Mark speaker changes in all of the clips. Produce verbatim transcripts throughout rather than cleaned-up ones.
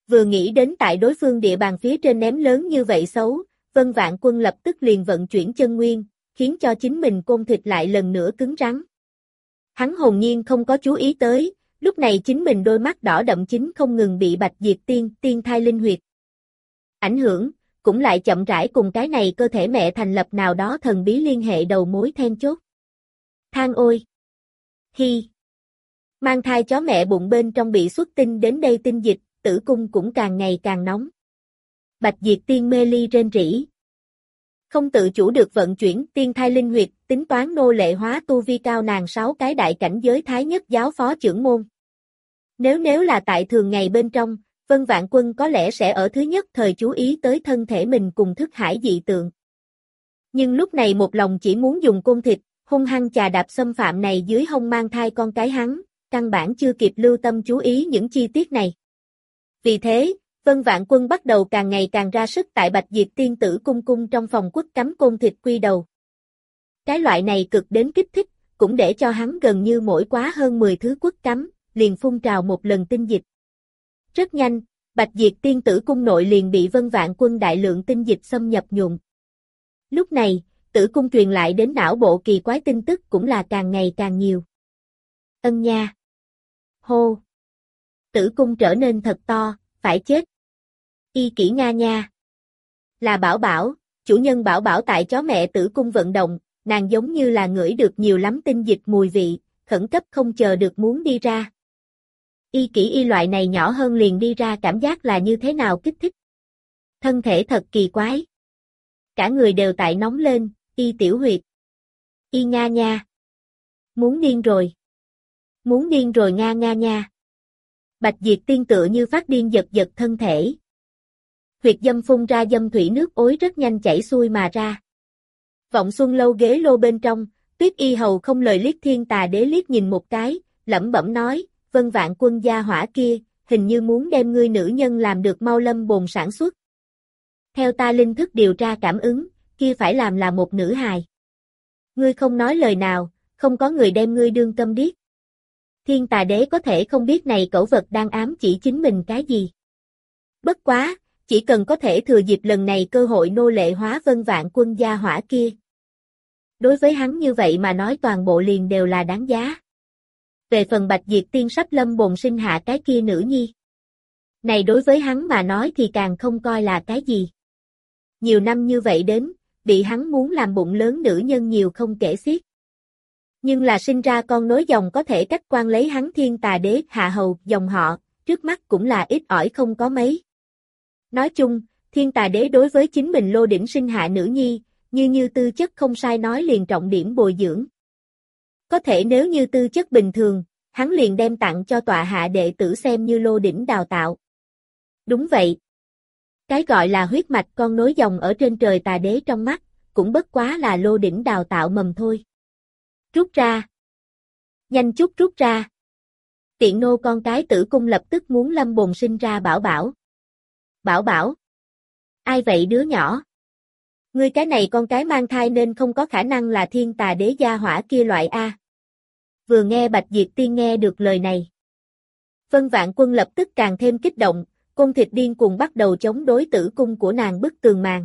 Speaker 1: Vừa nghĩ đến tại đối phương địa bàn phía trên ném lớn như vậy xấu, Vân Vạn Quân lập tức liền vận chuyển chân nguyên, khiến cho chính mình côn thịt lại lần nữa cứng rắn. Hắn hồn nhiên không có chú ý tới, lúc này chính mình đôi mắt đỏ đậm chính không ngừng bị Bạch Diệt Tiên, tiên thai linh huyệt ảnh hưởng, cũng lại chậm rãi cùng cái này cơ thể mẹ thành lập nào đó thần bí liên hệ đầu mối then chốt. Than ôi! Hi! Mang thai chó mẹ bụng bên trong bị xuất tinh đến đây tinh dịch, tử cung cũng càng ngày càng nóng. Bạch Diệt Tiên mê ly rên rỉ. Không tự chủ được vận chuyển tiên thai linh huyệt, tính toán nô lệ hóa tu vi cao nàng sáu cái đại cảnh giới thái nhất giáo phó trưởng môn. Nếu nếu là tại thường ngày bên trong, Vân Vạn Quân có lẽ sẽ ở thứ nhất thời chú ý tới thân thể mình cùng thức hải dị tượng. Nhưng lúc này một lòng chỉ muốn dùng côn thịt, hung hăng chà đạp xâm phạm này dưới hông mang thai con cái hắn, căn bản chưa kịp lưu tâm chú ý những chi tiết này. Vì thế, Vân Vạn Quân bắt đầu càng ngày càng ra sức tại Bạch Diệt Tiên tử cung cung trong phòng quất cắm côn thịt quy đầu. Cái loại này cực đến kích thích, cũng để cho hắn gần như mỗi quá hơn mười thứ quất cắm, liền phun trào một lần tinh dịch. Rất nhanh, Bạch Diệt Tiên tử cung nội liền bị Vân Vạn Quân đại lượng tinh dịch xâm nhập nhuộm. Lúc này, tử cung truyền lại đến não bộ kỳ quái tin tức cũng là càng ngày càng nhiều. Ân nha! Hô! Tử cung trở nên thật to, phải chết! Y kỹ nga nha! Là Bảo Bảo, chủ nhân Bảo Bảo tại chó mẹ tử cung vận động, nàng giống như là ngửi được nhiều lắm tinh dịch mùi vị, khẩn cấp không chờ được muốn đi ra. Y kỹ y loại này nhỏ hơn liền đi ra cảm giác là như thế nào kích thích. Thân thể thật kỳ quái. Cả người đều tại nóng lên, y tiểu huyệt. Y nga nha. Muốn điên rồi. Muốn điên rồi nga nga nha. Bạch Diệt Tiên tựa như phát điên giật giật thân thể. Huyệt dâm phun ra dâm thủy nước ối rất nhanh chảy xuôi mà ra. Vọng Xuân lâu ghế lô bên trong, Tuyết Y hầu không lời liếc Thiên Tà Đế liếc nhìn một cái, lẩm bẩm nói, Vân Vạn Quân gia hỏa kia, hình như muốn đem ngươi nữ nhân làm được mau lâm bồn sản xuất. Theo ta linh thức điều tra cảm ứng, kia phải làm là một nữ hài. Ngươi không nói lời nào, không có người đem ngươi đương câm điếc. Thiên Tà Đế có thể không biết này cẩu vật đang ám chỉ chính mình cái gì. Bất quá, chỉ cần có thể thừa dịp lần này cơ hội nô lệ hóa Vân Vạn Quân gia hỏa kia. Đối với hắn như vậy mà nói toàn bộ liền đều là đáng giá. Về phần Bạch Diệt Tiên sắp lâm bồn sinh hạ cái kia nữ nhi. Này đối với hắn mà nói thì càng không coi là cái gì. Nhiều năm như vậy đến, bị hắn muốn làm bụng lớn nữ nhân nhiều không kể xiết. Nhưng là sinh ra con nối dòng có thể cách quan lấy hắn Thiên Tà Đế hạ hầu dòng họ, trước mắt cũng là ít ỏi không có mấy. Nói chung, Thiên Tà Đế đối với chính mình lô đỉnh sinh hạ nữ nhi, như như tư chất không sai nói liền trọng điểm bồi dưỡng. Có thể nếu như tư chất bình thường, hắn liền đem tặng cho tọa hạ đệ tử xem như lô đỉnh đào tạo. Đúng vậy. Cái gọi là huyết mạch con nối dòng ở trên trời Tà Đế trong mắt, cũng bất quá là lô đỉnh đào tạo mầm thôi. Rút ra. Nhanh chút rút ra. Tiện nô con cái tử cung lập tức muốn lâm bồn sinh ra Bảo Bảo. Bảo Bảo. Ai vậy đứa nhỏ? Ngươi cái này con cái mang thai nên không có khả năng là Thiên Tà Đế gia hỏa kia loại A. Vừa nghe Bạch Diệt Tiên nghe được lời này. Vân Vạn Quân lập tức càng thêm kích động, côn thịt điên cuồng bắt đầu chống đối tử cung của nàng bức tường màn.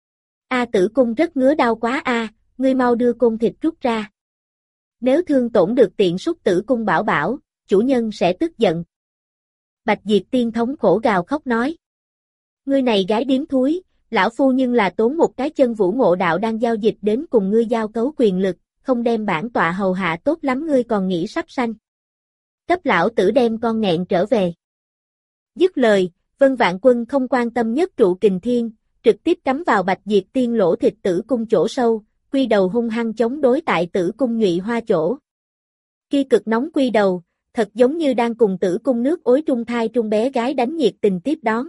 Speaker 1: A tử cung rất ngứa đau quá A, ngươi mau đưa côn thịt rút ra. Nếu thương tổn được tiện súc tử cung Bảo Bảo, chủ nhân sẽ tức giận. Bạch Diệt Tiên thống khổ gào khóc nói. Ngươi này gái điếm thúi, lão phu nhưng là tốn một cái chân vũ ngộ đạo đang giao dịch đến cùng ngươi giao cấu quyền lực, không đem bản tọa hầu hạ tốt lắm ngươi còn nghĩ sắp sanh. Cấp lão tử đem con nghẹn trở về. Dứt lời, Vân Vạn Quân không quan tâm nhất trụ kình thiên, trực tiếp cắm vào Bạch Diệt Tiên lỗ thịt tử cung chỗ sâu, quy đầu hung hăng chống đối tại tử cung nhụy hoa chỗ. Kia cực nóng quy đầu, thật giống như đang cùng tử cung nước ối trung thai trung bé gái đánh nhiệt tình tiếp đón.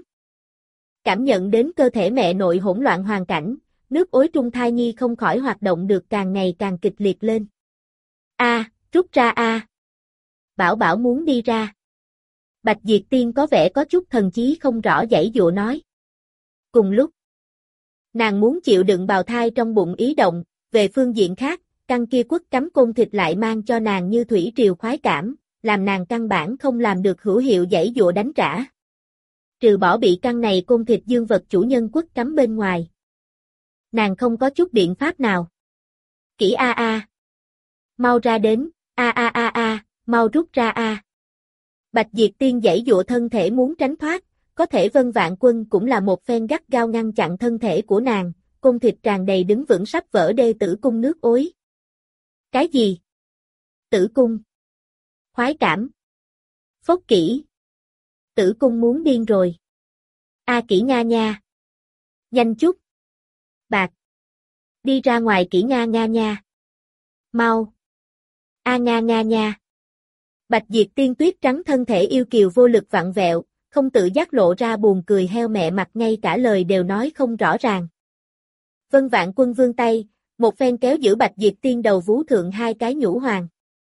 Speaker 1: Cảm nhận đến cơ thể mẹ nội hỗn loạn hoàn cảnh, nước ối trung thai nhi không khỏi hoạt động được càng ngày càng kịch liệt lên. A, rút ra a. Bảo Bảo muốn đi ra. Bạch Diệt Tiên có vẻ có chút thần chí không rõ giãy dụa nói. Cùng lúc, nàng muốn chịu đựng bào thai trong bụng ý động, về phương diện khác, căn kia quất cắm côn thịt lại mang cho nàng như thủy triều khoái cảm, làm nàng căn bản không làm được hữu hiệu giãy dụa đánh trả. trừ bỏ bị căn này côn thịt dương vật chủ nhân quất cắm bên ngoài. Nàng không có chút biện pháp nào. Kỹ a a. Mau ra đến, a a a a, mau rút ra a. Bạch Diệt Tiên giãy dụa thân thể muốn tránh thoát, có thể Vân Vạn Quân cũng là một phen gắt gao ngăn chặn thân thể của nàng, côn thịt tràn đầy đứng vững sắp vỡ đê tử cung nước ối. Cái gì? Tử cung. Khoái cảm. Phốc Kỷ. Tử cung muốn điên rồi. A Kỷ nga nha. Nhanh chút. Bạc. Đi ra ngoài Kỷ nga nga nha. Mau. A nga nga nha. Bạch Diệt Tiên tuyết trắng thân thể yêu kiều vô lực vặn vẹo, không tự giác lộ ra buồn cười heo mẹ mặt ngay cả lời đều nói không rõ ràng. Vân Vạn Quân vươn tay, một phen kéo giữ Bạch Diệt Tiên đầu vú thượng hai cái nhũ hoàng.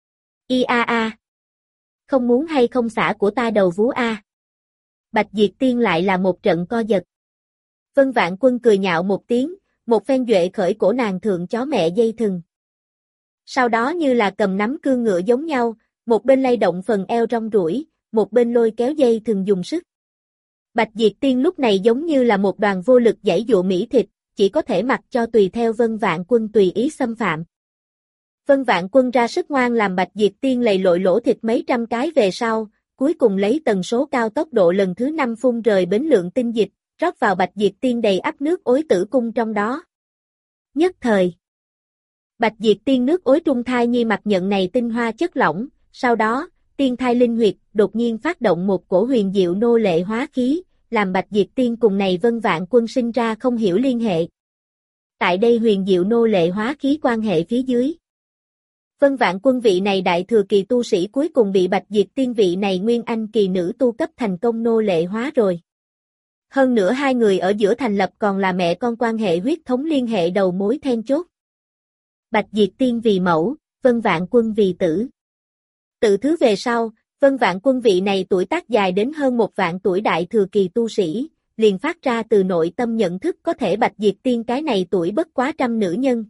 Speaker 1: Y a a. Không muốn hay không xả của ta đầu vú a. Bạch Diệt Tiên lại là một trận co giật. Vân Vạn Quân cười nhạo một tiếng, một phen duệ khởi cổ nàng thượng chó mẹ dây thừng. Sau đó như là cầm nắm cương ngựa giống nhau, một bên lay động phần eo rong ruổi, một bên lôi kéo dây thừng dùng sức. Bạch Diệt Tiên lúc này giống như là một đoàn vô lực giãy dụa mỹ thịt, chỉ có thể mặc cho tùy theo Vân Vạn Quân tùy ý xâm phạm. Vân Vạn Quân ra sức ngoan làm Bạch Diệt Tiên lầy lội lỗ thịt mấy trăm cái về sau, cuối cùng lấy tần số cao tốc độ lần thứ năm phun rời bến lượng tinh dịch, rót vào Bạch Diệt Tiên đầy ắp nước ối tử cung trong đó. Nhất thời, Bạch Diệt Tiên nước ối trung thai nhi mặt nhận này tinh hoa chất lỏng, sau đó, tiên thai linh huyệt đột nhiên phát động một cổ huyền diệu nô lệ hóa khí, làm Bạch Diệt Tiên cùng này Vân Vạn Quân sinh ra không hiểu liên hệ. Tại đây huyền diệu nô lệ hóa khí quan hệ phía dưới. Vân Vạn Quân vị này đại thừa kỳ tu sĩ cuối cùng bị Bạch Diệt Tiên vị này nguyên anh kỳ nữ tu cấp thành công nô lệ hóa rồi. Hơn nữa hai người ở giữa thành lập còn là mẹ con quan hệ huyết thống liên hệ đầu mối then chốt. Bạch Diệt Tiên vì mẫu, Vân Vạn Quân vì tử. Tự thứ về sau, Vân Vạn Quân vị này tuổi tác dài đến hơn một vạn tuổi đại thừa kỳ tu sĩ, liền phát ra từ nội tâm nhận thức có thể Bạch Diệt Tiên cái này tuổi bất quá trăm nữ nhân.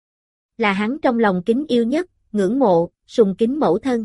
Speaker 1: Là hắn trong lòng kính yêu nhất, ngưỡng mộ, sùng kính mẫu thân.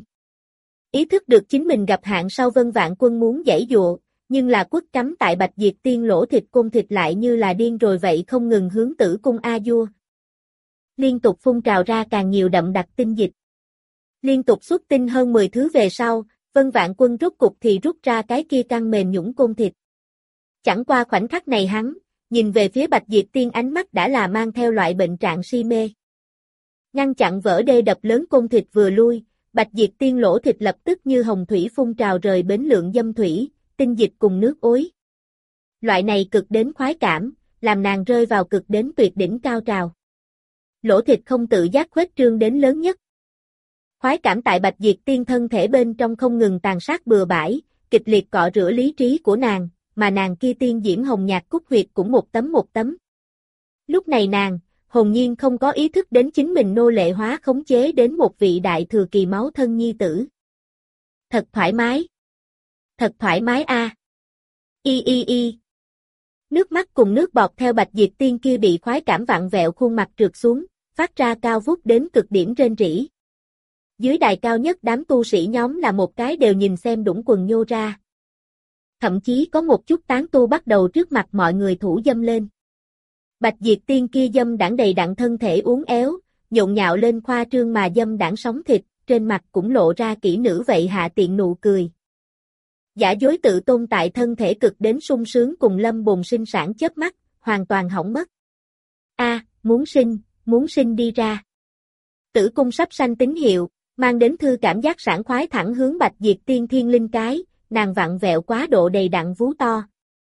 Speaker 1: Ý thức được chính mình gặp hạn sau Vân Vạn Quân muốn giãy dụa, nhưng là quất cắm tại Bạch Diệt Tiên lỗ thịt côn thịt lại như là điên rồi vậy không ngừng hướng tử cung a vua. Liên tục phun trào ra càng nhiều đậm đặc tinh dịch. Liên tục xuất tinh hơn mười thứ về sau, Vân Vạn Quân rút cục thì rút ra cái kia căng mềm nhũn côn thịt. Chẳng qua khoảnh khắc này hắn, nhìn về phía Bạch Diệt Tiên ánh mắt đã là mang theo loại bệnh trạng si mê. Ngăn chặn vỡ đê đập lớn côn thịt vừa lui, Bạch Diệt Tiên lỗ thịt lập tức như hồng thủy phun trào rời bến lượng dâm thủy, tinh dịch cùng nước ối. Loại này cực đến khoái cảm, làm nàng rơi vào cực đến tuyệt đỉnh cao trào. Lỗ thịt không tự giác khuếch trương đến lớn nhất. Khoái cảm tại Bạch Diệt Tiên thân thể bên trong không ngừng tàn sát bừa bãi, kịch liệt cọ rửa lý trí của nàng, mà nàng kia tiên diễm hồng nhạt cúc huyệt cũng một tấm một tấm. Lúc này nàng, hồn nhiên không có ý thức đến chính mình nô lệ hóa khống chế đến một vị đại thừa kỳ máu thân nhi tử. Thật thoải mái. Thật thoải mái a. À. Y y y. Nước mắt cùng nước bọt theo Bạch Diệt Tiên kia bị khoái cảm vặn vẹo khuôn mặt trượt xuống, phát ra cao vút đến cực điểm rên rỉ. Dưới đài cao nhất đám tu sĩ nhóm là một cái đều nhìn xem đũng quần nhô ra. Thậm chí có một chút tán tu bắt đầu trước mặt mọi người thủ dâm lên. Bạch Diệt Tiên kia dâm đãng đầy đặn thân thể uốn éo, nhộn nhạo lên khoa trương mà dâm đãng sóng thịt, trên mặt cũng lộ ra kỹ nữ vậy hạ tiện nụ cười. Giả dối tự tôn tại thân thể cực đến sung sướng cùng lâm bồn sinh sản chớp mắt, hoàn toàn hỏng mất. A, à, muốn sinh, muốn sinh đi ra. Tử cung sắp sanh tín hiệu, mang đến thư cảm giác sảng khoái thẳng hướng Bạch Diệt Tiên thiên linh cái, nàng vặn vẹo quá độ đầy đặn vú to.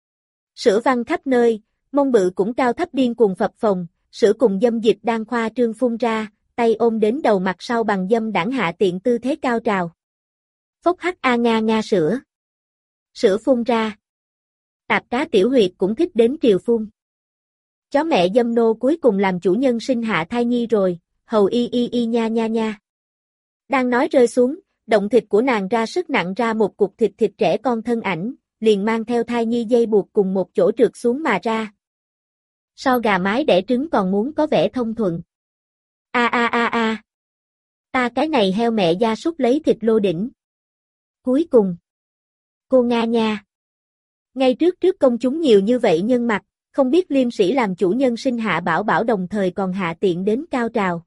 Speaker 1: Sữa văng khắp nơi, mông bự cũng cao thấp điên cuồng phập phồng, sữa cùng dâm dịch đang khoa trương phun ra, tay ôm đến đầu mặt sau bằng dâm đảng hạ tiện tư thế cao trào. Phốc hắc a nga nga sữa. Sữa phun ra. Tạp cá tiểu huyệt cũng thích đến triều phun. Chó mẹ dâm nô cuối cùng làm chủ nhân sinh hạ thai nhi rồi, hầu y y y nha nha nha. Đang nói rơi xuống, động thịt của nàng ra sức nặng ra một cục thịt thịt trẻ con thân ảnh, liền mang theo thai nhi dây buộc cùng một chỗ trượt xuống mà ra. So gà mái đẻ trứng còn muốn có vẻ thông thuận. A a a a. Ta cái này heo mẹ gia súc lấy thịt lô đỉnh. Cuối cùng. Cô Nga nha. Ngay trước trước công chúng nhiều như vậy nhân mặt, không biết liêm sĩ làm chủ nhân sinh hạ bảo bảo đồng thời còn hạ tiện đến cao trào.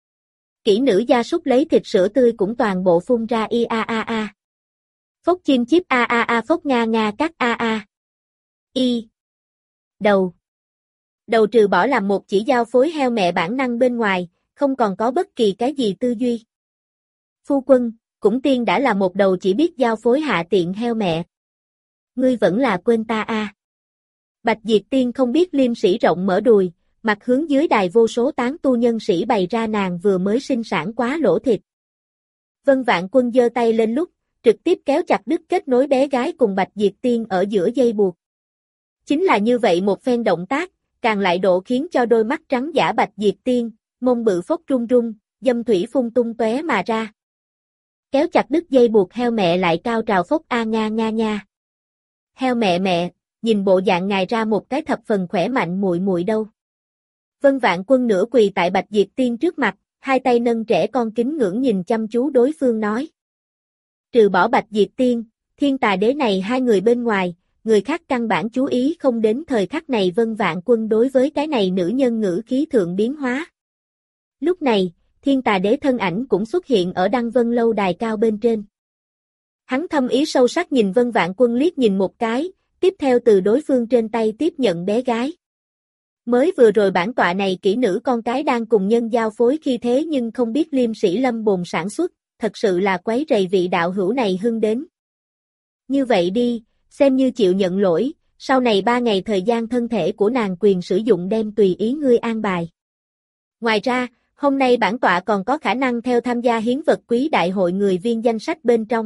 Speaker 1: Kỹ nữ gia súc lấy thịt sữa tươi cũng toàn bộ phun ra y a a a. Phốc chim chíp a a a phốc nga nga cắt a a. Y. Đầu. Đầu trừ bỏ làm một chỉ giao phối heo mẹ bản năng bên ngoài, không còn có bất kỳ cái gì tư duy. Phu quân, cũng tiên đã là một đầu chỉ biết giao phối hạ tiện heo mẹ. Ngươi vẫn là quên ta a. À. Bạch Diệt Tiên không biết liêm sĩ rộng mở đùi, mặt hướng dưới đài vô số tán tu nhân sĩ bày ra nàng vừa mới sinh sản quá lỗ thịt. Vân Vạn Quân giơ tay lên lúc, trực tiếp kéo chặt đứt kết nối bé gái cùng Bạch Diệt Tiên ở giữa dây buộc. Chính là như vậy một phen động tác, càng lại độ khiến cho đôi mắt trắng giả Bạch Diệt Tiên, mông bự phốc run run, dâm thủy phun tung tóe mà ra. Kéo chặt đứt dây buộc heo mẹ lại cao trào phốc a nga nga nha. Heo mẹ mẹ, nhìn bộ dạng ngài ra một cái thập phần khỏe mạnh muội muội đâu. Vân Vạn Quân nửa quỳ tại Bạch Diệt Tiên trước mặt, hai tay nâng trẻ con kính ngưỡng nhìn chăm chú đối phương nói. Trừ bỏ Bạch Diệt Tiên, Thiên Tà Đế này hai người bên ngoài, người khác căn bản chú ý không đến thời khắc này Vân Vạn Quân đối với cái này nữ nhân ngữ khí thượng biến hóa. Lúc này, Thiên Tà Đế thân ảnh cũng xuất hiện ở Đăng Vân lâu đài cao bên trên. Hắn thâm ý sâu sắc nhìn Vân Vạn Quân liếc nhìn một cái, tiếp theo từ đối phương trên tay tiếp nhận bé gái. Mới vừa rồi bản tọa này kỹ nữ con cái đang cùng nhân giao phối khi thế nhưng không biết liêm sĩ lâm bồn sản xuất, thật sự là quấy rầy vị đạo hữu này hưng đến. Như vậy đi, xem như chịu nhận lỗi, sau này ba ngày thời gian thân thể của nàng quyền sử dụng đem tùy ý ngươi an bài. Ngoài ra, hôm nay bản tọa còn có khả năng theo tham gia hiến vật quý đại hội người viên danh sách bên trong.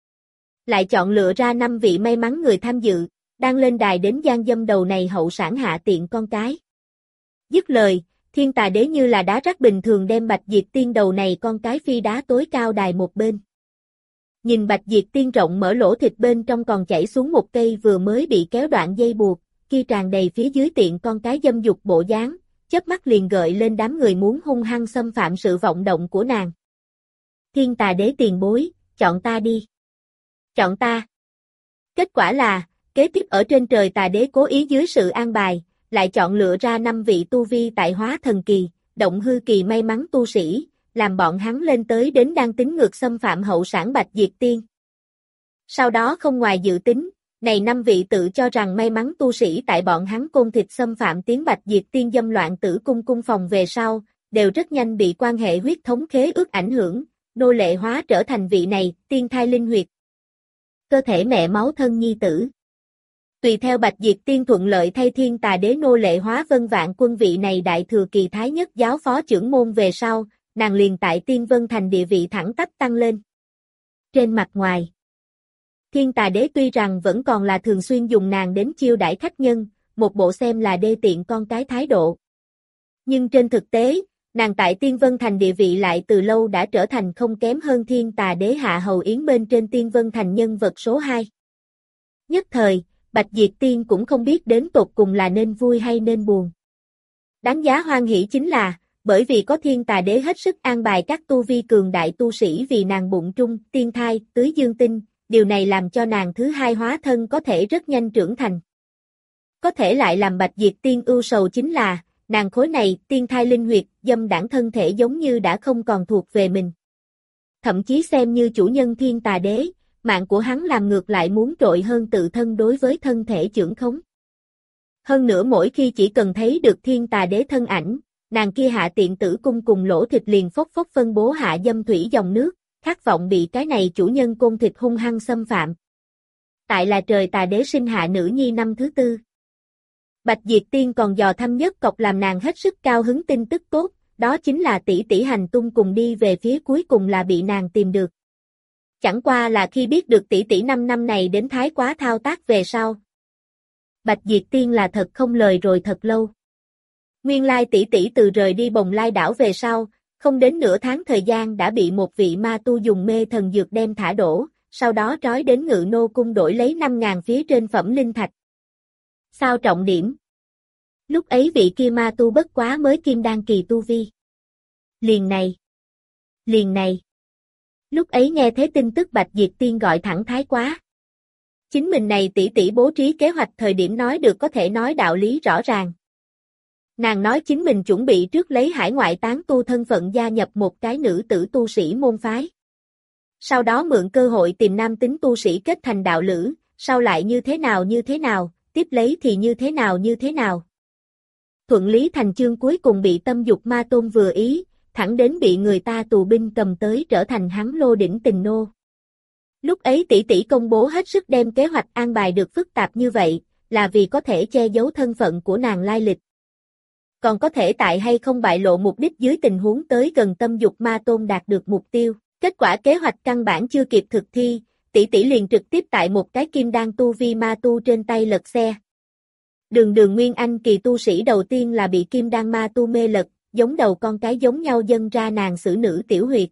Speaker 1: Lại chọn lựa ra năm vị may mắn người tham dự, đang lên đài đến gian dâm đầu này hậu sản hạ tiện con cái. Dứt lời, Thiên Tà Đế như là đá rác bình thường đem Bạch Diệt Tiên đầu này con cái phi đá tối cao đài một bên. Nhìn Bạch Diệt Tiên rộng mở lỗ thịt bên trong còn chảy xuống một cây vừa mới bị kéo đoạn dây buộc, kia tràn đầy phía dưới tiện con cái dâm dục bộ dáng, chớp mắt liền gợi lên đám người muốn hung hăng xâm phạm sự vọng động của nàng. Thiên Tà Đế tiền bối, chọn ta đi. Chọn ta. Kết quả là, kế tiếp ở trên trời Tà Đế cố ý dưới sự an bài, lại chọn lựa ra năm vị tu vi tại hóa thần kỳ, động hư kỳ may mắn tu sĩ, làm bọn hắn lên tới đến đang tính ngược xâm phạm hậu sản Bạch Diệt Tiên. Sau đó không ngoài dự tính, này năm vị tự cho rằng may mắn tu sĩ tại bọn hắn côn thịt xâm phạm tiếng Bạch Diệt Tiên dâm loạn tử cung cung phòng về sau, đều rất nhanh bị quan hệ huyết thống khế ước ảnh hưởng, nô lệ hóa trở thành vị này, tiên thai linh huyệt. Cơ thể mẹ máu thân nhi tử. Tùy theo Bạch Diệt Tiên thuận lợi thay Thiên Tà Đế nô lệ hóa Vân Vạn Quân vị này đại thừa kỳ thái nhất giáo phó trưởng môn về sau, nàng liền tại Tiên Vân Thành địa vị thẳng tắp tăng lên. Trên mặt ngoài, Thiên Tà Đế tuy rằng vẫn còn là thường xuyên dùng nàng đến chiêu đãi khách nhân, một bộ xem là đê tiện con cái thái độ. Nhưng trên thực tế, nàng tại Tiên Vân Thành địa vị lại từ lâu đã trở thành không kém hơn Thiên Tà Đế hạ hầu yến bên trên Tiên Vân Thành nhân vật số hai. Nhất thời, Bạch Diệt Tiên cũng không biết đến tột cùng là nên vui hay nên buồn. Đáng giá hoan hỷ chính là, bởi vì có Thiên Tà Đế hết sức an bài các tu vi cường đại tu sĩ vì nàng bụng trung, tiên thai, tưới dương tinh, điều này làm cho nàng thứ hai hóa thân có thể rất nhanh trưởng thành. Có thể lại làm Bạch Diệt Tiên ưu sầu chính là, nàng khối này, tiên thai linh huyệt, dâm đảng thân thể giống như đã không còn thuộc về mình. Thậm chí xem như chủ nhân Thiên Tà Đế, mạng của hắn làm ngược lại muốn trội hơn tự thân đối với thân thể trưởng khống. Hơn nữa mỗi khi chỉ cần thấy được Thiên Tà Đế thân ảnh, nàng kia hạ tiện tử cung cùng lỗ thịt liền phốc phốc phân bố hạ dâm thủy dòng nước, khát vọng bị cái này chủ nhân côn thịt hung hăng xâm phạm. Tại là trời Tà Đế sinh hạ nữ nhi năm thứ tư. Bạch Diệt Tiên còn dò thăm nhất cọc làm nàng hết sức cao hứng tin tức tốt, đó chính là tỷ tỷ hành tung cùng đi về phía cuối cùng là bị nàng tìm được. Chẳng qua là khi biết được tỷ tỷ năm năm này đến thái quá thao tác về sau. Bạch Diệt Tiên là thật không lời rồi thật lâu. Nguyên lai tỷ tỷ từ rời đi Bồng Lai đảo về sau, không đến nửa tháng thời gian đã bị một vị ma tu dùng mê thần dược đem thả đổ, sau đó trói đến Ngự Nô cung đổi lấy năm ngàn phía trên phẩm linh thạch. Sao trọng điểm? Lúc ấy vị kia ma tu bất quá mới kim đan kỳ tu vi. Liền này. Liền này. Lúc ấy nghe thế tin tức Bạch Diệt Tiên gọi thẳng thái quá. Chính mình này tỷ tỷ bố trí kế hoạch thời điểm nói được có thể nói đạo lý rõ ràng. Nàng nói chính mình chuẩn bị trước lấy hải ngoại tán tu thân phận gia nhập một cái nữ tử tu sĩ môn phái. Sau đó mượn cơ hội tìm nam tính tu sĩ kết thành đạo lữ, sau lại như thế nào như thế nào, tiếp lấy thì như thế nào như thế nào. Thuận lý thành chương cuối cùng bị Tâm Dục Ma Tôn vừa ý, thẳng đến bị người ta tù binh cầm tới trở thành hắn lô đỉnh tình nô. Lúc ấy tỷ tỷ công bố hết sức đem kế hoạch an bài được phức tạp như vậy, là vì có thể che giấu thân phận của nàng lai lịch. Còn có thể tại hay không bại lộ mục đích dưới tình huống tới gần Tâm Dục Ma Tôn đạt được mục tiêu. Kết quả kế hoạch căn bản chưa kịp thực thi, tỷ tỷ liền trực tiếp tại một cái kim đan tu vi ma tu trên tay lật xe. Đường đường Nguyên Anh kỳ tu sĩ đầu tiên là bị kim đan ma tu mê lật, giống đầu con cái giống nhau dâng ra nàng xử nữ tiểu huyệt.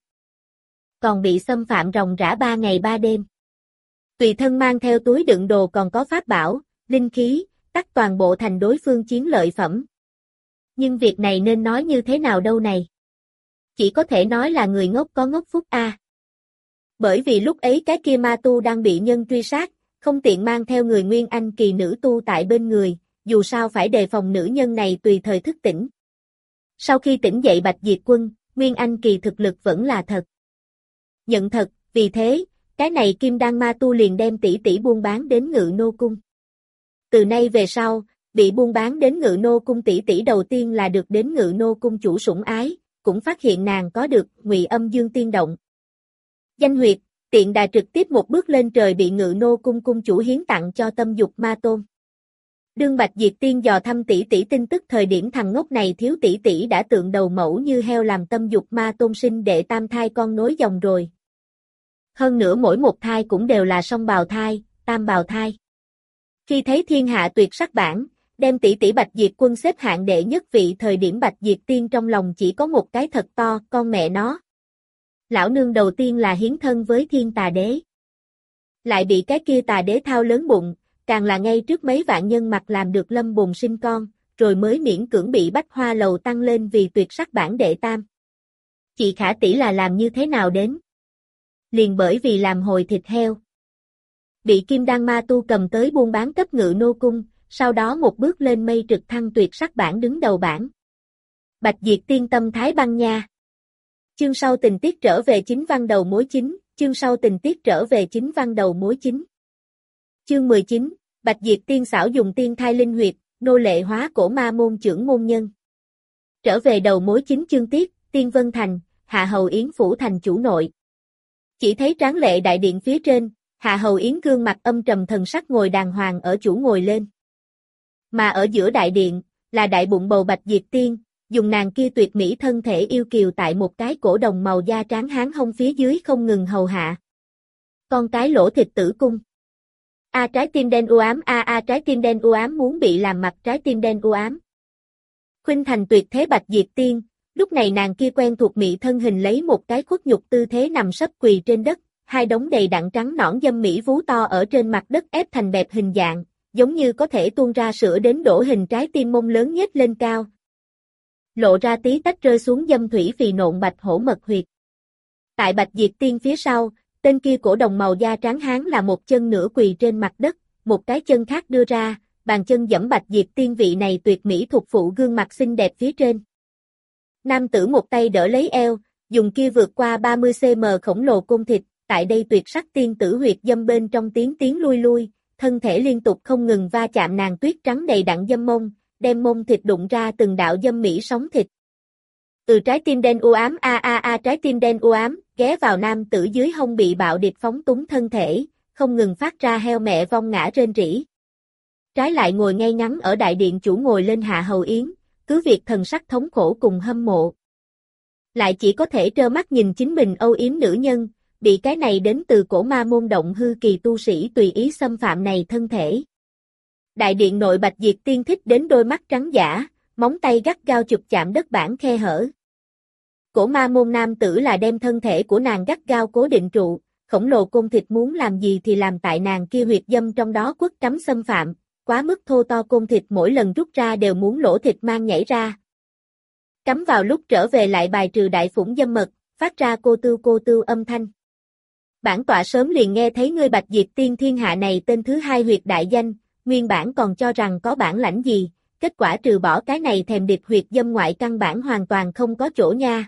Speaker 1: Còn bị xâm phạm ròng rã ba ngày ba đêm. Tùy thân mang theo túi đựng đồ còn có pháp bảo, linh khí, tắc toàn bộ thành đối phương chiến lợi phẩm. Nhưng việc này nên nói như thế nào đâu này? Chỉ có thể nói là người ngốc có ngốc phúc a. Bởi vì lúc ấy cái kia ma tu đang bị nhân truy sát, không tiện mang theo người Nguyên Anh kỳ nữ tu tại bên người, dù sao phải đề phòng nữ nhân này tùy thời thức tỉnh. Sau khi tỉnh dậy Bạch Diệt Quân, Nguyên Anh kỳ thực lực vẫn là thật. Nhận thật, vì thế, cái này kim đan ma tu liền đem tỷ tỷ buôn bán đến Ngự Nô Cung. Từ nay về sau, bị buôn bán đến Ngự Nô Cung tỷ tỷ đầu tiên là được đến Ngự Nô Cung chủ sủng ái, cũng phát hiện nàng có được Ngụy Âm Dương Tiên Động. Danh huyệt, tiện đà trực tiếp một bước lên trời bị Ngự Nô Cung cung chủ hiến tặng cho Tâm Dục Ma Tôn. Đương Bạch Diệt Tiên dò thăm tỷ tỷ tin tức thời điểm thằng ngốc này thiếu tỷ tỷ đã tượng đầu mẫu như heo làm Tâm Dục Ma Tôn sinh đệ tam thai con nối dòng rồi. Hơn nữa mỗi một thai cũng đều là song bào thai, tam bào thai. Khi thấy thiên hạ tuyệt sắc bản, đem tỷ tỷ Bạch Diệt Quân xếp hạng đệ nhất vị thời điểm Bạch Diệt Tiên trong lòng chỉ có một cái thật to, con mẹ nó. Lão nương đầu tiên là hiến thân với thiên tà đế. Lại bị cái kia tà đế thao lớn bụng, càng là ngay trước mấy vạn nhân mặt làm được lâm bồn sinh con, rồi mới miễn cưỡng bị Bách Hoa Lầu tăng lên vì tuyệt sắc bản đệ tam. Chị Khả tỷ là làm như thế nào đến? Liền bởi vì làm hồi thịt heo. Bị Kim Đan Ma tu cầm tới buôn bán cấp Ngự Nô Cung, sau đó một bước lên mây trực thăng tuyệt sắc bản đứng đầu bảng. Bạch Diệt Tiên tâm thái băng nha. Chương sau tình tiết trở về chính văn đầu mối chính, chương sau tình tiết trở về chính văn đầu mối chính. Chương mười chín, Bạch Diệt Tiên xảo dùng tiên thai linh huyệt, nô lệ hóa cổ ma môn trưởng môn nhân. Trở về đầu mối chính chương tiết, Tiên Vân Thành, Hạ Hầu Yến phủ thành chủ nội. Chỉ thấy tráng lệ đại điện phía trên, Hạ Hầu Yến gương mặt âm trầm thần sắc ngồi đàng hoàng ở chủ ngồi lên. Mà ở giữa đại điện, là đại bụng bầu Bạch Diệt Tiên, dùng nàng kia tuyệt mỹ thân thể yêu kiều tại một cái cổ đồng màu da trắng hán hông phía dưới không ngừng hầu hạ. Con cái lỗ thịt tử cung. A trái tim đen u ám a a trái tim đen u ám muốn bị làm mặt trái tim đen u ám. Khuynh thành tuyệt thế Bạch Diệt Tiên, lúc này nàng kia quen thuộc mỹ thân hình lấy một cái khuất nhục tư thế nằm sấp quỳ trên đất, hai đống đầy đặn trắng nõn dâm mỹ vú to ở trên mặt đất ép thành bẹp hình dạng, giống như có thể tuôn ra sữa đến đổ hình trái tim mông lớn nhếch lên cao. Lộ ra tí tách rơi xuống dâm thủy phì nộn bạch hổ mật huyệt. Tại Bạch Diệt Tiên phía sau, tên kia cổ đồng màu da trắng hán là một chân nửa quỳ trên mặt đất, một cái chân khác đưa ra, bàn chân giẫm Bạch Diệt Tiên vị này tuyệt mỹ thuộc phụ gương mặt xinh đẹp phía trên. Nam tử một tay đỡ lấy eo, dùng kia vượt qua ba mươi xăng-ti-mét khổng lồ côn thịt, tại đây tuyệt sắc tiên tử huyệt dâm bên trong tiếng tiếng lui lui, thân thể liên tục không ngừng va chạm nàng tuyết trắng đầy đặn dâm mông, đem mông thịt đụng ra từng đạo dâm mỹ sóng thịt. Từ trái tim đen u ám a a a trái tim đen u ám, ghé vào nam tử dưới hông bị bạo điệp phóng túng thân thể, không ngừng phát ra heo mẹ vong ngã rên rỉ. Trái lại ngồi ngay ngắn ở đại điện chủ ngồi lên Hạ Hầu Yến, cứ việc thần sắc thống khổ cùng hâm mộ. Lại chỉ có thể trơ mắt nhìn chính mình âu yếm nữ nhân, bị cái này đến từ cổ ma môn động hư kỳ tu sĩ tùy ý xâm phạm này thân thể. Đại điện nội Bạch Diệt Tiên thích đến đôi mắt trắng giả, móng tay gắt gao chụp chạm đất bản khe hở. Cổ ma môn nam tử là đem thân thể của nàng gắt gao cố định trụ, khổng lồ côn thịt muốn làm gì thì làm tại nàng kia huyệt dâm trong đó quất cắm xâm phạm, quá mức thô to côn thịt mỗi lần rút ra đều muốn lỗ thịt mang nhảy ra. Cắm vào lúc trở về lại bài trừ đại phủng dâm mật, phát ra cô tư cô tư âm thanh. Bản tọa sớm liền nghe thấy ngươi Bạch Diệp Tiên thiên hạ này tên thứ hai huyệt đại danh, nguyên bản còn cho rằng có bản lãnh gì, kết quả trừ bỏ cái này thèm điệp huyệt dâm ngoại căn bản hoàn toàn không có chỗ nha.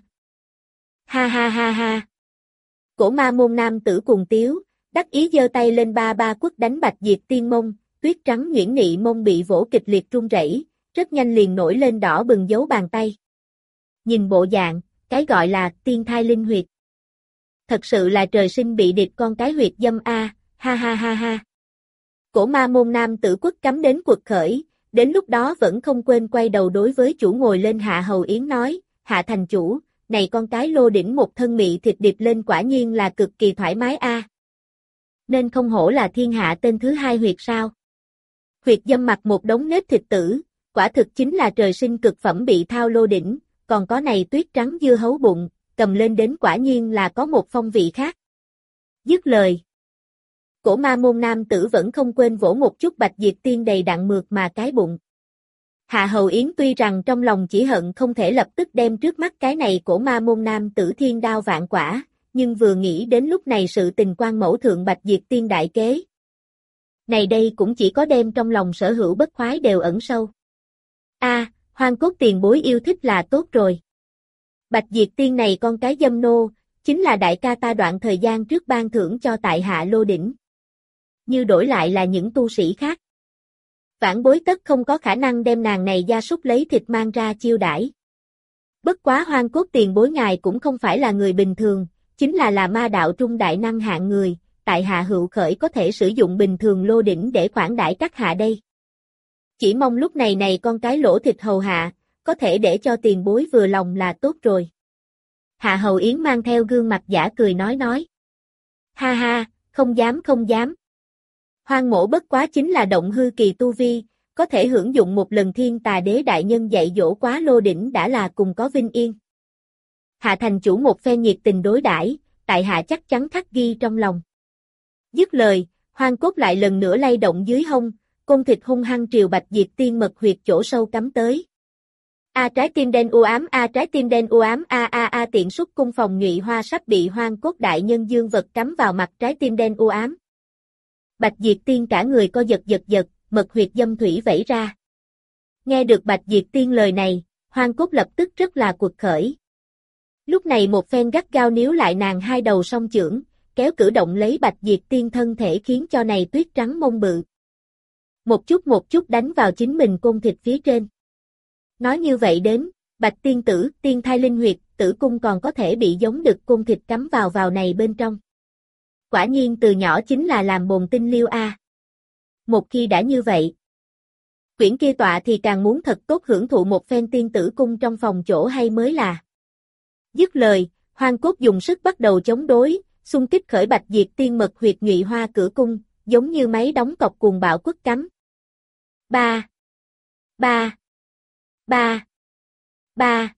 Speaker 1: Ha ha ha ha. Cổ ma môn nam tử cuồng tiếu, đắc ý giơ tay lên ba ba quất đánh Bạch Diệp Tiên mông, tuyết trắng nhuyễn nị mông bị vỗ kịch liệt run rẩy, rất nhanh liền nổi lên đỏ bừng dấu bàn tay. Nhìn bộ dạng, cái gọi là tiên thai linh huyệt. Thật sự là trời sinh bị địch con cái huyệt dâm a, ha ha ha ha. Cổ ma môn nam tử quất cắm đến quật khởi, đến lúc đó vẫn không quên quay đầu đối với chủ ngồi lên Hạ Hầu Yến nói, Hạ thành chủ, này con cái lô đỉnh một thân mị thịt điệp lên quả nhiên là cực kỳ thoải mái a. Nên không hổ là thiên hạ tên thứ hai huyệt sao. Huyệt dâm mặc một đống nếp thịt tử, quả thực chính là trời sinh cực phẩm bị thao lô đỉnh, còn có này tuyết trắng dưa hấu bụng, cầm lên đến quả nhiên là có một phong vị khác. Dứt lời. Cổ ma môn nam tử vẫn không quên vỗ một chút Bạch Diệp Tiên đầy đặn mượt mà cái bụng. Hạ Hầu Yến tuy rằng trong lòng chỉ hận không thể lập tức đem trước mắt cái này cổ ma môn nam tử thiên đao vạn quả, nhưng vừa nghĩ đến lúc này sự tình quan mẫu thượng Bạch Diệp Tiên đại kế. Này đây cũng chỉ có đem trong lòng sở hữu bất khoái đều ẩn sâu. A, à, Hoang Cốt tiền bối yêu thích là tốt rồi. Bạch Diệp Tiên này con cái dâm nô, chính là đại ca ta đoạn thời gian trước ban thưởng cho tại hạ lô đỉnh. Như đổi lại là những tu sĩ khác. Vãn bối tất không có khả năng đem nàng này gia súc lấy thịt mang ra chiêu đãi. Bất quá Hoang Cốt tiền bối ngài cũng không phải là người bình thường, chính là là ma đạo trung đại năng hạng người, tại hạ hữu khởi có thể sử dụng bình thường lô đỉnh để khoản đãi các hạ đây. Chỉ mong lúc này này con cái lỗ thịt hầu hạ, có thể để cho tiền bối vừa lòng là tốt rồi. Hạ Hầu Yến mang theo gương mặt giả cười nói nói. Ha ha, không dám không dám. Hoang mổ bất quá chính là động hư kỳ tu vi, có thể hưởng dụng một lần thiên tà đế đại nhân dạy dỗ quá lô đỉnh đã là cùng có vinh yên. Hạ thành chủ một phen nhiệt tình đối đãi, tại hạ chắc chắn khắc ghi trong lòng. Dứt lời, Hoang Cốt lại lần nữa lay động dưới hông, côn thịt hung hăng triều Bạch Diệp Tiên mật huyệt chỗ sâu cắm tới. A trái tim đen u ám, a trái tim đen u ám, a a a tiện xúc cung phòng nhụy hoa sắp bị Hoang Cốt đại nhân dương vật cắm vào mặt trái tim đen u ám. Bạch Diệp Tiên cả người co giật giật giật, mật huyệt dâm thủy vẩy ra. Nghe được Bạch Diệp Tiên lời này, Hoang Cốt lập tức rất là cuột khởi. Lúc này một phen gắt gao níu lại nàng hai đầu song chưởng, kéo cử động lấy Bạch Diệp Tiên thân thể khiến cho này tuyết trắng mông bự. Một chút một chút đánh vào chính mình côn thịt phía trên. Nói như vậy đến, Bạch Tiên tử, tiên thai linh huyệt, tử cung còn có thể bị giống đực côn thịt cắm vào vào này bên trong. Quả nhiên từ nhỏ chính là làm bồn tinh liêu a. Một khi đã như vậy, quyển kia tọa thì càng muốn thật tốt hưởng thụ một phen tiên tử cung trong phòng chỗ hay mới là. Dứt lời, Hoang Cốt dùng sức bắt đầu chống đối, xung kích khởi Bạch Diệp Tiên mật huyệt nhụy hoa cửa cung, giống như máy đóng cọc cuồng bạo quất cắm. Ba, ba, ba, ba,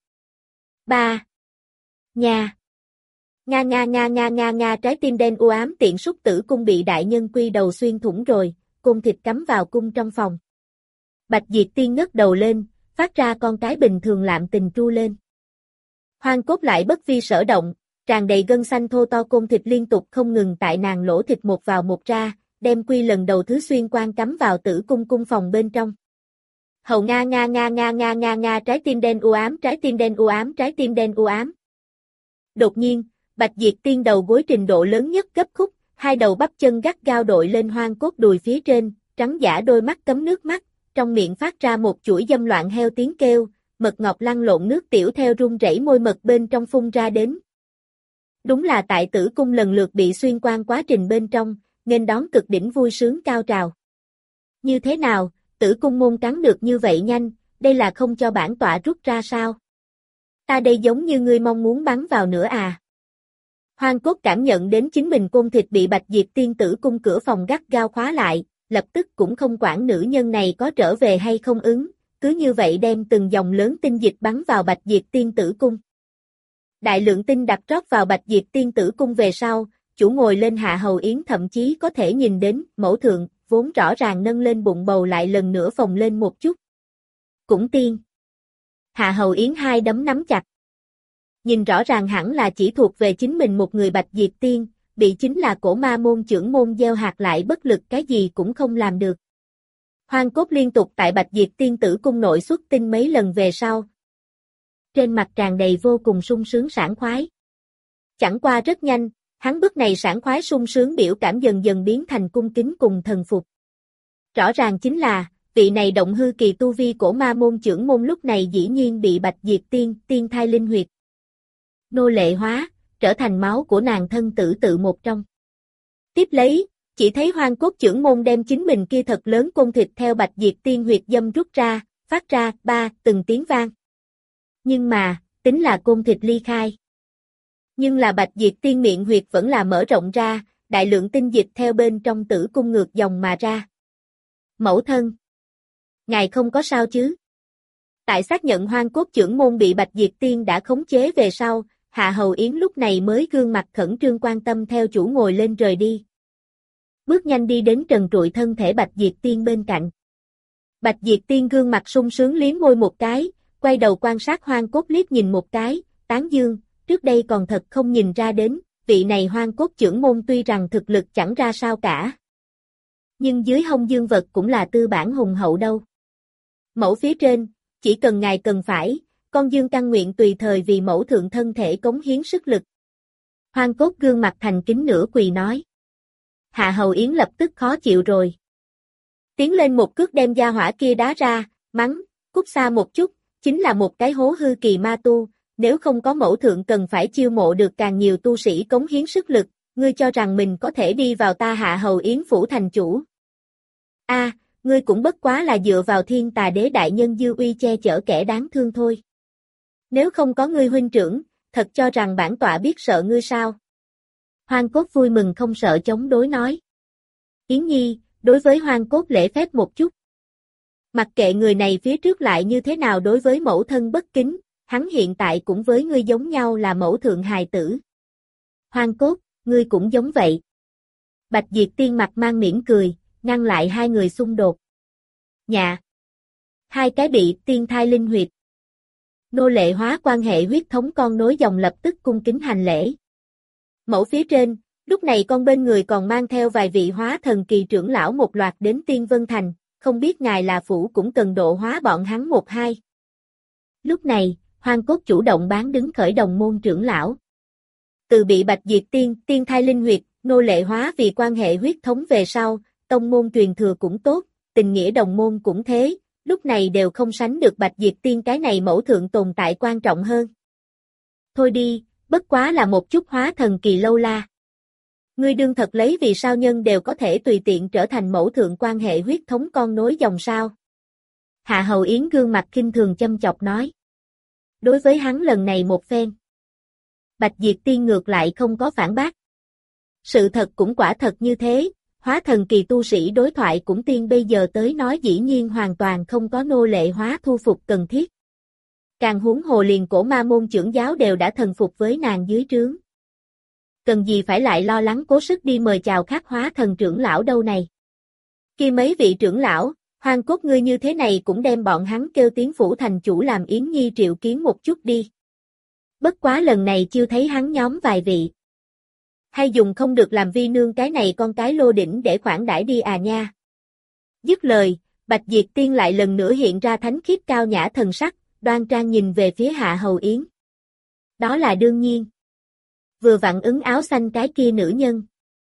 Speaker 1: ba, nha. Nga nga nga nga nga nga trái tim đen u ám tiện xúc tử cung bị đại nhân quy đầu xuyên thủng rồi, cung thịt cắm vào cung trong phòng. Bạch Diệp Tiên ngất đầu lên, phát ra con cái bình thường lạm tình tru lên. Hoang Cốt lại bất vi sở động, tràn đầy gân xanh thô to côn thịt liên tục không ngừng tại nàng lỗ thịt một vào một ra, đem quy lần đầu thứ xuyên quan cắm vào tử cung cung phòng bên trong. Hầu nga nga nga nga nga nga nga trái tim đen u ám, trái tim đen u ám, trái tim đen u ám. Đột nhiên, Bạch Diệp Tiên đầu gối trình độ lớn nhất gấp khúc, hai đầu bắp chân gắt gao đội lên Hoang Cốt đùi phía trên, trắng giả đôi mắt cấm nước mắt, trong miệng phát ra một chuỗi dâm loạn heo tiếng kêu, mật ngọt lăn lộn nước tiểu theo run rẩy môi mật bên trong phun ra đến. Đúng là tại tử cung lần lượt bị xuyên quan quá trình bên trong, nên đón cực đỉnh vui sướng cao trào. Như thế nào, tử cung môn cắn được như vậy nhanh, đây là không cho bản tọa rút ra sao? Ta đây giống như ngươi mong muốn bắn vào nữa à? Hoang Cốt cảm nhận đến chính mình côn thịt bị Bạch Diệp Tiên tử cung cửa phòng gắt gao khóa lại, lập tức cũng không quản nữ nhân này có trở về hay không ứng, cứ như vậy đem từng dòng lớn tinh dịch bắn vào Bạch Diệp Tiên tử cung. Đại lượng tinh đập rót vào Bạch Diệp Tiên tử cung về sau, chủ ngồi lên Hạ Hầu Yến thậm chí có thể nhìn đến, mẫu thượng, vốn rõ ràng nâng lên bụng bầu lại lần nữa phồng lên một chút. Cũng tiên. Hạ Hầu Yến hai đấm nắm chặt. Nhìn rõ ràng hẳn là chỉ thuộc về chính mình một người Bạch Diệp Tiên, bị chính là cổ ma môn chưởng môn gieo hạt lại bất lực cái gì cũng không làm được. Hoang Cốt liên tục tại Bạch Diệp Tiên Tử cung nội xuất tinh mấy lần về sau. Trên mặt tràn đầy vô cùng sung sướng sảng khoái. Chẳng qua rất nhanh, hắn bước này sảng khoái sung sướng biểu cảm dần dần biến thành cung kính cùng thần phục. Rõ ràng chính là, vị này động hư kỳ tu vi cổ ma môn chưởng môn lúc này dĩ nhiên bị Bạch Diệp Tiên, tiên thai linh huyệt nô lệ hóa, trở thành máu của nàng thân tử tự một trong. Tiếp lấy, chỉ thấy Hoang Cốt chưởng môn đem chính mình kia thật lớn côn thịt theo Bạch Diệp Tiên huyệt dâm rút ra, phát ra, ba, từng tiếng vang. Nhưng mà, tính là côn thịt ly khai. Nhưng là Bạch Diệp Tiên miệng huyệt vẫn là mở rộng ra, đại lượng tinh dịch theo bên trong tử cung ngược dòng mà ra. Mẫu thân! Ngài không có sao chứ? Tại xác nhận Hoang Cốt chưởng môn bị Bạch Diệp Tiên đã khống chế về sau, Hạ Hầu Yến lúc này mới gương mặt khẩn trương quan tâm theo chủ ngồi lên rời đi. Bước nhanh đi đến trần trụi thân thể Bạch Diệp Tiên bên cạnh. Bạch Diệp Tiên gương mặt sung sướng liếm môi một cái, quay đầu quan sát Hoang Cốt liếc nhìn một cái, tán dương, trước đây còn thật không nhìn ra đến, vị này Hoang Cốt chưởng môn tuy rằng thực lực chẳng ra sao cả. Nhưng dưới hông dương vật cũng là tư bản hùng hậu đâu. Mẫu phía trên, chỉ cần ngài cần phải, con dương căn nguyện tùy thời vì mẫu thượng thân thể cống hiến sức lực. Hoang Cốt gương mặt thành kính nửa quỳ nói. Hạ Hầu Yến lập tức khó chịu rồi. Tiến lên một cước đem gia hỏa kia đá ra, mắng, cút xa một chút, chính là một cái hố hư kỳ ma tu, nếu không có mẫu thượng cần phải chiêu mộ được càng nhiều tu sĩ cống hiến sức lực, ngươi cho rằng mình có thể đi vào ta Hạ Hầu Yến phủ thành chủ. A, à, ngươi cũng bất quá là dựa vào Thiên Tà Đế đại nhân dư uy che chở kẻ đáng thương thôi. Nếu không có ngươi huynh trưởng, thật cho rằng bản tọa biết sợ ngươi sao? Hoang Cốt vui mừng không sợ chống đối nói. Yến Nhi, đối với Hoang Cốt lễ phép một chút. Mặc kệ người này phía trước lại như thế nào đối với mẫu thân bất kính, hắn hiện tại cũng với ngươi giống nhau là mẫu thượng hài tử. Hoang Cốt, ngươi cũng giống vậy. Bạch Diệp Tiên mặt mang mỉm cười, ngăn lại hai người xung đột. Nhà. Hai cái bị tiên thai linh huyệt nô lệ hóa quan hệ huyết thống con nối dòng lập tức cung kính hành lễ. Mẫu phía trên, lúc này con bên người còn mang theo vài vị hóa thần kỳ trưởng lão một loạt đến Tiên Vân Thành, không biết ngài là phủ cũng cần độ hóa bọn hắn một hai. Lúc này, Hoang Cốt chủ động bán đứng khởi đồng môn trưởng lão. Từ bị Bạch Diệp Tiên, tiên thai linh huyệt, nô lệ hóa vì quan hệ huyết thống về sau, tông môn truyền thừa cũng tốt, tình nghĩa đồng môn cũng thế, lúc này đều không sánh được Bạch Diệp Tiên cái này mẫu thượng tồn tại quan trọng hơn. Thôi đi, bất quá là một chút hóa thần kỳ lâu la. Ngươi đương thật lấy vì sao nhân đều có thể tùy tiện trở thành mẫu thượng quan hệ huyết thống con nối dòng sao? Hạ Hầu Yến gương mặt khinh thường châm chọc nói. Đối với hắn lần này một phen, Bạch Diệp Tiên ngược lại không có phản bác. Sự thật cũng quả thật như thế, hóa thần kỳ tu sĩ đối thoại cũng tiên bây giờ tới nói dĩ nhiên hoàn toàn không có nô lệ hóa thu phục cần thiết. Càng huống hồ liền cổ ma môn trưởng giáo đều đã thần phục với nàng dưới trướng. Cần gì phải lại lo lắng cố sức đi mời chào khác hóa thần trưởng lão đâu này. Khi mấy vị trưởng lão, Hoang Cốt ngươi như thế này cũng đem bọn hắn kêu tiếng phủ thành chủ làm Yến Nhi triệu kiến một chút đi. Bất quá lần này chưa thấy hắn nhóm vài vị. Hay dùng không được làm vi nương cái này con cái lô đỉnh để khoản đãi đi à nha. Dứt lời, Bạch Diệp Tiên lại lần nữa hiện ra thánh khiết cao nhã thần sắc, đoan trang nhìn về phía Hạ Hầu Yến. Đó là đương nhiên. Vừa vặn ứng áo xanh cái kia nữ nhân.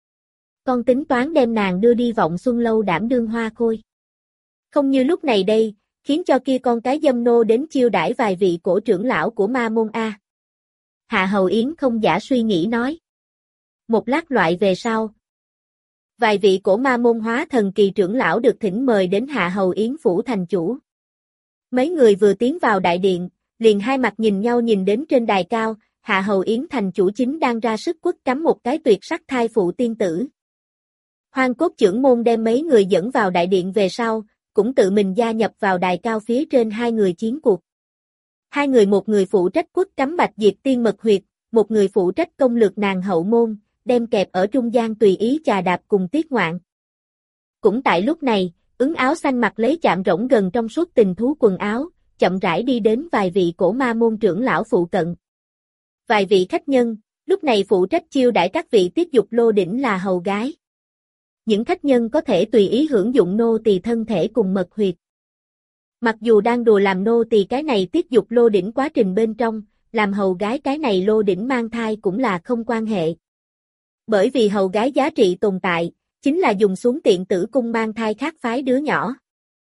Speaker 1: Con tính toán đem nàng đưa đi Vọng Xuân Lâu đảm đương hoa khôi. Không như lúc này đây, khiến cho kia con cái dâm nô đến chiêu đãi vài vị cổ trưởng lão của ma môn A. Hạ Hầu Yến không giả suy nghĩ nói. Một lát loại về sau. Vài vị cổ ma môn hóa thần kỳ trưởng lão được thỉnh mời đến Hạ Hầu Yến phủ thành chủ. Mấy người vừa tiến vào đại điện, liền hai mặt nhìn nhau nhìn đến trên đài cao, Hạ Hầu Yến thành chủ chính đang ra sức quất cắm một cái tuyệt sắc thai phụ tiên tử. Hoang Cốt trưởng môn đem mấy người dẫn vào đại điện về sau, cũng tự mình gia nhập vào đài cao phía trên hai người chiến cuộc. Hai người một người phụ trách quất cắm Bạch Diệp Tiên mật huyệt, một người phụ trách công lược nàng hậu môn, đem kẹp ở trung gian tùy ý chà đạp cùng tiết ngoạn. Cũng tại lúc này, ứng áo xanh mặc lấy chạm rỗng gần trong suốt tình thú quần áo, chậm rãi đi đến vài vị cổ ma môn trưởng lão phụ cận. Vài vị khách nhân, Lúc này phụ trách chiêu đãi các vị tiết dục lô đỉnh là hầu gái. Những khách nhân có thể tùy ý hưởng dụng nô tỳ thân thể cùng mật huyệt. Mặc dù đang đùa làm nô tỳ cái này tiết dục lô đỉnh quá trình bên trong, làm hầu gái cái này lô đỉnh mang thai cũng là không quan hệ. Bởi vì hầu gái giá trị tồn tại, chính là dùng xuống tiện tử cung mang thai khác phái đứa nhỏ.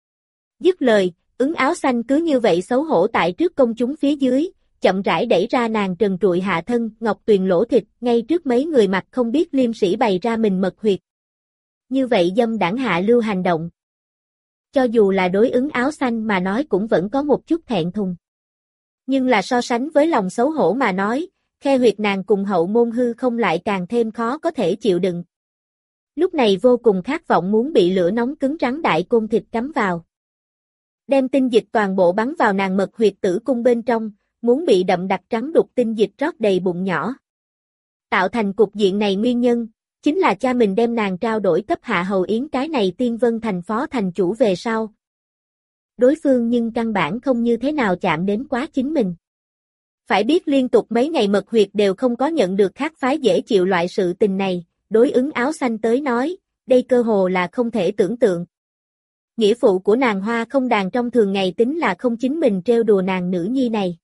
Speaker 1: Dứt lời, Ứng áo xanh cứ như vậy xấu hổ tại trước công chúng phía dưới, chậm rãi đẩy ra nàng trần trụi hạ thân, ngọc tuyền lỗ thịt, ngay trước mấy người mặt không biết liêm sĩ bày ra mình mật huyệt. Như vậy dâm đảng hạ lưu hành động. Cho dù là đối Ứng áo xanh mà nói cũng vẫn có một chút thẹn thùng. Nhưng là so sánh với lòng xấu hổ mà nói, khe huyệt nàng cùng hậu môn hư không lại càng thêm khó có thể chịu đựng. Lúc này vô cùng khát vọng muốn bị lửa nóng cứng rắn đại côn thịt cắm vào. Đem tinh dịch toàn bộ bắn vào nàng mật huyệt tử cung bên trong, muốn bị đậm đặc trắng đục tinh dịch rót đầy bụng nhỏ. Tạo thành cục diện này nguyên nhân, chính là cha mình đem nàng trao đổi cấp Hạ Hầu Yến cái này Tiên Vân thành phó thành chủ về sau. Đối phương nhưng căn bản không như thế nào chạm đến quá chính mình. Phải biết liên tục mấy ngày mật huyệt đều không có nhận được khác phái dễ chịu loại sự tình này, đối Ứng áo xanh tới nói, đây cơ hồ là không thể tưởng tượng. Nghĩa phụ của nàng Hoa Không Đàn trong thường ngày tính là không chính mình trêu đùa nàng nữ nhi này.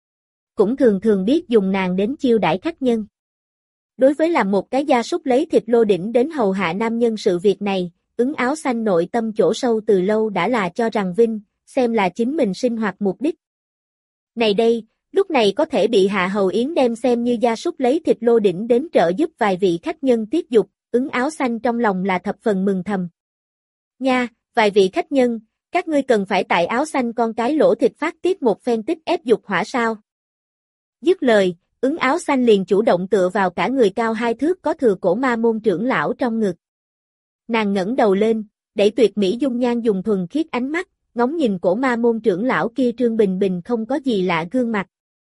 Speaker 1: Cũng thường thường biết dùng nàng đến chiêu đãi khách nhân. Đối với làm một cái gia súc lấy thịt lô đỉnh đến hầu hạ nam nhân sự việc này, Ứng áo xanh nội tâm chỗ sâu từ lâu đã là cho rằng vinh, xem là chính mình sinh hoạt mục đích. Này đây, lúc này có thể bị Hạ Hầu Yến đem xem như gia súc lấy thịt lô đỉnh đến trợ giúp vài vị khách nhân tiết dục, Ứng áo xanh trong lòng là thập phần mừng thầm. Nha, vài vị khách nhân, các ngươi cần phải tại áo xanh con cái lỗ thịt phát tiết một phen tích ép dục hỏa sao? Dứt lời, Ứng áo xanh liền chủ động tựa vào cả người cao hai thước có thừa cổ ma môn trưởng lão trong ngực. Nàng ngẩng đầu lên, đẩy tuyệt mỹ dung nhan dùng thuần khiết ánh mắt, ngóng nhìn cổ ma môn trưởng lão kia trương bình bình không có gì lạ gương mặt.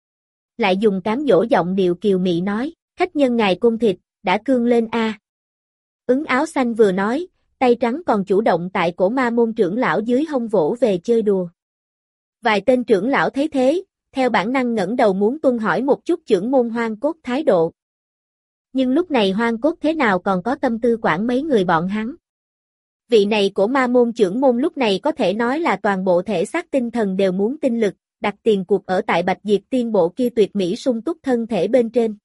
Speaker 1: Lại dùng cám dỗ giọng điệu kiều mị nói, khách nhân ngài cung thịt, đã cương lên a. À. Ứng áo xanh vừa nói, tay trắng còn chủ động tại cổ ma môn trưởng lão dưới hông vỗ về chơi đùa. Vài tên trưởng lão thấy thế, theo bản năng ngẩng đầu muốn tuân hỏi một chút trưởng môn Hoang Cốt thái độ. Nhưng lúc này Hoang Cốt thế nào còn có tâm tư quản mấy người bọn hắn. Vị này của ma môn trưởng môn lúc này có thể nói là toàn bộ thể xác tinh thần đều muốn tinh lực, đặt tiền cuộc ở tại Bạch Diệt Tiên bộ kia tuyệt mỹ sung túc thân thể bên trên.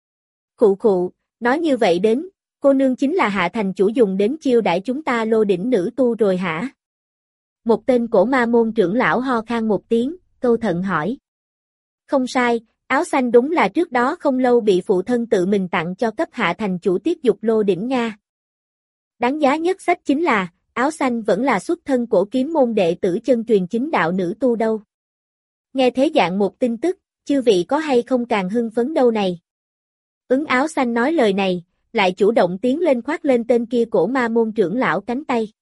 Speaker 1: Khụ khụ, nói như vậy đến, cô nương chính là Hạ thành chủ dùng đến chiêu đãi chúng ta lô đỉnh nữ tu rồi hả? Một tên cổ ma môn trưởng lão ho khan một tiếng, câu thận hỏi. Không sai, áo xanh đúng là trước đó không lâu bị phụ thân tự mình tặng cho cấp Hạ thành chủ tiết dục lô đỉnh Nga. Đáng giá nhất sách chính là, áo xanh vẫn là xuất thân cổ kiếm môn đệ tử chân truyền chính đạo nữ tu đâu. Nghe thế dạng một tin tức, chư vị có hay không càng hưng phấn đâu này. Ứng áo xanh nói lời này, lại chủ động tiến lên khoác lên tên kia cổ ma môn trưởng lão cánh tay.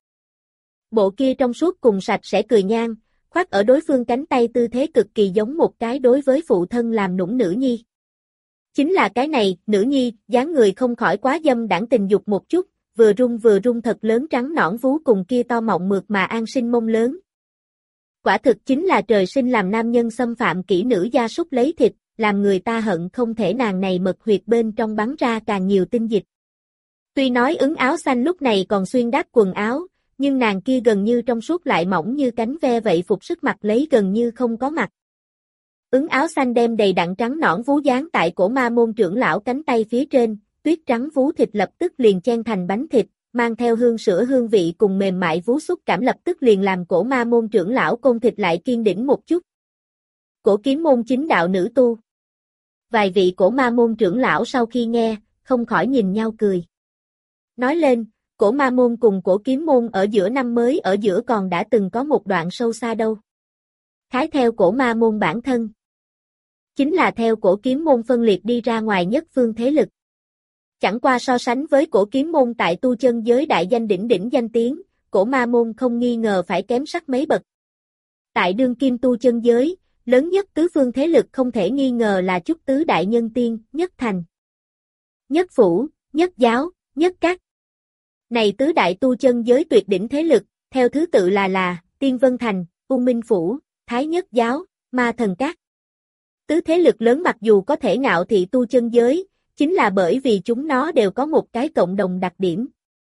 Speaker 1: Bộ kia trong suốt cùng sạch sẽ cười nhang, khoác ở đối phương cánh tay tư thế cực kỳ giống một cái đối với phụ thân làm nũng nữ nhi. Chính là cái này, nữ nhi, dáng người không khỏi quá dâm đãng tình dục một chút, vừa rung vừa rung thật lớn trắng nõn vú cùng kia to mọng mượt mà an sinh mông lớn. Quả thực chính là trời sinh làm nam nhân xâm phạm kỹ nữ gia súc lấy thịt, làm người ta hận không thể nàng này mật huyệt bên trong bắn ra càng nhiều tinh dịch. Tuy nói Ứng áo xanh lúc này còn xuyên đáp quần áo, nhưng nàng kia gần như trong suốt lại mỏng như cánh ve vậy phục sức mặc lấy gần như không có mặt. Ứng áo xanh đem đầy đặn trắng nõn vú dán tại cổ ma môn trưởng lão cánh tay phía trên, tuyết trắng vú thịt lập tức liền chen thành bánh thịt, mang theo hương sữa hương vị cùng mềm mại vú xúc cảm lập tức liền làm cổ ma môn trưởng lão côn thịt lại kiên đỉnh một chút. Cổ kiếm môn chính đạo nữ tu. Vài vị cổ ma môn trưởng lão sau khi nghe, không khỏi nhìn nhau cười. Nói lên, cổ ma môn cùng cổ kiếm môn ở giữa năm mới ở giữa còn đã từng có một đoạn sâu xa đâu. Khái theo cổ ma môn bản thân. Chính là theo cổ kiếm môn phân liệt đi ra ngoài nhất phương thế lực. Chẳng qua so sánh với cổ kiếm môn tại tu chân giới đại danh đỉnh đỉnh danh tiếng, cổ ma môn không nghi ngờ phải kém sắc mấy bậc. Tại đương kim tu chân giới, lớn nhất tứ phương thế lực không thể nghi ngờ là Chúc Tứ Đại Nhân Tiên, Nhất Thành, Nhất Phủ, Nhất Giáo, Nhất Các. Này tứ đại tu chân giới tuyệt đỉnh thế lực, theo thứ tự là là, Tiên Vân Thành, U Minh Phủ, Thái Nhất Giáo, Ma Thần Các. Tứ thế lực lớn mặc dù có thể ngạo thị tu chân giới, chính là bởi vì chúng nó đều có một cái cộng đồng đặc điểm.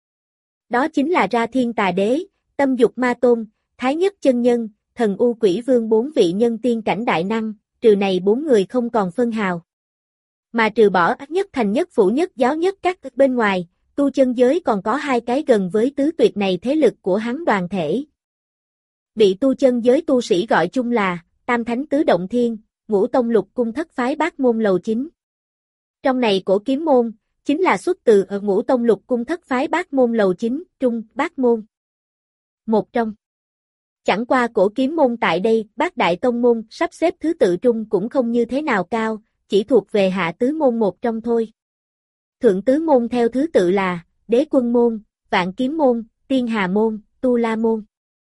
Speaker 1: Đó chính là Ra Thiên Tà Đế, Tâm Dục Ma Tôn, Thái Nhất Chân Nhân, Thần U Quỷ Vương bốn vị nhân tiên cảnh đại năng, trừ này bốn người không còn phân hào. Mà trừ bỏ Nhất Thành Nhất Phủ Nhất Giáo Nhất các bên ngoài, tu chân giới còn có hai cái gần với tứ tuyệt này thế lực của hắn đoàn thể. Bị tu chân giới tu sĩ gọi chung là Tam Thánh Tứ Động Thiên, Ngũ Tông Lục Cung Thất Phái Bát Môn Lầu Chính. Trong này Cổ Kiếm Môn, chính là xuất từ ở Ngũ Tông Lục Cung Thất Phái Bát Môn Lầu Chính, Trung, Bát Môn. Một trong. Chẳng qua Cổ Kiếm Môn tại đây, Bát Đại Tông Môn sắp xếp thứ tự trung cũng không như thế nào cao, chỉ thuộc về hạ tứ môn một trong thôi. Thượng tứ môn theo thứ tự là Đế Quân Môn, Vạn Kiếm Môn, Tiên Hà Môn, Tu La Môn.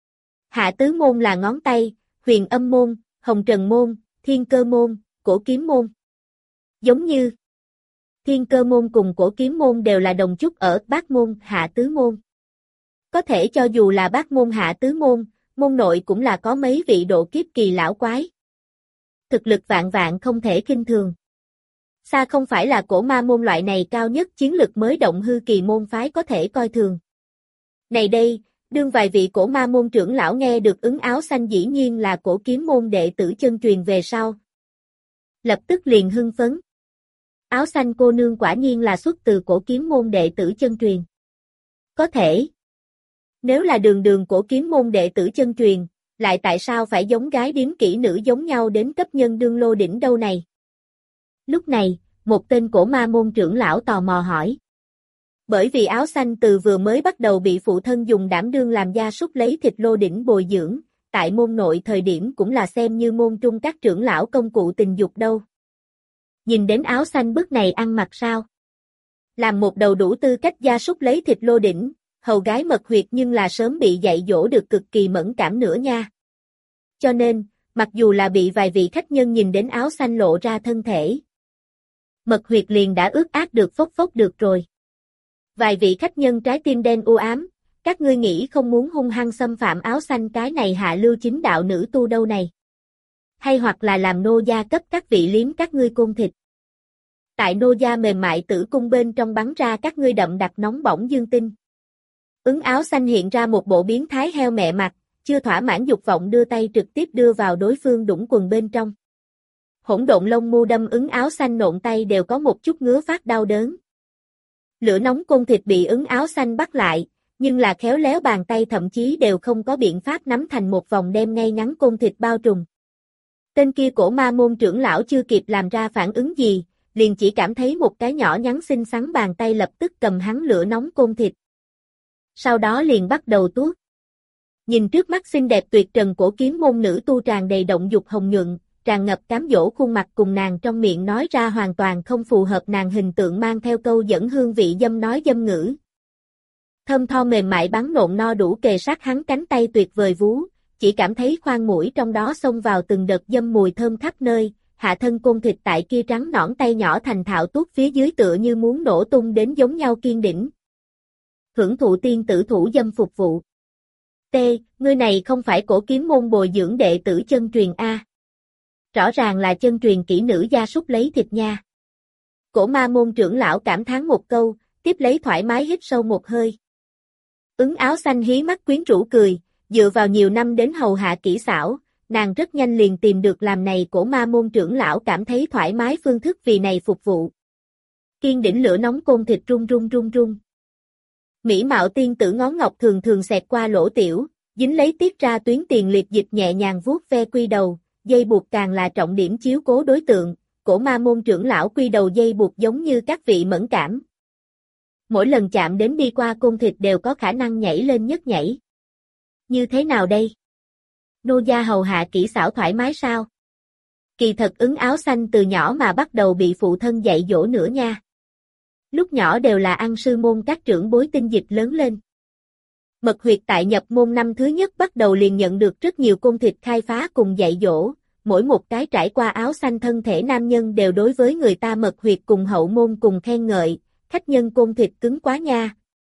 Speaker 1: Hạ tứ môn là Ngón Tay, Huyền Âm Môn, Hồng Trần Môn, Thiên Cơ Môn, Cổ Kiếm Môn. Giống như Thiên Cơ Môn cùng Cổ Kiếm Môn đều là đồng chút ở Bát Môn, Hạ tứ môn. Có thể cho dù là Bát Môn Hạ tứ môn, môn nội cũng là có mấy vị độ kiếp kỳ lão quái. Thực lực vạn vạn không thể khinh thường. Xa không phải là Cổ Ma Môn loại này cao nhất chiến lực mới động hư kỳ môn phái có thể coi thường. Này đây, đương vài vị Cổ Ma Môn trưởng lão nghe được ứng áo xanh dĩ nhiên là Cổ Kiếm Môn đệ tử chân truyền về sau. Lập tức liền hưng phấn. Áo xanh cô nương quả nhiên là xuất từ Cổ Kiếm Môn đệ tử chân truyền. Có thể. Nếu là đường đường Cổ Kiếm Môn đệ tử chân truyền, lại tại sao phải giống gái điếm kỹ nữ giống nhau đến cấp nhân đương lô đỉnh đâu này? Lúc này, một tên Cổ Ma Môn trưởng lão tò mò hỏi. Bởi vì áo xanh từ vừa mới bắt đầu bị phụ thân dùng đảm đương làm gia súc lấy thịt lô đỉnh bồi dưỡng, tại môn nội thời điểm cũng là xem như môn trung các trưởng lão công cụ tình dục đâu. Nhìn đến áo xanh bức này ăn mặc sao? Làm một đầu đủ tư cách gia súc lấy thịt lô đỉnh, hầu gái mật huyệt nhưng là sớm bị dạy dỗ được cực kỳ mẫn cảm nữa nha. Cho nên, mặc dù là bị vài vị khách nhân nhìn đến áo xanh lộ ra thân thể, mật huyệt liền đã ướt át được phốc phốc được rồi. Vài vị khách nhân trái tim đen u ám, các ngươi nghĩ không muốn hung hăng xâm phạm áo xanh cái này hạ lưu chính đạo nữ tu đâu này. Hay hoặc là làm nô gia cấp các vị liếm các ngươi côn thịt. Tại nô gia mềm mại tử cung bên trong bắn ra các ngươi đậm đặc nóng bỏng dương tinh. Ứng áo xanh hiện ra một bộ biến thái heo mẹ mặt, chưa thỏa mãn dục vọng đưa tay trực tiếp đưa vào đối phương đũng quần bên trong. Hỗn độn lông mu đâm ứng áo xanh nộn tay đều có một chút ngứa phát đau đớn. Lửa nóng côn thịt bị ứng áo xanh bắt lại, nhưng là khéo léo bàn tay thậm chí đều không có biện pháp nắm thành một vòng đem ngay ngắn côn thịt bao trùm. Tên kia Cổ Ma Môn trưởng lão chưa kịp làm ra phản ứng gì, liền chỉ cảm thấy một cái nhỏ nhắn xinh xắn bàn tay lập tức cầm hắn lửa nóng côn thịt. Sau đó liền bắt đầu tuốt. Nhìn trước mắt xinh đẹp tuyệt trần Cổ Kiếm Môn nữ tu tràn đầy động dục hồng nhuận, tràn ngập cám dỗ khuôn mặt cùng nàng trong miệng nói ra hoàn toàn không phù hợp nàng hình tượng mang theo câu dẫn hương vị dâm nói dâm ngữ. Thơm tho mềm mại bắn nộn no đủ kề sát hắn cánh tay tuyệt vời vú, chỉ cảm thấy khoang mũi trong đó xông vào từng đợt dâm mùi thơm khắp nơi, hạ thân côn thịt tại kia trắng nõn tay nhỏ thành thạo tuốt phía dưới tựa như muốn nổ tung đến giống nhau kiên đỉnh. Hưởng thụ tiên tử thủ dâm phục vụ. T, ngươi này không phải Cổ Kiếm Môn bồi dưỡng đệ tử chân truyền A. Rõ ràng là chân truyền kỹ nữ gia súc lấy thịt nha. Cổ Ma Môn trưởng lão cảm thán một câu, tiếp lấy thoải mái hít sâu một hơi. Ứng áo xanh hí mắt quyến rũ cười, dựa vào nhiều năm đến hầu hạ kỹ xảo, nàng rất nhanh liền tìm được làm này Cổ Ma Môn trưởng lão cảm thấy thoải mái phương thức vì này phục vụ. Kiên đỉnh lửa nóng côn thịt run run run run. Mỹ mạo tiên tử ngón ngọc thường thường xẹt qua lỗ tiểu, dính lấy tiết ra tuyến tiền liệt dịch nhẹ nhàng vuốt ve quy đầu, dây buộc càng là trọng điểm chiếu cố đối tượng, Cổ Ma Môn trưởng lão quy đầu dây buộc giống như các vị mẫn cảm. Mỗi lần chạm đến đi qua côn thịt đều có khả năng nhảy lên nhất nhảy. Như thế nào đây? Nô gia hầu hạ kỹ xảo thoải mái sao? Kỳ thật ứng áo xanh từ nhỏ mà bắt đầu bị phụ thân dạy dỗ nữa nha. Lúc nhỏ đều là ăn sư môn các trưởng bối tinh dịch lớn lên. Mật huyệt tại nhập môn năm thứ nhất bắt đầu liền nhận được rất nhiều côn thịt khai phá cùng dạy dỗ, mỗi một cái trải qua áo xanh thân thể nam nhân đều đối với người ta mật huyệt cùng hậu môn cùng khen ngợi, khách nhân côn thịt cứng quá nha.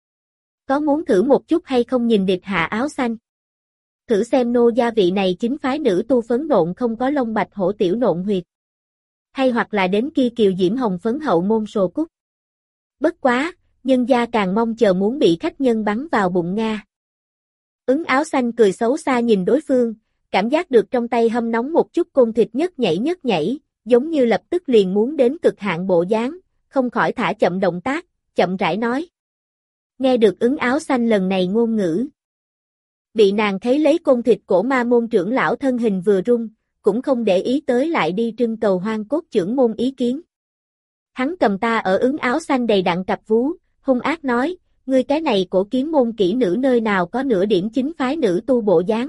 Speaker 1: Có muốn thử một chút hay không nhìn địch hạ áo xanh? Thử xem nô gia vị này chính phái nữ tu phấn nộn không có lông bạch hổ tiểu nộn huyệt. Hay hoặc là đến kia kiều diễm hồng phấn hậu môn sồ cúc. Bất quá, nhân gia càng mong chờ muốn bị khách nhân bắn vào bụng Nga. Ứng áo xanh cười xấu xa nhìn đối phương, cảm giác được trong tay hâm nóng một chút côn thịt nhất nhảy nhất nhảy, giống như lập tức liền muốn đến cực hạn bộ dáng, không khỏi thả chậm động tác, chậm rãi nói. Nghe được ứng áo xanh lần này ngôn ngữ. Bị nàng thấy lấy côn thịt cổ ma môn trưởng lão thân hình vừa rung, cũng không để ý tới lại đi trưng cầu hoang cốt trưởng môn ý kiến. Hắn cầm ta ở ứng áo xanh đầy đặn cặp vú, hung ác nói, ngươi cái này cổ kiếm môn kỹ nữ nơi nào có nửa điểm chính phái nữ tu bộ dáng.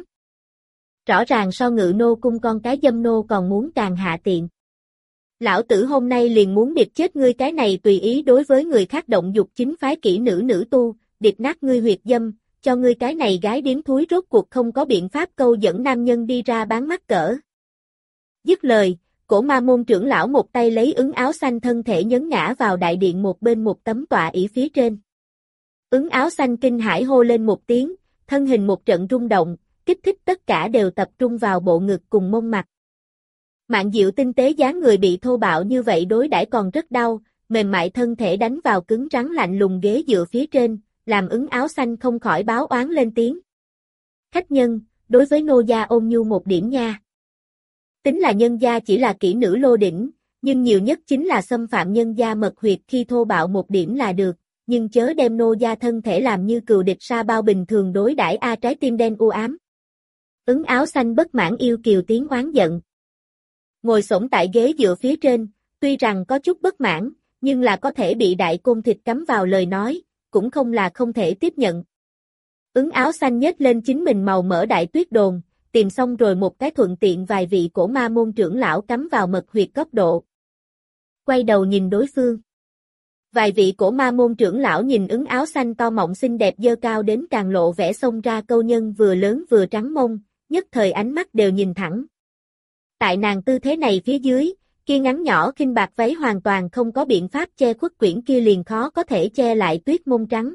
Speaker 1: Rõ ràng so ngự nô cung con cái dâm nô còn muốn càng hạ tiện. Lão tử hôm nay liền muốn điệp chết ngươi cái này tùy ý đối với người khác động dục chính phái kỹ nữ nữ tu, điệp nát ngươi huyệt dâm, cho ngươi cái này gái điếm thúi rốt cuộc không có biện pháp câu dẫn nam nhân đi ra bán mắc cỡ. Dứt lời, cổ ma môn trưởng lão một tay lấy ứng áo xanh thân thể nhấn ngã vào đại điện một bên một tấm tọa ỷ phía trên. Ứng áo xanh kinh hãi hô lên một tiếng, thân hình một trận rung động, kích thích tất cả đều tập trung vào bộ ngực cùng mông mặt. Mạn Diệu tinh tế dáng người bị thô bạo như vậy đối đãi còn rất đau, mềm mại thân thể đánh vào cứng rắn lạnh lùng ghế dựa phía trên, làm ứng áo xanh không khỏi báo oán lên tiếng. Khách nhân, đối với nô gia ôn nhu một điểm nha. Tính là nhân gia chỉ là kỹ nữ lô đỉnh, nhưng nhiều nhất chính là xâm phạm nhân gia mật huyệt khi thô bạo một điểm là được, nhưng chớ đem nô gia thân thể làm như cừu địch sa bao bình thường đối đãi a trái tim đen u ám. Ứng áo xanh bất mãn yêu kiều tiếng oán giận. Ngồi xổm tại ghế dựa phía trên, tuy rằng có chút bất mãn, nhưng là có thể bị đại côn thịt cắm vào lời nói, cũng không là không thể tiếp nhận. Ứng áo xanh nhếch lên chính mình màu mỡ đại tuyết đồn, tìm xong rồi một cái thuận tiện vài vị cổ ma môn trưởng lão cắm vào mật huyệt góc độ. Quay đầu nhìn đối phương. Vài vị cổ ma môn trưởng lão nhìn ứng áo xanh to mọng xinh đẹp dơ cao đến càng lộ vẻ xông ra câu nhân vừa lớn vừa trắng mông, nhất thời ánh mắt đều nhìn thẳng. Tại nàng tư thế này phía dưới, kia ngắn nhỏ khinh bạc váy hoàn toàn không có biện pháp che khuất quyển kia liền khó có thể che lại tuyết mông trắng.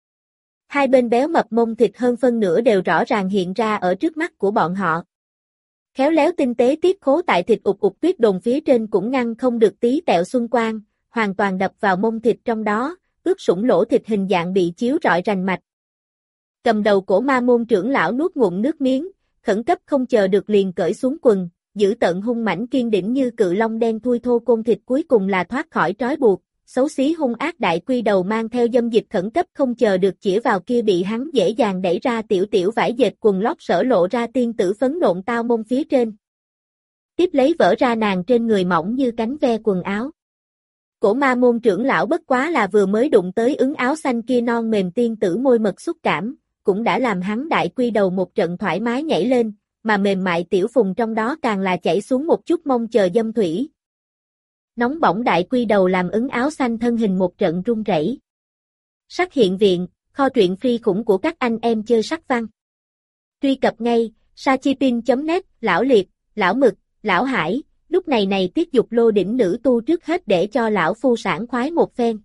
Speaker 1: Hai bên béo mập mông thịt hơn phân nửa đều rõ ràng hiện ra ở trước mắt của bọn họ. Khéo léo tinh tế tiếp khố tại thịt ụt ụt tuyết đồn phía trên cũng ngăn không được tí tẹo xuân quang, hoàn toàn đập vào mông thịt trong đó, ướt sũng lỗ thịt hình dạng bị chiếu rọi rành mạch. Cầm đầu cổ ma môn trưởng lão nuốt ngụm nước miếng, khẩn cấp không chờ được liền cởi xuống quần, giữ tận hung mãnh kiên đỉnh như cự long đen thui thô côn thịt cuối cùng là thoát khỏi trói buộc, xấu xí hung ác đại quy đầu mang theo dâm dịch khẩn cấp không chờ được chĩa vào kia bị hắn dễ dàng đẩy ra tiểu tiểu vải dệt quần lót sở lộ ra tiên tử phấn nộn tao mông phía trên. Tiếp lấy vỡ ra nàng trên người mỏng như cánh ve quần áo. Cổ ma môn trưởng lão bất quá là vừa mới đụng tới ứng áo xanh kia non mềm tiên tử môi mật xúc cảm, cũng đã làm hắn đại quy đầu một trận thoải mái nhảy lên, mà mềm mại tiểu phùng trong đó càng là chảy xuống một chút mông chờ dâm thủy. Nóng bỏng đại quy đầu làm ứng áo xanh thân hình một trận run rẩy. Sắc hiện viện, kho truyện free khủng của các anh em chơi sắc văn. Truy cập ngay, sachipin chấm net, lão liệt, lão mực, lão hải, lúc này này tiết dục lô đỉnh nữ tu trước hết để cho lão phu sảng khoái một phen.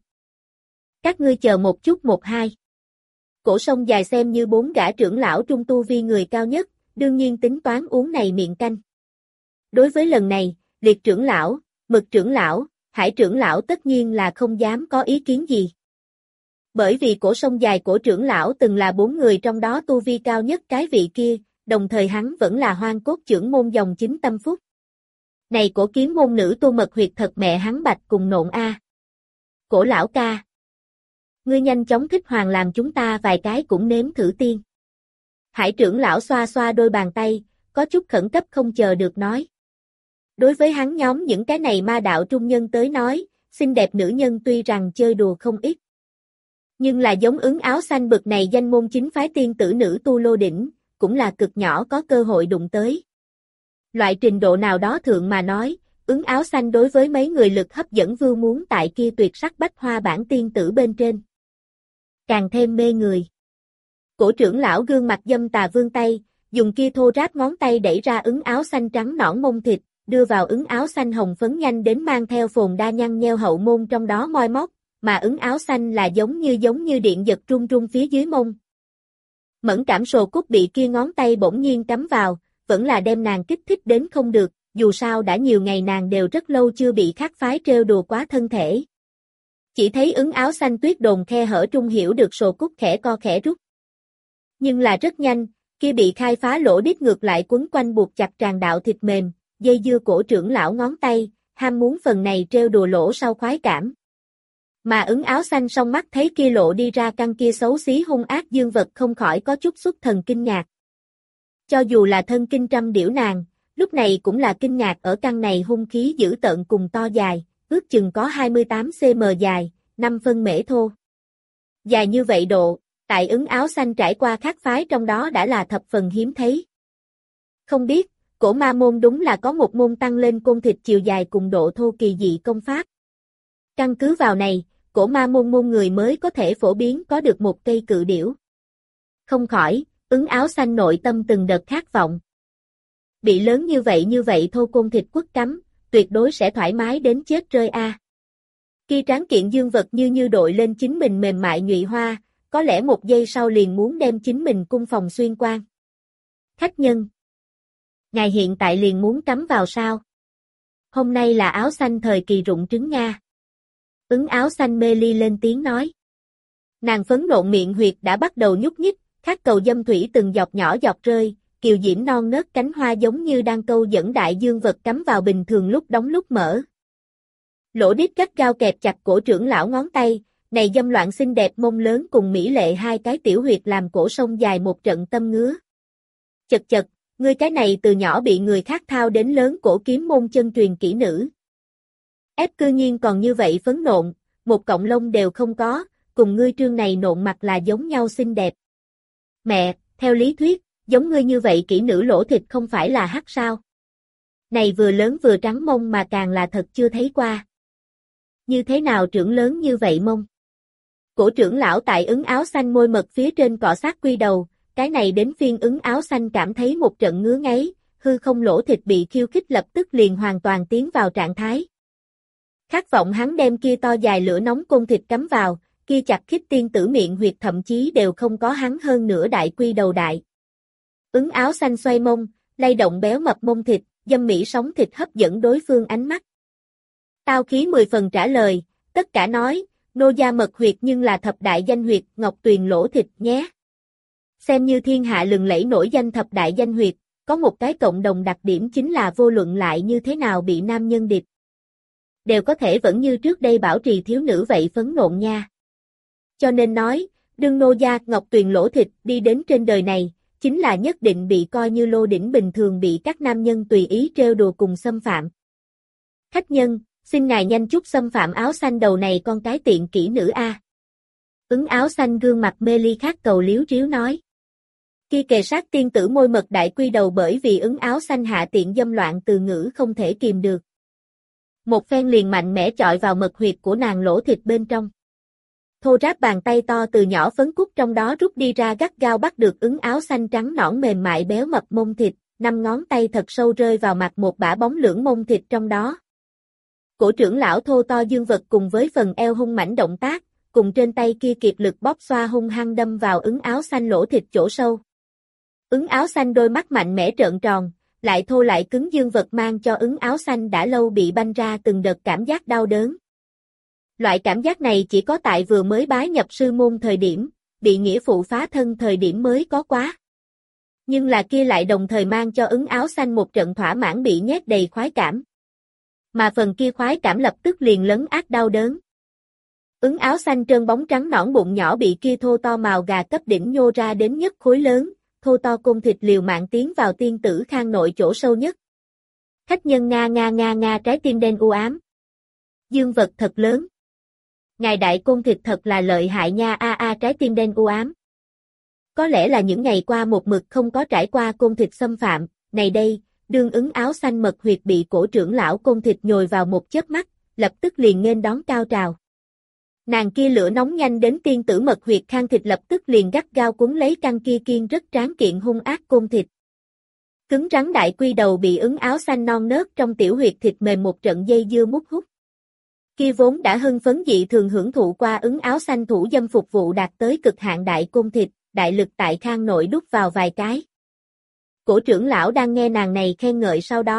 Speaker 1: Các ngươi chờ một chút một hai. Cổ sông dài xem như bốn gã trưởng lão trung tu vi người cao nhất, đương nhiên tính toán uống này miệng canh. Đối với lần này, liệt trưởng lão, mực trưởng lão, hải trưởng lão tất nhiên là không dám có ý kiến gì. Bởi vì cổ sông dài cổ trưởng lão từng là bốn người trong đó tu vi cao nhất cái vị kia, đồng thời hắn vẫn là hoang cốt trưởng môn dòng chính tâm phúc. Này cổ kiếm môn nữ tu mật huyệt thật mẹ hắn bạch cùng nộn a. Cổ lão ca. Ngươi nhanh chóng thích hoàng làm chúng ta vài cái cũng nếm thử tiên. Hải trưởng lão xoa xoa đôi bàn tay, có chút khẩn cấp không chờ được nói. Đối với hắn nhóm những cái này ma đạo trung nhân tới nói, xinh đẹp nữ nhân tuy rằng chơi đùa không ít. Nhưng là giống ứng áo xanh bực này danh môn chính phái tiên tử nữ tu lô đỉnh, cũng là cực nhỏ có cơ hội đụng tới. Loại trình độ nào đó thượng mà nói, ứng áo xanh đối với mấy người lực hấp dẫn vưu muốn tại kia tuyệt sắc bách hoa bản tiên tử bên trên. Càng thêm mê người. Cổ trưởng lão gương mặt dâm tà vươn tay, dùng kia thô ráp ngón tay đẩy ra ứng áo xanh trắng nõn mông thịt, đưa vào ứng áo xanh hồng phấn nhanh đến mang theo phồn đa nhăn nheo hậu môn trong đó moi móc, mà ứng áo xanh là giống như giống như điện giật rung rung phía dưới mông. Mẫn cảm sồ cúc bị kia ngón tay bỗng nhiên cắm vào, vẫn là đem nàng kích thích đến không được, dù sao đã nhiều ngày nàng đều rất lâu chưa bị khác phái trêu đùa quá thân thể. Chỉ thấy ứng áo xanh tuyết đồn khe hở trung hiểu được sồ cúc khẽ co khẽ rút. Nhưng là rất nhanh, kia bị khai phá lỗ đít ngược lại quấn quanh buộc chặt tràn đạo thịt mềm, dây dưa cổ trưởng lão ngón tay, ham muốn phần này trêu đùa lỗ sau khoái cảm. Mà ứng áo xanh song mắt thấy kia lộ đi ra căn kia xấu xí hung ác dương vật không khỏi có chút xuất thần kinh ngạc. Cho dù là thân kinh trăm điểu nàng, lúc này cũng là kinh ngạc ở căn này hung khí dữ tợn cùng to dài, ước chừng có hai mươi tám xăng-ti-mét dài, năm phân mễ thô. Dài như vậy độ, tại ứng áo xanh trải qua khác phái trong đó đã là thập phần hiếm thấy. Không biết, cổ ma môn đúng là có một môn tăng lên côn thịt chiều dài cùng độ thô kỳ dị công pháp. Căn cứ vào này, cổ ma môn môn người mới có thể phổ biến có được một cây cự điểu. Không khỏi, ứng áo xanh nội tâm từng đợt khát vọng. Bị lớn như vậy như vậy thô côn thịt quất cắm, tuyệt đối sẽ thoải mái đến chết rơi a. À. Khi tráng kiện dương vật như như đội lên chính mình mềm mại nhụy hoa, có lẽ một giây sau liền muốn đem chính mình cung phòng xuyên qua. Khách nhân. Ngài hiện tại liền muốn cắm vào sao? Hôm nay là áo xanh thời kỳ rụng trứng nha. Ứng áo xanh mê ly lên tiếng nói. Nàng phấn nộn miệng huyệt đã bắt đầu nhúc nhích, khát cầu dâm thủy từng giọt nhỏ giọt rơi, kiều diễm non nớt cánh hoa giống như đang câu dẫn đại dương vật cắm vào bình thường lúc đóng lúc mở. Lỗ đít gắt gao kẹp chặt cổ trưởng lão ngón tay, này dâm loạn xinh đẹp mông lớn cùng mỹ lệ hai cái tiểu huyệt làm cổ sông dài một trận tâm ngứa. Chật chật, ngươi cái này từ nhỏ bị người khác thao đến lớn cổ kiếm môn chân truyền kỹ nữ. Ép cư nhiên còn như vậy phấn nộn, một cọng lông đều không có, cùng ngươi trương này nộn mặt là giống nhau xinh đẹp. Mẹ, theo lý thuyết, giống ngươi như vậy kỹ nữ lỗ thịt không phải là hắc sao? Này vừa lớn vừa trắng mông mà càng là thật chưa thấy qua. Như thế nào trưởng lớn như vậy mông? Cổ trưởng lão tại ứng áo xanh môi mật phía trên cọ sát quy đầu, cái này đến phiên ứng áo xanh cảm thấy một trận ngứa ngáy, hư không lỗ thịt bị khiêu khích lập tức liền hoàn toàn tiến vào trạng thái. Khát vọng hắn đem kia to dài lửa nóng côn thịt cắm vào, kia chặt khít tiên tử miệng huyệt thậm chí đều không có hắn hơn nửa đại quy đầu đại. Ứng áo xanh xoay mông, lay động béo mập mông thịt, dâm mỹ sóng thịt hấp dẫn đối phương ánh mắt. Tao khí mười phần trả lời, tất cả nói, nô gia mật huyệt nhưng là thập đại danh huyệt, ngọc tuyền lỗ thịt nhé. Xem như thiên hạ lừng lẫy nổi danh thập đại danh huyệt, có một cái cộng đồng đặc điểm chính là vô luận lại như thế nào bị nam nhân điệp. Đều có thể vẫn như trước đây bảo trì thiếu nữ vậy phấn nộn nha. Cho nên nói, đương nô gia ngọc tuyền lỗ thịt đi đến trên đời này, chính là nhất định bị coi như lô đỉnh bình thường bị các nam nhân tùy ý trêu đùa cùng xâm phạm. Khách nhân, xin ngài nhanh chút xâm phạm áo xanh đầu này con cái tiện kỹ nữ a. Ứng áo xanh gương mặt mê ly khát cầu liếu riếu nói. Kia kề sát tiên tử môi mật đại quy đầu bởi vì ứng áo xanh hạ tiện dâm loạn từ ngữ không thể kìm được. Một phen liền mạnh mẽ chọi vào mật huyệt của nàng lỗ thịt bên trong. Thô ráp bàn tay to từ nhỏ phấn cúc trong đó rút đi ra gắt gao bắt được ứng áo xanh trắng nõn mềm mại béo mập mông thịt, năm ngón tay thật sâu rơi vào mặt một bả bóng lưỡng mông thịt trong đó. Cổ trưởng lão thô to dương vật cùng với phần eo hung mãnh động tác, cùng trên tay kia kiệt lực bóp xoa hung hăng đâm vào ứng áo xanh lỗ thịt chỗ sâu. Ứng áo xanh đôi mắt mạnh mẽ trợn tròn, lại thô lại cứng dương vật mang cho ứng áo xanh đã lâu bị banh ra từng đợt cảm giác đau đớn. Loại cảm giác này chỉ có tại vừa mới bái nhập sư môn thời điểm, bị nghĩa phụ phá thân thời điểm mới có quá. Nhưng là kia lại đồng thời mang cho ứng áo xanh một trận thỏa mãn bị nhét đầy khoái cảm. Mà phần kia khoái cảm lập tức liền lấn át đau đớn. Ứng áo xanh trơn bóng trắng nõn bụng nhỏ bị kia thô to màu gà cấp đỉnh nhô ra đến nhất khối lớn, thô to côn thịt liều mạng tiến vào tiên tử khang nội chỗ sâu nhất. Khách nhân nga nga nga nga trái tim đen u ám. Dương vật thật lớn. Ngài đại côn thịt thật là lợi hại nha a a trái tim đen u ám. Có lẽ là những ngày qua một mực không có trải qua côn thịt xâm phạm, này đây, đương ứng áo xanh mật huyệt bị cổ trưởng lão côn thịt nhồi vào một chớp mắt, lập tức liền nghênh đón cao trào. Nàng kia lửa nóng nhanh đến tiên tử mật huyệt khang thịt lập tức liền gắt gao cuốn lấy căn kia kiên rất tráng kiện hung ác côn thịt. Cứng rắn đại quy đầu bị ứng áo xanh non nớt trong tiểu huyệt thịt mềm một trận dây dưa mút hút. Kia vốn đã hưng phấn dị thường hưởng thụ qua ứng áo xanh thủ dâm phục vụ đạt tới cực hạn đại côn thịt, đại lực tại khang nội đút vào vài cái. Cổ trưởng lão đang nghe nàng này khen ngợi sau đó,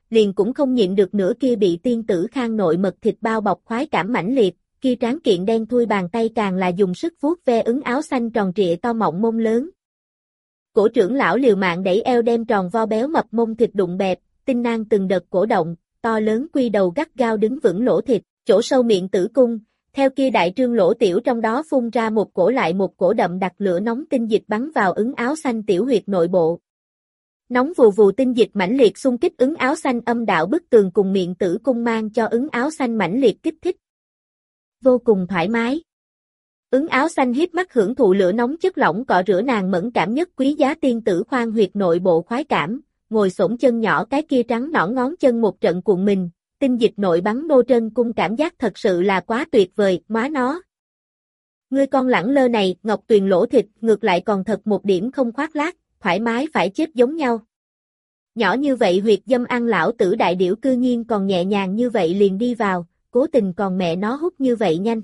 Speaker 1: liền cũng không nhịn được nữa kia bị tiên tử khang nội mật thịt bao bọc khoái cảm mãnh liệt, kia tráng kiện đen thui bàn tay càng là dùng sức vuốt ve ứng áo xanh tròn trịa to mọng mông lớn. Cổ trưởng lão liều mạng đẩy eo đem tròn vo béo mập mông thịt đụng bẹp, tinh nang từng đợt cổ động, to lớn quy đầu gắt gao đứng vững lỗ thịt, chỗ sâu miệng tử cung, theo kia đại trương lỗ tiểu trong đó phun ra một cổ lại một cổ đậm đặc lửa nóng tinh dịch bắn vào ứng áo xanh tiểu huyệt nội bộ. Nóng vù vù tinh dịch mãnh liệt xung kích ứng áo xanh âm đạo bức tường cùng miệng tử cung mang cho ứng áo xanh mãnh liệt kích thích. Vô cùng thoải mái. Ứng áo xanh híp mắt hưởng thụ lửa nóng chất lỏng cọ rửa nàng mẫn cảm nhất quý giá tiên tử khoan huyệt nội bộ khoái cảm, ngồi xổm chân nhỏ cái kia trắng nõn ngón chân một trận cuộn mình, tinh dịch nội bắn nô trên cung cảm giác thật sự là quá tuyệt vời, má nó. Ngươi con lẳng lơ này, Ngọc Tuyền lỗ thịt, ngược lại còn thật một điểm không khoác lác, thoải mái phải chết giống nhau. Nhỏ như vậy huyệt dâm ăn lão tử đại điểu cư nhiên còn nhẹ nhàng như vậy liền đi vào, cố tình còn mẹ nó hút như vậy nhanh.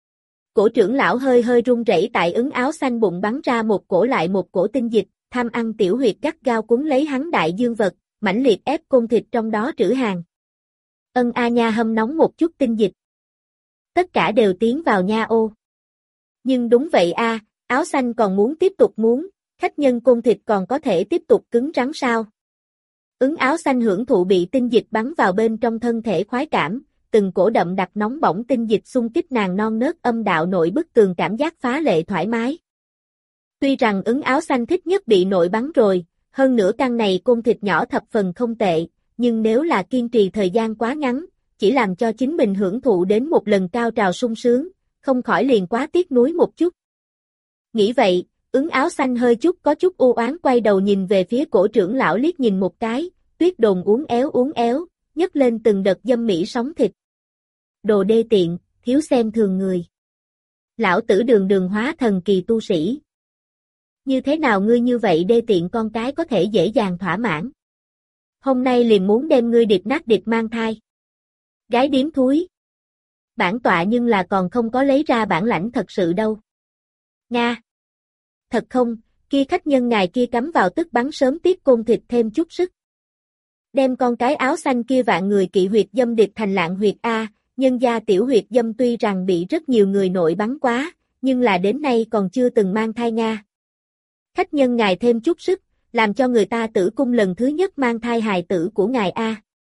Speaker 1: Cổ trưởng lão hơi hơi run rẩy tại ứng áo xanh bụng bắn ra một cổ lại một cổ tinh dịch, tham ăn tiểu huyệt gắt gao cuốn lấy hắn đại dương vật, mãnh liệt ép côn thịt trong đó trữ hàng. Ân a nha hâm nóng một chút tinh dịch. Tất cả đều tiến vào nha ô. Nhưng đúng vậy a, áo xanh còn muốn tiếp tục muốn, khách nhân côn thịt còn có thể tiếp tục cứng rắn sao? Ứng áo xanh hưởng thụ bị tinh dịch bắn vào bên trong thân thể khoái cảm, từng cổ đậm đặc nóng bỏng tinh dịch xung kích nàng non nớt âm đạo nội bức tường cảm giác phá lệ thoải mái. Tuy rằng ứng áo xanh thích nhất bị nội bắn rồi, hơn nữa căn này côn thịt nhỏ thập phần không tệ, nhưng nếu là kiên trì thời gian quá ngắn, chỉ làm cho chính mình hưởng thụ đến một lần cao trào sung sướng, không khỏi liền quá tiếc nuối một chút. Nghĩ vậy, ứng áo xanh hơi chút có chút u oán quay đầu nhìn về phía cổ trưởng lão liếc nhìn một cái, tuyết đồn uốn éo uốn éo, nhấc lên từng đợt dâm mỹ sóng thịt. Đồ đê tiện, thiếu xem thường người. Lão tử đường đường hóa thần kỳ tu sĩ. Như thế nào ngươi như vậy đê tiện con cái có thể dễ dàng thỏa mãn? Hôm nay liền muốn đem ngươi điệp nát điệp mang thai. Gái điếm thúi. Bản tọa nhưng là còn không có lấy ra bản lãnh thật sự đâu. Nga. Thật không, kia khách nhân ngài kia cắm vào tức bắn sớm tiết côn thịt thêm chút sức. Đem con cái áo xanh kia vạn người kỵ huyệt dâm điệp thành lạng huyệt A, nhân gia tiểu huyệt dâm tuy rằng bị rất nhiều người nội bắn quá, nhưng là đến nay còn chưa từng mang thai Nga. Khách nhân ngài thêm chút sức, làm cho người ta tử cung lần thứ nhất mang thai hài tử của ngài A.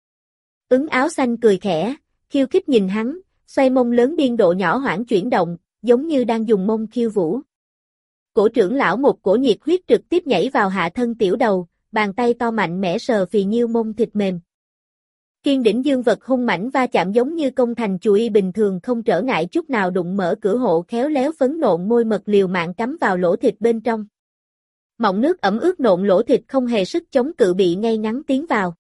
Speaker 1: Ứng áo xanh cười khẽ, khiêu khích nhìn hắn, xoay mông lớn biên độ nhỏ hoãn chuyển động, giống như đang dùng mông khiêu vũ. Cổ trưởng lão một cổ nhiệt huyết trực tiếp nhảy vào hạ thân tiểu đầu, bàn tay to mạnh mẽ sờ phì nhiêu mông thịt mềm. Kiên đỉnh dương vật hung mãnh va chạm giống như công thành chùy bình thường không trở ngại chút nào đụng mở cửa hộ khéo léo phấn nộn môi mật liều mạng cắm vào lỗ thịt bên trong. Mọng nước ẩm ướt nộn lỗ thịt không hề sức chống cự bị ngay ngắn tiến vào.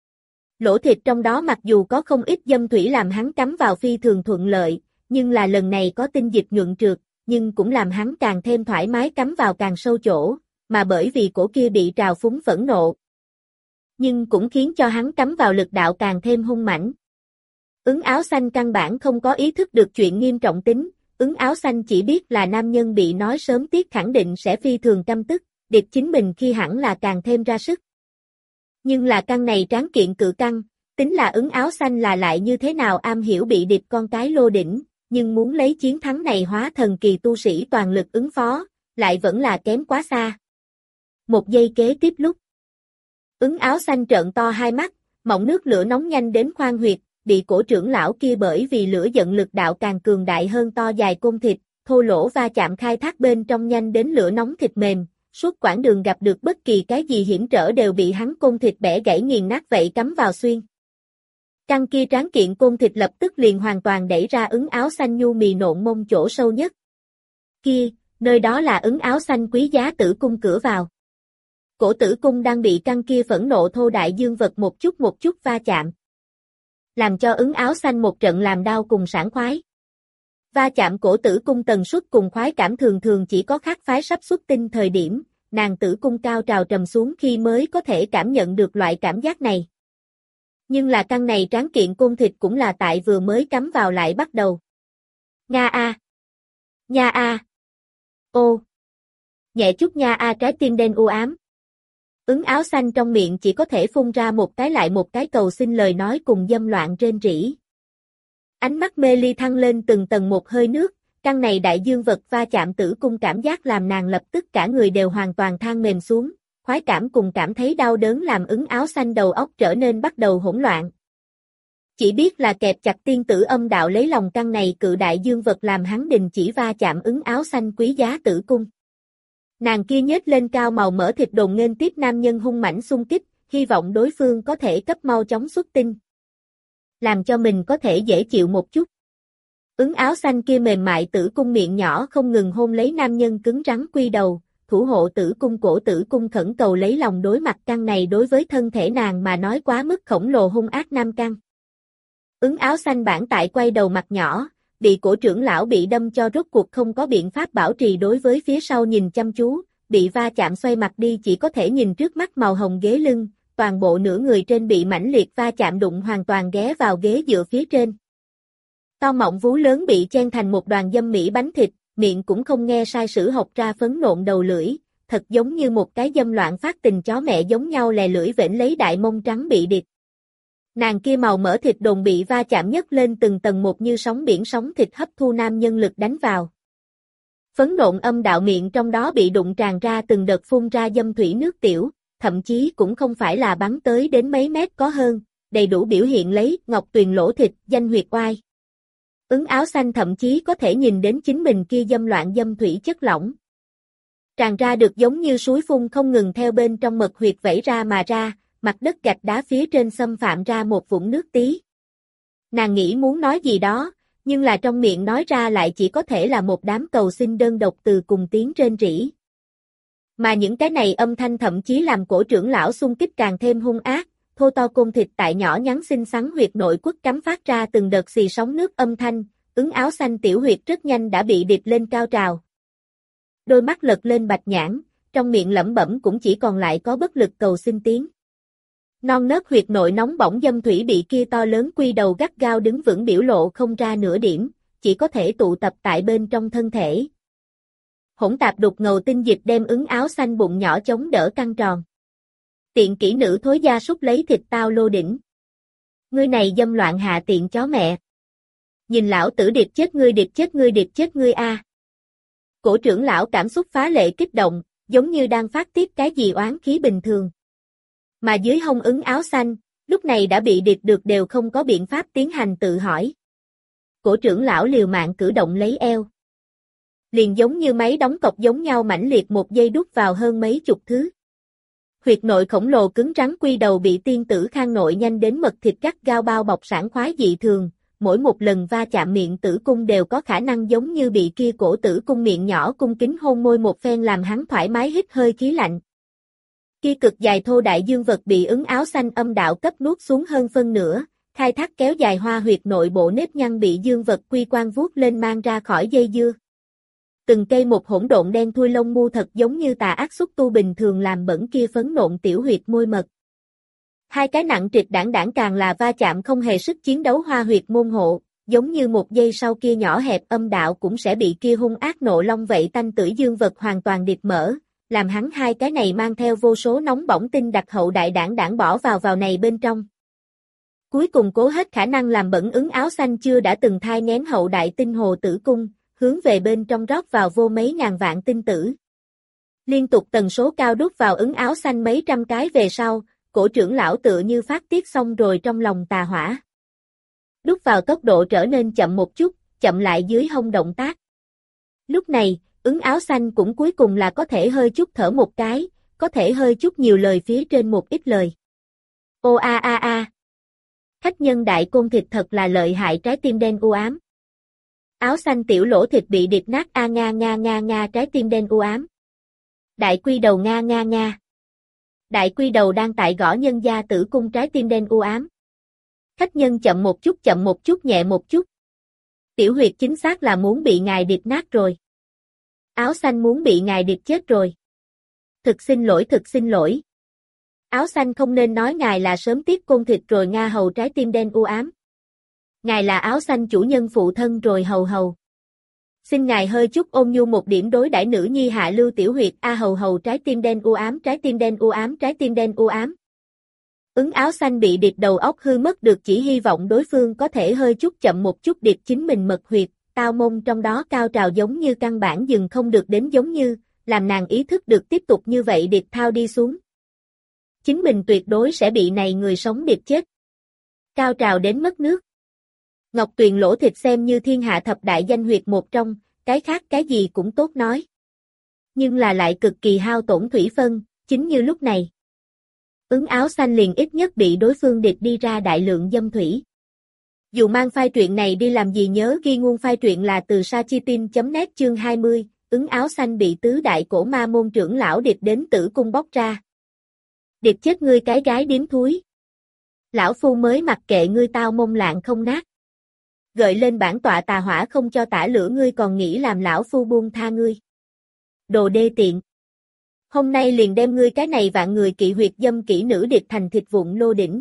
Speaker 1: Lỗ thịt trong đó mặc dù có không ít dâm thủy làm hắn cắm vào phi thường thuận lợi, nhưng là lần này có tinh dịch nhuận trượt, nhưng cũng làm hắn càng thêm thoải mái cắm vào càng sâu chỗ, mà bởi vì cổ kia bị trào phúng phẫn nộ. Nhưng cũng khiến cho hắn cắm vào lực đạo càng thêm hung mãnh. Ứng áo xanh căn bản không có ý thức được chuyện nghiêm trọng tính, ứng áo xanh chỉ biết là nam nhân bị nói sớm tiếc khẳng định sẽ phi thường căm tức, điệp chính mình khi hẳn là càng thêm ra sức. Nhưng là căn này tráng kiện cự căng, tính là ứng áo xanh là lại như thế nào am hiểu bị điệp con cái lô đỉnh, nhưng muốn lấy chiến thắng này hóa thần kỳ tu sĩ toàn lực ứng phó, lại vẫn là kém quá xa. Một giây kế tiếp lúc. Ứng áo xanh trợn to hai mắt, mọng nước lửa nóng nhanh đến khoan huyệt, bị cổ trưởng lão kia bởi vì lửa giận lực đạo càng cường đại hơn to dài côn thịt, thô lỗ va chạm khai thác bên trong nhanh đến lửa nóng thịt mềm, suốt quãng đường gặp được bất kỳ cái gì hiểm trở đều bị hắn côn thịt bẻ gãy nghiền nát vậy cắm vào xuyên. Căn kia tráng kiện côn thịt lập tức liền hoàn toàn đẩy ra ứng áo xanh nhu mì nộn mông chỗ sâu nhất. Kia, nơi đó là ứng áo xanh quý giá tử cung cửa vào. Cổ tử cung đang bị căn kia phẫn nộ thô đại dương vật một chút một chút va chạm. Làm cho ứng áo xanh một trận làm đau cùng sảng khoái. Va chạm cổ tử cung tần suất cùng khoái cảm thường thường chỉ có khác phái sắp xuất tinh thời điểm, nàng tử cung cao trào trầm xuống khi mới có thể cảm nhận được loại cảm giác này. Nhưng là căn này tráng kiện côn thịt cũng là tại vừa mới cắm vào lại bắt đầu. Nga a. Nha a. Ô. Nhẹ chút nha a trái tim đen u ám. Ứng áo xanh trong miệng chỉ có thể phun ra một cái lại một cái cầu xin lời nói cùng dâm loạn rên rỉ. Ánh mắt mê ly thăng lên từng tầng một hơi nước, căn này đại dương vật va chạm tử cung cảm giác làm nàng lập tức cả người đều hoàn toàn than mềm xuống, khoái cảm cùng cảm thấy đau đớn làm Ứng áo xanh đầu óc trở nên bắt đầu hỗn loạn. Chỉ biết là kẹp chặt tiên tử âm đạo lấy lòng căn này cự đại dương vật làm hắn đình chỉ va chạm Ứng áo xanh quý giá tử cung. Nàng kia nhếch lên cao màu mỡ thịt đồn nghênh tiếp nam nhân hung mãnh xung kích, hy vọng đối phương có thể cấp mau chóng xuất tinh. Làm cho mình có thể dễ chịu một chút. Ứng áo xanh kia mềm mại tử cung miệng nhỏ không ngừng hôn lấy nam nhân cứng rắn quy đầu, thủ hộ tử cung cổ tử cung khẩn cầu lấy lòng đối mặt căn này đối với thân thể nàng mà nói quá mức khổng lồ hung ác nam căn. Ứng áo xanh bản tại quay đầu mặt nhỏ, bị cổ trưởng lão bị đâm cho rốt cuộc không có biện pháp bảo trì đối với phía sau nhìn chăm chú, bị va chạm xoay mặt đi chỉ có thể nhìn trước mắt màu hồng ghế lưng, toàn bộ nửa người trên bị mãnh liệt va chạm đụng hoàn toàn ghé vào ghế dựa phía trên. To mọng vú lớn bị chen thành một đoàn dâm mỹ bánh thịt, miệng cũng không nghe sai sử học ra phấn nộn đầu lưỡi, thật giống như một cái dâm loạn phát tình chó mẹ giống nhau lè lưỡi vểnh lấy đại mông trắng bị địch. Nàng kia màu mỡ thịt đồn bị va chạm nhấc lên từng tầng một như sóng biển sóng thịt hấp thu nam nhân lực đánh vào. Phấn nộn âm đạo miệng trong đó bị đụng tràn ra từng đợt phun ra dâm thủy nước tiểu, thậm chí cũng không phải là bắn tới đến mấy mét có hơn, đầy đủ biểu hiện lấy ngọc tuyền lỗ thịt, danh huyệt oai. Ứng áo xanh thậm chí có thể nhìn đến chính mình kia dâm loạn dâm thủy chất lỏng. Tràn ra được giống như suối phun không ngừng theo bên trong mật huyệt vẩy ra mà ra, mặt đất gạch đá phía trên xâm phạm ra một vũng nước tí. Nàng nghĩ muốn nói gì đó, nhưng là trong miệng nói ra lại chỉ có thể là một đám cầu xin đơn độc từ cùng tiếng rên rỉ. Mà những cái này âm thanh thậm chí làm cổ trưởng lão xung kích càng thêm hung ác, thô to côn thịt tại nhỏ nhắn xinh xắn huyệt nội quất cắm phát ra từng đợt xì sóng nước âm thanh, Ứng áo xanh tiểu huyệt rất nhanh đã bị điệp lên cao trào. Đôi mắt lật lên bạch nhãn, trong miệng lẩm bẩm cũng chỉ còn lại có bất lực cầu xin tiếng. Non nớt huyệt nội nóng bỏng dâm thủy bị kia to lớn quy đầu gắt gao đứng vững biểu lộ không ra nửa điểm, chỉ có thể tụ tập tại bên trong thân thể. Hỗn tạp đục ngầu tinh dịch đem Ứng áo xanh bụng nhỏ chống đỡ căng tròn. Tiện kỹ nữ thối gia súc lấy thịt tao lô đỉnh. Ngươi này dâm loạn hạ tiện chó mẹ. Nhìn lão tử điệp chết ngươi điệp chết ngươi điệp chết ngươi a. Cổ trưởng lão cảm xúc phá lệ kích động, giống như đang phát tiết cái gì oán khí bình thường. Mà dưới hông Ứng áo xanh, lúc này đã bị điệp được đều không có biện pháp tiến hành tự hỏi. Cổ trưởng lão liều mạng cử động lấy eo. Liền giống như máy đóng cọc giống nhau mãnh liệt một giây đút vào hơn mấy chục thứ. Huyệt nội khổng lồ cứng rắn quy đầu bị tiên tử khang nội nhanh đến mật thịt gắt gao bao bọc sảng khoái dị thường, mỗi một lần va chạm miệng tử cung đều có khả năng giống như bị kia cổ tử cung miệng nhỏ cung kính hôn môi một phen làm hắn thoải mái hít hơi khí lạnh. Kia cực dài thô đại dương vật bị Ứng áo xanh âm đạo cấp nuốt xuống hơn phân nửa, khai thác kéo dài hoa huyệt nội bộ nếp nhăn bị dương vật quy quan vuốt lên mang ra khỏi dây dưa. Từng cây một hỗn độn đen thui lông mu thật giống như tà ác xúc tu bình thường làm bẩn kia phấn nộn tiểu huyệt môi mật. Hai cái nặng trịch đảng đảng càng là va chạm không hề sức chiến đấu hoa huyệt môn hộ, giống như một giây sau kia nhỏ hẹp âm đạo cũng sẽ bị kia hung ác nộ long vậy tanh tưởi dương vật hoàn toàn điệp mở, làm hắn hai cái này mang theo vô số nóng bỏng tinh đặc hậu đại đảng đảng bỏ vào vào này bên trong. Cuối cùng cố hết khả năng làm bẩn Ứng áo xanh chưa đã từng thai nghén hậu đại tinh hồ tử cung, hướng về bên trong rót vào vô mấy ngàn vạn tinh tử. Liên tục tần số cao đút vào Ứng áo xanh mấy trăm cái về sau, cổ trưởng lão tựa như phát tiết xong rồi trong lòng tà hỏa. Đút vào tốc độ trở nên chậm một chút, chậm lại dưới hông động tác. Lúc này, Ứng áo xanh cũng cuối cùng là có thể hơi chút thở một cái, có thể hơi chút nhiều lời phía trên một ít lời. Ô a a a. Khách nhân đại côn thịt thật là lợi hại trái tim đen u ám. Áo xanh tiểu lỗ thịt bị điệp nát a nga nga nga nga trái tim đen u ám. Đại quy đầu nga nga nga. Đại quy đầu đang tại gõ nhân gia tử cung trái tim đen u ám. Khách nhân chậm một chút chậm một chút nhẹ một chút. Tiểu huyệt chính xác là muốn bị ngài điệp nát rồi. Áo xanh muốn bị ngài điệp chết rồi. Thực xin lỗi thực xin lỗi. Áo xanh không nên nói ngài là sớm tiết côn thịt rồi nga hầu trái tim đen u ám. Ngài là áo xanh chủ nhân phụ thân rồi hầu hầu. Xin ngài hơi chút ôn nhu một điểm đối đãi nữ nhi hạ lưu tiểu huyệt a hầu hầu trái tim đen u ám trái tim đen u ám trái tim đen u ám. Ứng áo xanh bị điệp đầu óc hư mất được chỉ hy vọng đối phương có thể hơi chút chậm một chút điệp chính mình mật huyệt, tao mông trong đó cao trào giống như căn bản dừng không được đến giống như, làm nàng ý thức được tiếp tục như vậy điệp thao đi xuống. Chính mình tuyệt đối sẽ bị này người sống điệp chết. Cao trào đến mất nước. Ngọc Tuyền lỗ thịt xem như thiên hạ thập đại danh huyệt một trong, cái khác cái gì cũng tốt nói. Nhưng là lại cực kỳ hao tổn thủy phân, chính như lúc này. Ứng áo xanh liền ít nhất bị đối phương điệp đi ra đại lượng dâm thủy. Dù mang file truyện này đi làm gì nhớ ghi nguồn file truyện là từ sachitin chấm net chương hai mươi, ứng áo xanh bị tứ đại cổ ma môn trưởng lão điệp đến tử cung bóc ra. Điệp chết ngươi cái gái điếm thúi. Lão phu mới mặc kệ ngươi tao mông lạng không nát. Gợi lên bản tọa tà hỏa không cho tả lửa ngươi còn nghĩ làm lão phu buông tha ngươi. Đồ đê tiện. Hôm nay liền đem ngươi cái này vạn người kỵ huyệt dâm kỹ nữ điệp thành thịt vụn lô đỉnh.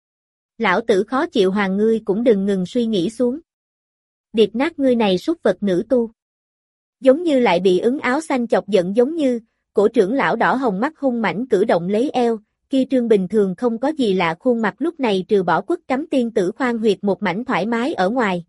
Speaker 1: Lão tử khó chịu hoàng ngươi cũng đừng ngừng suy nghĩ xuống. Điệp nát ngươi này súc vật nữ tu. Giống như lại bị ứng áo xanh chọc giận giống như, cổ trưởng lão đỏ hồng mắt hung mảnh cử động lấy eo, kia trương bình thường không có gì lạ khuôn mặt lúc này trừ bỏ quất cắm tiên tử khoan huyệt một mảnh thoải mái ở ngoài.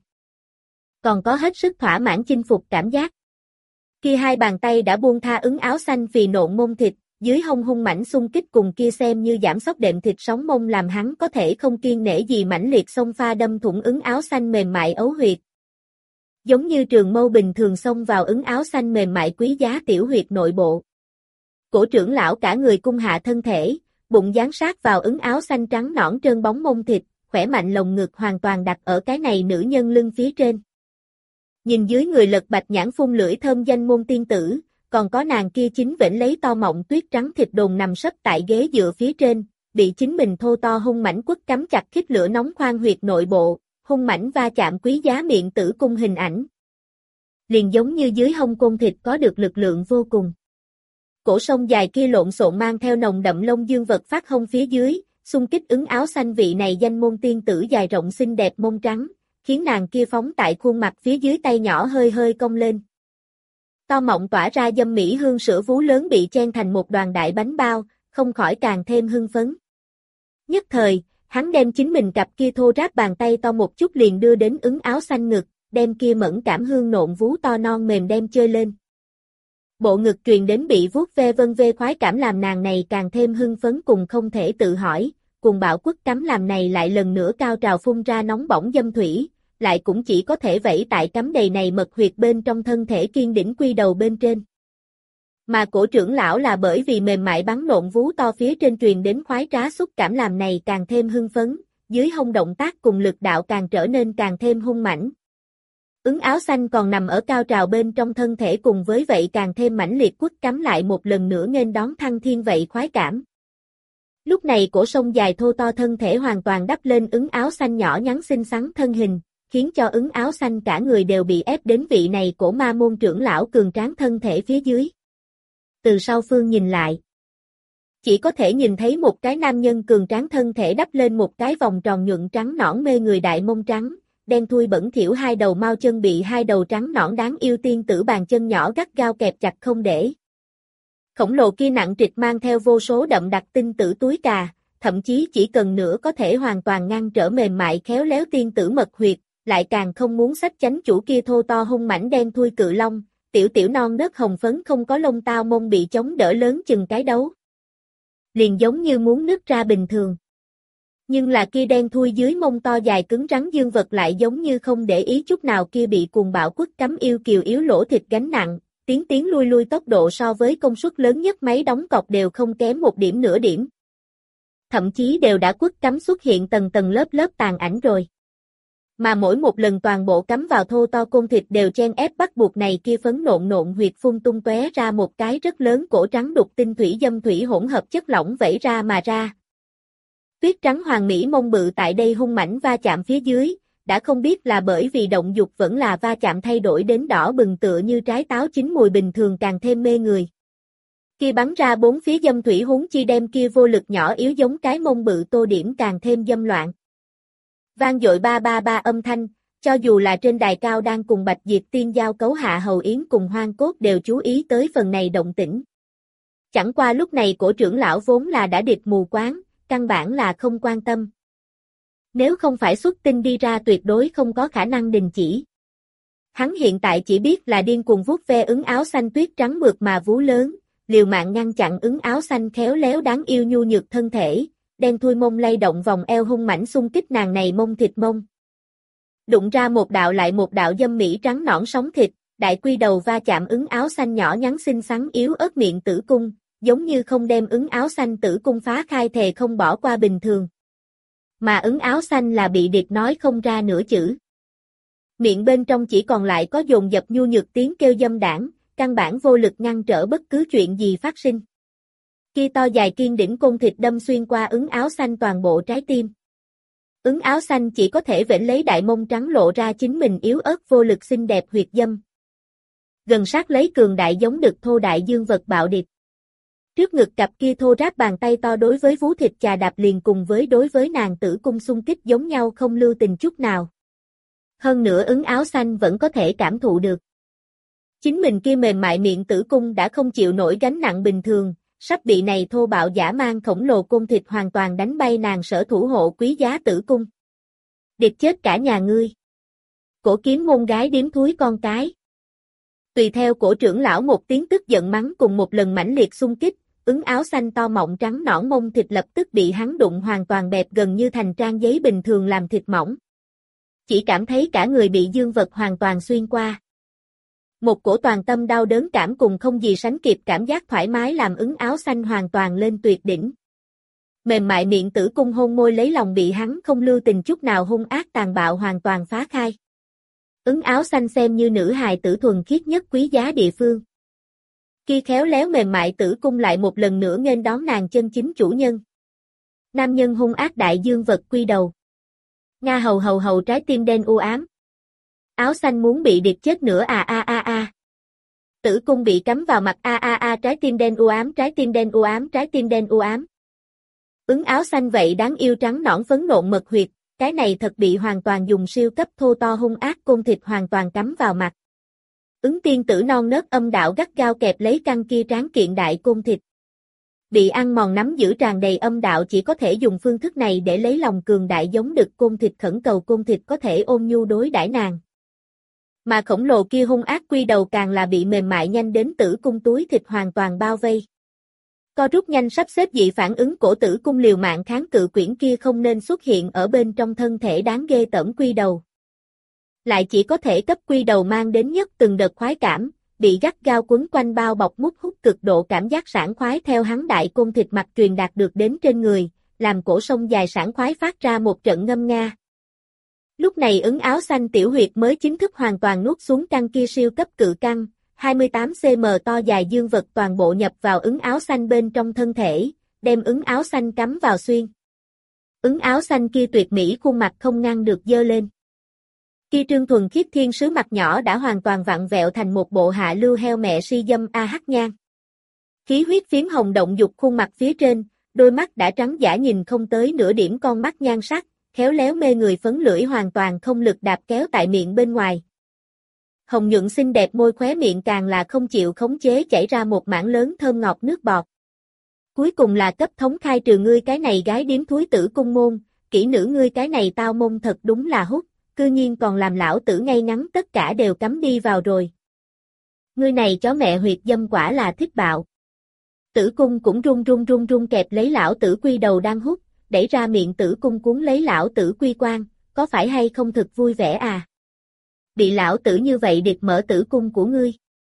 Speaker 1: Còn có hết sức thỏa mãn chinh phục cảm giác. Kia hai bàn tay đã buông tha ứng áo xanh vì nộn mông thịt, dưới hông hung mảnh xung kích cùng kia xem như giảm sóc đệm thịt sóng mông làm hắn có thể không kiên nể gì mãnh liệt xông pha đâm thủng ứng áo xanh mềm mại ấu huyệt. Giống như trường mâu bình thường xông vào ứng áo xanh mềm mại quý giá tiểu huyệt nội bộ. Cổ trưởng lão cả người cung hạ thân thể, bụng dán sát vào ứng áo xanh trắng nõn trơn bóng mông thịt, khỏe mạnh lồng ngực hoàn toàn đặt ở cái này nữ nhân lưng phía trên. Nhìn dưới người lật bạch nhãn phun lưỡi thơm danh môn tiên tử, còn có nàng kia chính vĩnh lấy to mọng tuyết trắng thịt đồn nằm sấp tại ghế dựa phía trên, bị chính mình thô to hung mảnh quất cắm chặt khít lửa nóng khoan huyệt nội bộ, hung mảnh va chạm quý giá miệng tử cung hình ảnh. Liền giống như dưới hông côn thịt có được lực lượng vô cùng. Cổ sông dài kia lộn xộn mang theo nồng đậm lông dương vật phát hông phía dưới, xung kích ứng áo xanh vị này danh môn tiên tử dài rộng xinh đẹp mông trắng, khiến nàng kia phóng tại khuôn mặt phía dưới tay nhỏ hơi hơi cong lên. To mọng tỏa ra dâm mỹ hương sữa vú lớn bị chen thành một đoàn đại bánh bao, không khỏi càng thêm hưng phấn. Nhất thời, hắn đem chính mình cặp kia thô ráp bàn tay to một chút liền đưa đến ứng áo xanh ngực, đem kia mẫn cảm hương nộn vú to non mềm đem chơi lên. Bộ ngực truyền đến bị vuốt ve vân vê khoái cảm làm nàng này càng thêm hưng phấn cùng không thể tự hỏi, cùng bạo quất cắm làm này lại lần nữa cao trào phun ra nóng bỏng dâm thủy, lại cũng chỉ có thể vẫy tại cắm đầy này mật huyệt bên trong thân thể kiên đỉnh quy đầu bên trên. Mà cổ trưởng lão là bởi vì mềm mại bắn nộn vú to phía trên truyền đến khoái trá xúc cảm làm này càng thêm hưng phấn, dưới hông động tác cùng lực đạo càng trở nên càng thêm hung mãnh. Ứng áo xanh còn nằm ở cao trào bên trong thân thể cùng với vậy càng thêm mãnh liệt quất cắm lại một lần nữa nghênh đón thăng thiên vậy khoái cảm. Lúc này cổ sông dài thô to thân thể hoàn toàn đắp lên ứng áo xanh nhỏ nhắn xinh xắn thân hình, khiến cho ứng áo xanh cả người đều bị ép đến vị này cổ ma môn trưởng lão cường tráng thân thể phía dưới. Từ sau phương nhìn lại, chỉ có thể nhìn thấy một cái nam nhân cường tráng thân thể đắp lên một cái vòng tròn nhuận trắng nõn mê người đại mông trắng, đen thui bẩn thỉu hai đầu mao chân bị hai đầu trắng nõn đáng yêu tiên tử bàn chân nhỏ gắt gao kẹp chặt không để. Khổng lồ kia nặng trịch mang theo vô số đậm đặc tinh tử túi cà, thậm chí chỉ cần nữa có thể hoàn toàn ngăn trở mềm mại khéo léo tiên tử mật huyệt, lại càng không muốn sách chánh chủ kia thô to hung mảnh đen thui cự long, tiểu tiểu non nớt hồng phấn không có lông tao mông bị chống đỡ lớn chừng cái đấu. Liền giống như muốn nứt ra bình thường. Nhưng là kia đen thui dưới mông to dài cứng rắn dương vật lại giống như không để ý chút nào kia bị cuồng bạo quất cắm yêu kiều yếu lỗ thịt gánh nặng, tiến tiến lui lui tốc độ so với công suất lớn nhất máy đóng cọc đều không kém một điểm nửa điểm. Thậm chí đều đã quất cắm xuất hiện tầng tầng lớp lớp tàn ảnh rồi. Mà mỗi một lần toàn bộ cắm vào thô to côn thịt đều chen ép bắt buộc này kia phấn nộn nộn huyệt phun tung tóe ra một cái rất lớn cổ trắng đục tinh thủy dâm thủy hỗn hợp chất lỏng vẩy ra mà ra. Tuyết trắng hoàng mỹ mông bự tại đây hung mảnh va chạm phía dưới, đã không biết là bởi vì động dục vẫn là va chạm thay đổi đến đỏ bừng tựa như trái táo chín mùi bình thường càng thêm mê người. Kia bắn ra bốn phía dâm thủy huống chi đem kia vô lực nhỏ yếu giống cái mông bự tô điểm càng thêm dâm loạn. Vang dội ba ba ba âm thanh, Cho dù là trên đài cao đang cùng Bạch Diệp Tiên giao cấu Hạ Hầu Yến cùng Hoang Cốt đều chú ý tới phần này động tĩnh. Chẳng qua lúc này cổ trưởng lão vốn là đã địch mù quáng, căn bản là không quan tâm. Nếu không phải xuất tinh đi ra tuyệt đối không có khả năng đình chỉ. Hắn hiện tại chỉ biết là điên cuồng vuốt ve ứng áo xanh tuyết trắng mượt mà vú lớn, liều mạng ngăn chặn ứng áo xanh khéo léo đáng yêu nhu nhược thân thể, đen thui mông lay động vòng eo hung mãnh xung kích nàng này mông thịt mông. Đụng ra một đạo lại một đạo dâm mỹ trắng nõn sóng thịt, đại quy đầu va chạm ứng áo xanh nhỏ nhắn xinh xắn yếu ớt miệng tử cung, giống như không đem ứng áo xanh tử cung phá khai thề không bỏ qua bình thường. Mà ứng áo xanh là bị địch nói không ra nửa chữ. Miệng bên trong chỉ còn lại có dồn dập nhu nhược tiếng kêu dâm đảng, căn bản vô lực ngăn trở bất cứ chuyện gì phát sinh. Kia to dài kiên đỉnh côn thịt đâm xuyên qua ứng áo xanh toàn bộ trái tim. Ứng áo xanh chỉ có thể vểnh lấy đại mông trắng lộ ra chính mình yếu ớt vô lực xinh đẹp huyệt dâm. Gần sát lấy cường đại giống đực thô đại dương vật bạo địch. Trước ngực cặp kia thô ráp bàn tay to đối với vú thịt chà đạp liền cùng với đối với nàng tử cung xung kích giống nhau không lưu tình chút nào. Hơn nữa ứng áo xanh vẫn có thể cảm thụ được. Chính mình kia mềm mại miệng tử cung đã không chịu nổi gánh nặng bình thường, sắp bị này thô bạo dã man khổng lồ côn thịt hoàn toàn đánh bay nàng sở thủ hộ quý giá tử cung. Điệp chết cả nhà ngươi. Cổ kiếm môn gái điếm thúi con cái. Tùy theo cổ trưởng lão một tiếng tức giận mắng cùng một lần mãnh liệt xung kích, ứng áo xanh to mọng trắng nõn mông thịt lập tức bị hắn đụng hoàn toàn bẹp gần như thành trang giấy bình thường làm thịt mỏng. Chỉ cảm thấy cả người bị dương vật hoàn toàn xuyên qua. Một cổ toàn tâm đau đớn cảm cùng không gì sánh kịp cảm giác thoải mái làm ứng áo xanh hoàn toàn lên tuyệt đỉnh. Mềm mại miệng tử cung hôn môi lấy lòng bị hắn không lưu tình chút nào hung ác tàn bạo hoàn toàn phá khai. Ứng áo xanh xem như nữ hài tử thuần khiết nhất quý giá địa phương. Khi khéo léo mềm mại tử cung lại một lần nữa nghênh đón nàng chân chính chủ nhân. Nam nhân hung ác đại dương vật quy đầu. Nga hầu hầu hầu trái tim đen u ám. Áo xanh muốn bị điệp chết nữa à a a a. Tử cung bị cắm vào mặt a a a trái tim đen u ám trái tim đen u ám trái tim đen u ám. Ứng áo xanh vậy đáng yêu trắng nõn phấn nộn mật huyệt, cái này thật bị hoàn toàn dùng siêu cấp thô to hung ác côn thịt hoàn toàn cắm vào mặt. Ứng tiên tử non nớt âm đạo gắt gao kẹp lấy căn kia tráng kiện đại côn thịt. Bị ăn mòn nắm giữ tràn đầy âm đạo chỉ có thể dùng phương thức này để lấy lòng cường đại giống đực côn thịt khẩn cầu côn thịt có thể ôn nhu đối đãi nàng. Mà khổng lồ kia hung ác quy đầu càng là bị mềm mại nhanh đến tử cung túi thịt hoàn toàn bao vây. Co rút nhanh sắp xếp dị phản ứng cổ tử cung liều mạng kháng cự quyển kia không nên xuất hiện ở bên trong thân thể đáng ghê tởm quy đầu. Lại chỉ có thể cấp quy đầu mang đến nhất từng đợt khoái cảm, bị gắt gao quấn quanh bao bọc mút hút cực độ cảm giác sảng khoái theo hắn đại côn thịt mặt truyền đạt được đến trên người, làm cổ sông dài sảng khoái phát ra một trận ngâm nga. Lúc này ứng áo xanh tiểu huyệt mới chính thức hoàn toàn nuốt xuống căn kia siêu cấp cự căng, hai mươi tám xăng-ti-mét to dài dương vật toàn bộ nhập vào ứng áo xanh bên trong thân thể, đem ứng áo xanh cắm vào xuyên. Ứng áo xanh kia tuyệt mỹ khuôn mặt không ngăn được dơ lên. Kia trương thuần khiết thiên sứ mặt nhỏ đã hoàn toàn vặn vẹo thành một bộ hạ lưu heo mẹ si dâm a hắc nhan. Khí huyết phiếm hồng động dục khuôn mặt phía trên, đôi mắt đã trắng dã nhìn không tới nửa điểm con mắt nhan sắc, khéo léo mê người phấn lưỡi hoàn toàn không lực đạp kéo tại miệng bên ngoài. Hồng nhuận xinh đẹp môi khóe miệng càng là không chịu khống chế chảy ra một mảng lớn thơm ngọt nước bọt. Cuối cùng là cấp thống khai trừ ngươi cái này gái điếm thúi tử cung môn, kỹ nữ ngươi cái này tao môn thật đúng là hút, cư nhiên còn làm lão tử ngay ngắn tất cả đều cắm đi vào rồi. Ngươi này chó mẹ huyệt dâm quả là thích bạo. Tử cung cũng run run run run kẹp lấy lão tử quy đầu đang hút, đẩy ra miệng tử cung cuốn lấy lão tử quy quan, có phải hay không thực vui vẻ à? Bị lão tử như vậy điệp mở tử cung của ngươi.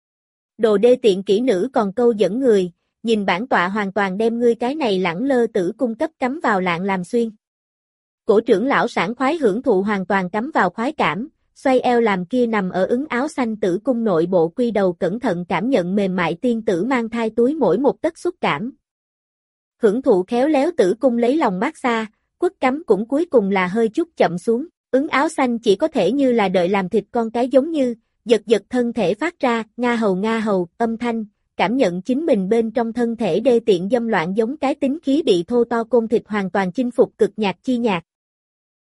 Speaker 1: Đồ đê tiện kỹ nữ còn câu dẫn người, nhìn bản tọa hoàn toàn đem ngươi cái này lẳng lơ tử cung cấp cắm vào lạng làm xuyên. Cổ trưởng lão sảng khoái hưởng thụ hoàn toàn cắm vào khoái cảm, xoay eo làm kia nằm ở ứng áo xanh tử cung nội bộ quy đầu cẩn thận cảm nhận mềm mại tiên tử mang thai túi mỗi một tấc xúc cảm. Hưởng thụ khéo léo tử cung lấy lòng mát xa, quất cắm cũng cuối cùng là hơi chút chậm xuống, ứng áo xanh chỉ có thể như là đợi làm thịt con cái giống như, giật giật thân thể phát ra, nga hầu nga hầu, âm thanh, cảm nhận chính mình bên trong thân thể đê tiện dâm loạn giống cái tính khí bị thô to côn thịt hoàn toàn chinh phục cực nhạt chi nhạt.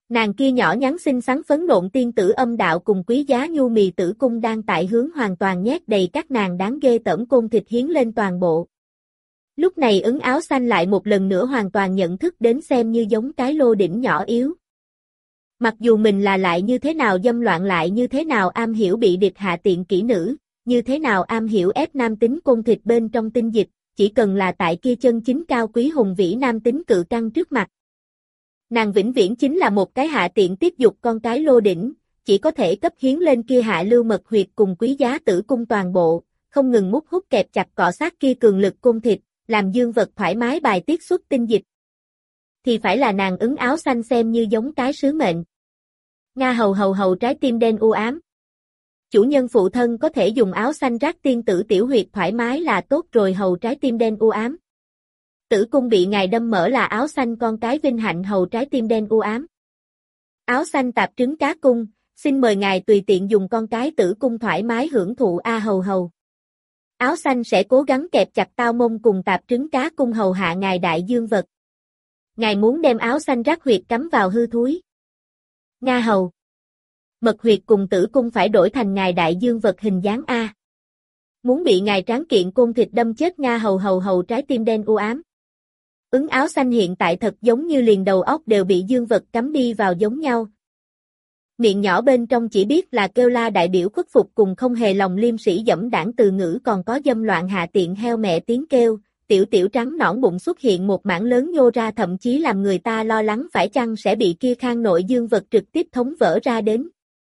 Speaker 1: Nàng kia nhỏ nhắn xinh xắn phấn nộn tiên tử âm đạo cùng quý giá nhu mì tử cung đang tại hướng hoàn toàn nhét đầy các nàng đáng ghê tởm côn thịt hiến lên toàn bộ. Lúc này ứng áo xanh lại một lần nữa hoàn toàn nhận thức đến xem như giống cái lô đỉnh nhỏ yếu. Mặc dù mình là lại như thế nào dâm loạn lại như thế nào am hiểu bị địch hạ tiện kỹ nữ, như thế nào am hiểu ép nam tính côn thịt bên trong tinh dịch, chỉ cần là tại kia chân chính cao quý hùng vĩ nam tính cự căng trước mặt. Nàng vĩnh viễn chính là một cái hạ tiện tiết dục con cái lô đỉnh, chỉ có thể cấp hiến lên kia hạ lưu mật huyệt cùng quý giá tử cung toàn bộ, không ngừng mút hút kẹp chặt cọ sát kia cường lực côn thịt, làm dương vật thoải mái bài tiết xuất tinh dịch. Thì phải là nàng ứng áo xanh xem như giống cái sứ mệnh. Nga hầu hầu hầu trái tim đen u ám. Chủ nhân phụ thân có thể dùng áo xanh rác tiên tử tiểu huyệt thoải mái là tốt rồi hầu trái tim đen u ám. Tử cung bị ngài đâm mở là áo xanh con cái vinh hạnh hầu trái tim đen u ám. Áo xanh tạp trứng cá cung, xin mời ngài tùy tiện dùng con cái tử cung thoải mái hưởng thụ a hầu hầu. Áo xanh sẽ cố gắng kẹp chặt tao mông cùng tạp trứng cá cung hầu hạ ngài đại dương vật. Ngài muốn đem áo xanh rác huyệt cắm vào hư thúi. Nga hầu. Mật huyệt cùng tử cung phải đổi thành ngài đại dương vật hình dáng A. Muốn bị ngài tráng kiện côn thịt đâm chết Nga hầu hầu hầu trái tim đen u ám. Ứng áo xanh hiện tại thật giống như liền đầu óc đều bị dương vật cắm đi vào giống nhau. Miệng nhỏ bên trong chỉ biết là kêu la đại biểu khuất phục cùng không hề lòng liêm sĩ dẫm đảng từ ngữ còn có dâm loạn hạ tiện heo mẹ tiếng kêu, tiểu tiểu trắng nõn bụng xuất hiện một mảng lớn nhô ra thậm chí làm người ta lo lắng phải chăng sẽ bị kia khang nội dương vật trực tiếp thống vỡ ra đến.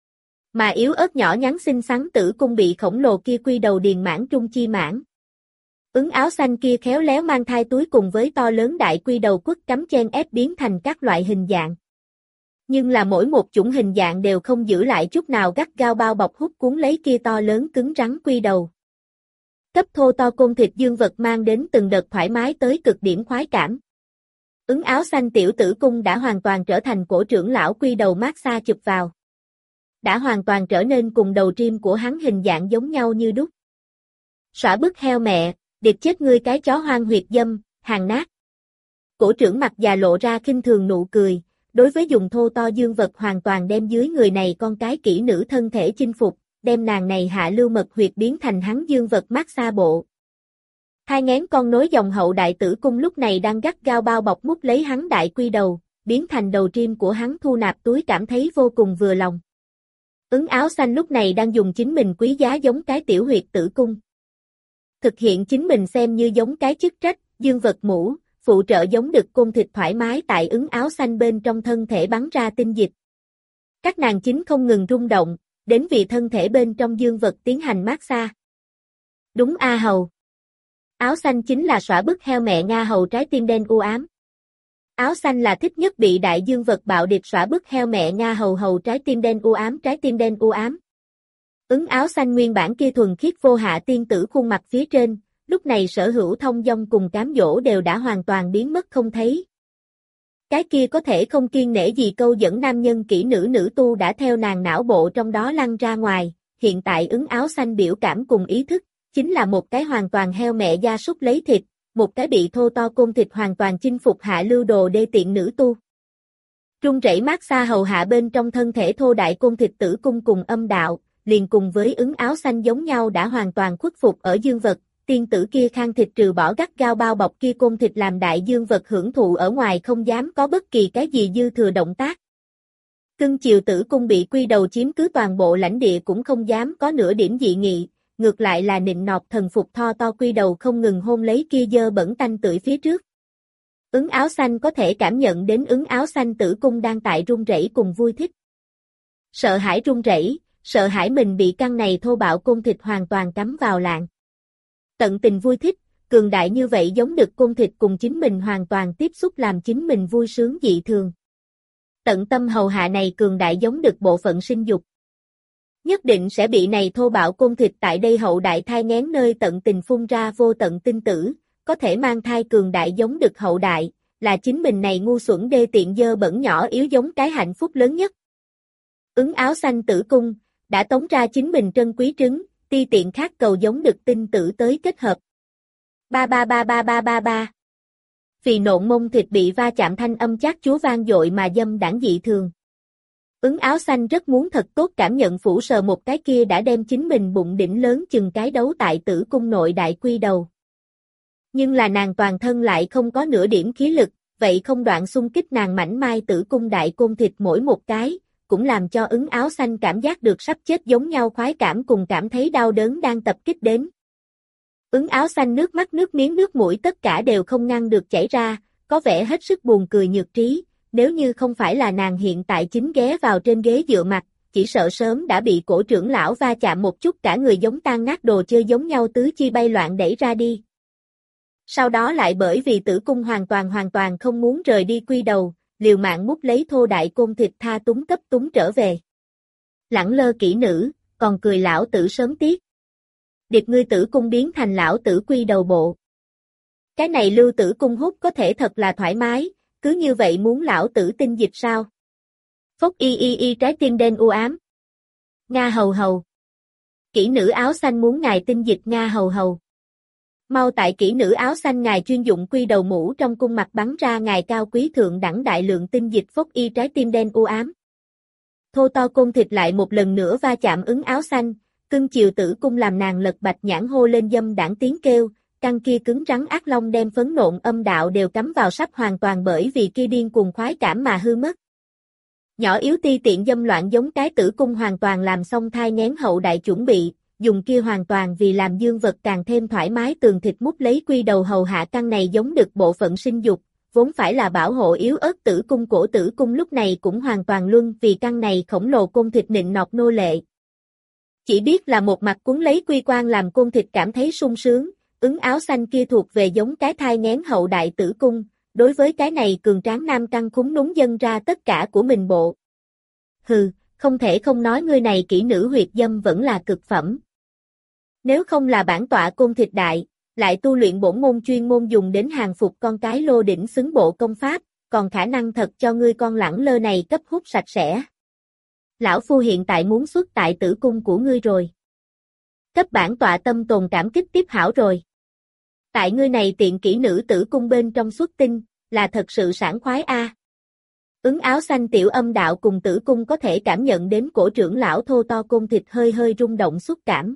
Speaker 1: Mà yếu ớt nhỏ nhắn xinh xắn tử cung bị khổng lồ kia quy đầu điền mãn trung chi mãn. Ứng áo xanh kia khéo léo mang thai túi cùng với to lớn đại quy đầu quất cắm chen ép biến thành các loại hình dạng. Nhưng là mỗi một chủng hình dạng đều không giữ lại chút nào gắt gao bao bọc hút cuốn lấy kia to lớn cứng rắn quy đầu. Cấp thô to côn thịt dương vật mang đến từng đợt thoải mái tới cực điểm khoái cảm. Ứng áo xanh tiểu tử cung đã hoàn toàn trở thành cổ trưởng lão quy đầu mát xa chụp vào. Đã hoàn toàn trở nên cùng đầu trim của hắn hình dạng giống nhau như đúc. Xõa bức heo mẹ, điệt chết ngươi cái chó hoang huyệt dâm, hàng nát. Cổ trưởng mặt già lộ ra khinh thường nụ cười, đối với dùng thô to dương vật hoàn toàn đem dưới người này con cái kỹ nữ thân thể chinh phục, đem nàng này hạ lưu mật huyệt biến thành hắn dương vật mát xa bộ. Hai ngén con nối dòng hậu đại tử cung lúc này đang gắt gao bao bọc mút lấy hắn đại quy đầu, biến thành đầu trim của hắn thu nạp túi cảm thấy vô cùng vừa lòng. Ứng áo xanh lúc này đang dùng chính mình quý giá giống cái tiểu huyệt tử cung. Thực hiện chính mình xem như giống cái chức trách, dương vật mũ, phụ trợ giống được côn thịt thoải mái tại ứng áo xanh bên trong thân thể bắn ra tinh dịch. Các nàng chính không ngừng rung động, đến vì thân thể bên trong dương vật tiến hành mát xa. Đúng a hầu. Áo xanh chính là xõa bức heo mẹ Nga hầu trái tim đen u ám. Áo xanh là thích nhất bị đại dương vật bạo điệp xõa bức heo mẹ Nga hầu hầu trái tim đen u ám trái tim đen u ám. Ứng áo xanh nguyên bản kia thuần khiết vô hạ tiên tử khuôn mặt phía trên, lúc này sở hữu thông dong cùng cám dỗ đều đã hoàn toàn biến mất không thấy. Cái kia có thể không kiêng nể gì câu dẫn nam nhân kỹ nữ nữ tu đã theo nàng não bộ trong đó lăn ra ngoài, hiện tại ứng áo xanh biểu cảm cùng ý thức, chính là một cái hoàn toàn heo mẹ gia súc lấy thịt, một cái bị thô to côn thịt hoàn toàn chinh phục hạ lưu đồ đê tiện nữ tu. Trung rẩy mát xa hầu hạ bên trong thân thể thô đại côn thịt tử cung cùng âm đạo, liền cùng với ứng áo xanh giống nhau đã hoàn toàn khuất phục ở dương vật, tiên tử kia khang thịt trừ bỏ gắt gao bao bọc kia côn thịt làm đại dương vật hưởng thụ ở ngoài không dám có bất kỳ cái gì dư thừa động tác. Cưng chiều tử cung bị quy đầu chiếm cứ toàn bộ lãnh địa cũng không dám có nửa điểm dị nghị, ngược lại là nịnh nọt thần phục tho to quy đầu không ngừng hôn lấy kia dơ bẩn tanh tưởi phía trước. Ứng áo xanh có thể cảm nhận đến ứng áo xanh tử cung đang tại run rẩy cùng vui thích. Sợ hãi run rẩy, sợ hãi mình bị căn này thô bạo côn thịt hoàn toàn cắm vào lạng. Tận tình vui thích, cường đại như vậy giống được côn thịt cùng chính mình hoàn toàn tiếp xúc làm chính mình vui sướng dị thường. Tận tâm hầu hạ này cường đại giống được bộ phận sinh dục. Nhất định sẽ bị này thô bạo côn thịt tại đây hậu đại thai nghén nơi tận tình phun ra vô tận tinh tử, có thể mang thai cường đại giống được hậu đại, là chính mình này ngu xuẩn đê tiện dơ bẩn nhỏ yếu giống cái hạnh phúc lớn nhất. Ứng áo xanh tử cung, đã tống ra chính mình trân quý trứng, ti tiện khác cầu giống được tinh tử tới kết hợp. Ba ba ba ba ba ba ba. Vì nộn mông thịt bị va chạm thanh âm chát chúa vang dội mà dâm đảng dị thường, Ứng áo xanh rất muốn thật tốt cảm nhận phủ sờ một cái kia đã đem chính mình bụng đỉnh lớn chừng cái đấu tại tử cung nội đại quy đầu. Nhưng là nàng toàn thân lại không có nửa điểm khí lực, vậy không đoạn xung kích nàng mảnh mai tử cung đại côn thịt mỗi một cái, cũng làm cho ứng áo xanh cảm giác được sắp chết giống nhau khoái cảm cùng cảm thấy đau đớn đang tập kích đến. Ứng áo xanh nước mắt nước miếng nước mũi tất cả đều không ngăn được chảy ra, có vẻ hết sức buồn cười nhược trí, nếu như không phải là nàng hiện tại chính ghé vào trên ghế dựa mặt, chỉ sợ sớm đã bị cổ trưởng lão va chạm một chút cả người giống tan nát đồ chơi giống nhau tứ chi bay loạn đẩy ra đi. Sau đó lại bởi vì tử cung hoàn toàn hoàn toàn không muốn rời đi quy đầu, liều mạng mút lấy thô đại côn thịt tha túng cấp túng trở về. Lẳng lơ kỹ nữ, còn cười lão tử sớm tiếc. Điệp ngươi tử cung biến thành lão tử quy đầu bộ. Cái này lưu tử cung hút có thể thật là thoải mái, cứ như vậy muốn lão tử tinh dịch sao? Phốc y y y trái tim đen u ám. Nga hầu hầu. Kỹ nữ áo xanh muốn ngài tinh dịch Nga hầu hầu. Mau tại kỹ nữ áo xanh ngài chuyên dụng quy đầu mũ trong cung mặt bắn ra ngài cao quý thượng đẳng đại lượng tinh dịch phốc y trái tim đen u ám. Thô to côn thịt lại một lần nữa va chạm ứng áo xanh, cưng chiều tử cung làm nàng lật bạch nhãn hô lên dâm đảng tiếng kêu, căn kia cứng rắn ác long đem phấn nộn âm đạo đều cắm vào sắp hoàn toàn bởi vì kia điên cuồng khoái cảm mà hư mất. Nhỏ yếu ti tiện dâm loạn giống cái tử cung hoàn toàn làm xong thai nghén hậu đại chuẩn bị, dùng kia hoàn toàn vì làm dương vật càng thêm thoải mái tường thịt mút lấy quy đầu hầu hạ căn này giống được bộ phận sinh dục, vốn phải là bảo hộ yếu ớt tử cung cổ tử cung lúc này cũng hoàn toàn luân vì căn này khổng lồ côn thịt nịnh nọt nô lệ. Chỉ biết là một mặt cuốn lấy quy quan làm côn thịt cảm thấy sung sướng, ứng áo xanh kia thuộc về giống cái thai nghén hậu đại tử cung, đối với cái này cường tráng nam căng khúng núng dâng ra tất cả của mình bộ. Hừ, không thể không nói ngươi này kỹ nữ huyệt dâm vẫn là cực phẩm. Nếu không là bản tọa côn thịt đại, lại tu luyện bổn môn chuyên môn dùng đến hàng phục con cái lô đỉnh xứng bộ công pháp, còn khả năng thật cho ngươi con lẳng lơ này cấp hút sạch sẽ. Lão phu hiện tại muốn xuất tại tử cung của ngươi rồi. Cấp bản tọa tâm tồn cảm kích tiếp hảo rồi. Tại ngươi này tiện kỹ nữ tử cung bên trong xuất tinh, là thật sự sảng khoái a. Ứng áo xanh tiểu âm đạo cùng tử cung có thể cảm nhận đến cổ trưởng lão thô to côn thịt hơi hơi rung động xúc cảm.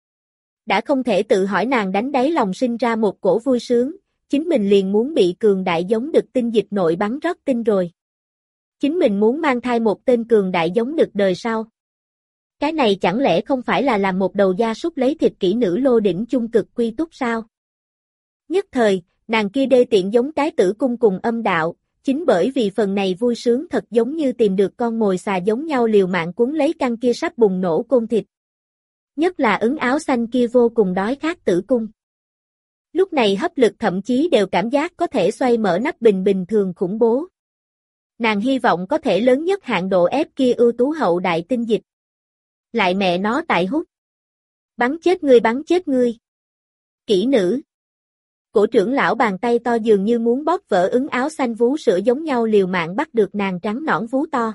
Speaker 1: Đã không thể tự hỏi nàng đánh đáy lòng sinh ra một cổ vui sướng, chính mình liền muốn bị cường đại giống đực tinh dịch nội bắn rót tinh rồi. Chính mình muốn mang thai một tên cường đại giống đực đời sau. Cái này chẳng lẽ không phải là làm một đầu gia súc lấy thịt kỹ nữ lô đỉnh chung cực quy túc sao? Nhất thời, nàng kia đê tiện giống cái tử cung cùng âm đạo, chính bởi vì phần này vui sướng thật giống như tìm được con mồi xà giống nhau liều mạng cuốn lấy căn kia sắp bùng nổ côn thịt. Nhất là ứng áo xanh kia vô cùng đói khát tử cung. Lúc này hấp lực thậm chí đều cảm giác có thể xoay mở nắp bình bình thường khủng bố. Nàng hy vọng có thể lớn nhất hạn độ ép kia ưu tú hậu đại tinh dịch. Lại mẹ nó tại hút. Bắn chết ngươi bắn chết ngươi. Kỹ nữ. Cổ trưởng lão bàn tay to dường như muốn bóp vỡ ứng áo xanh vú sữa giống nhau liều mạng bắt được nàng trắng nõn vú to.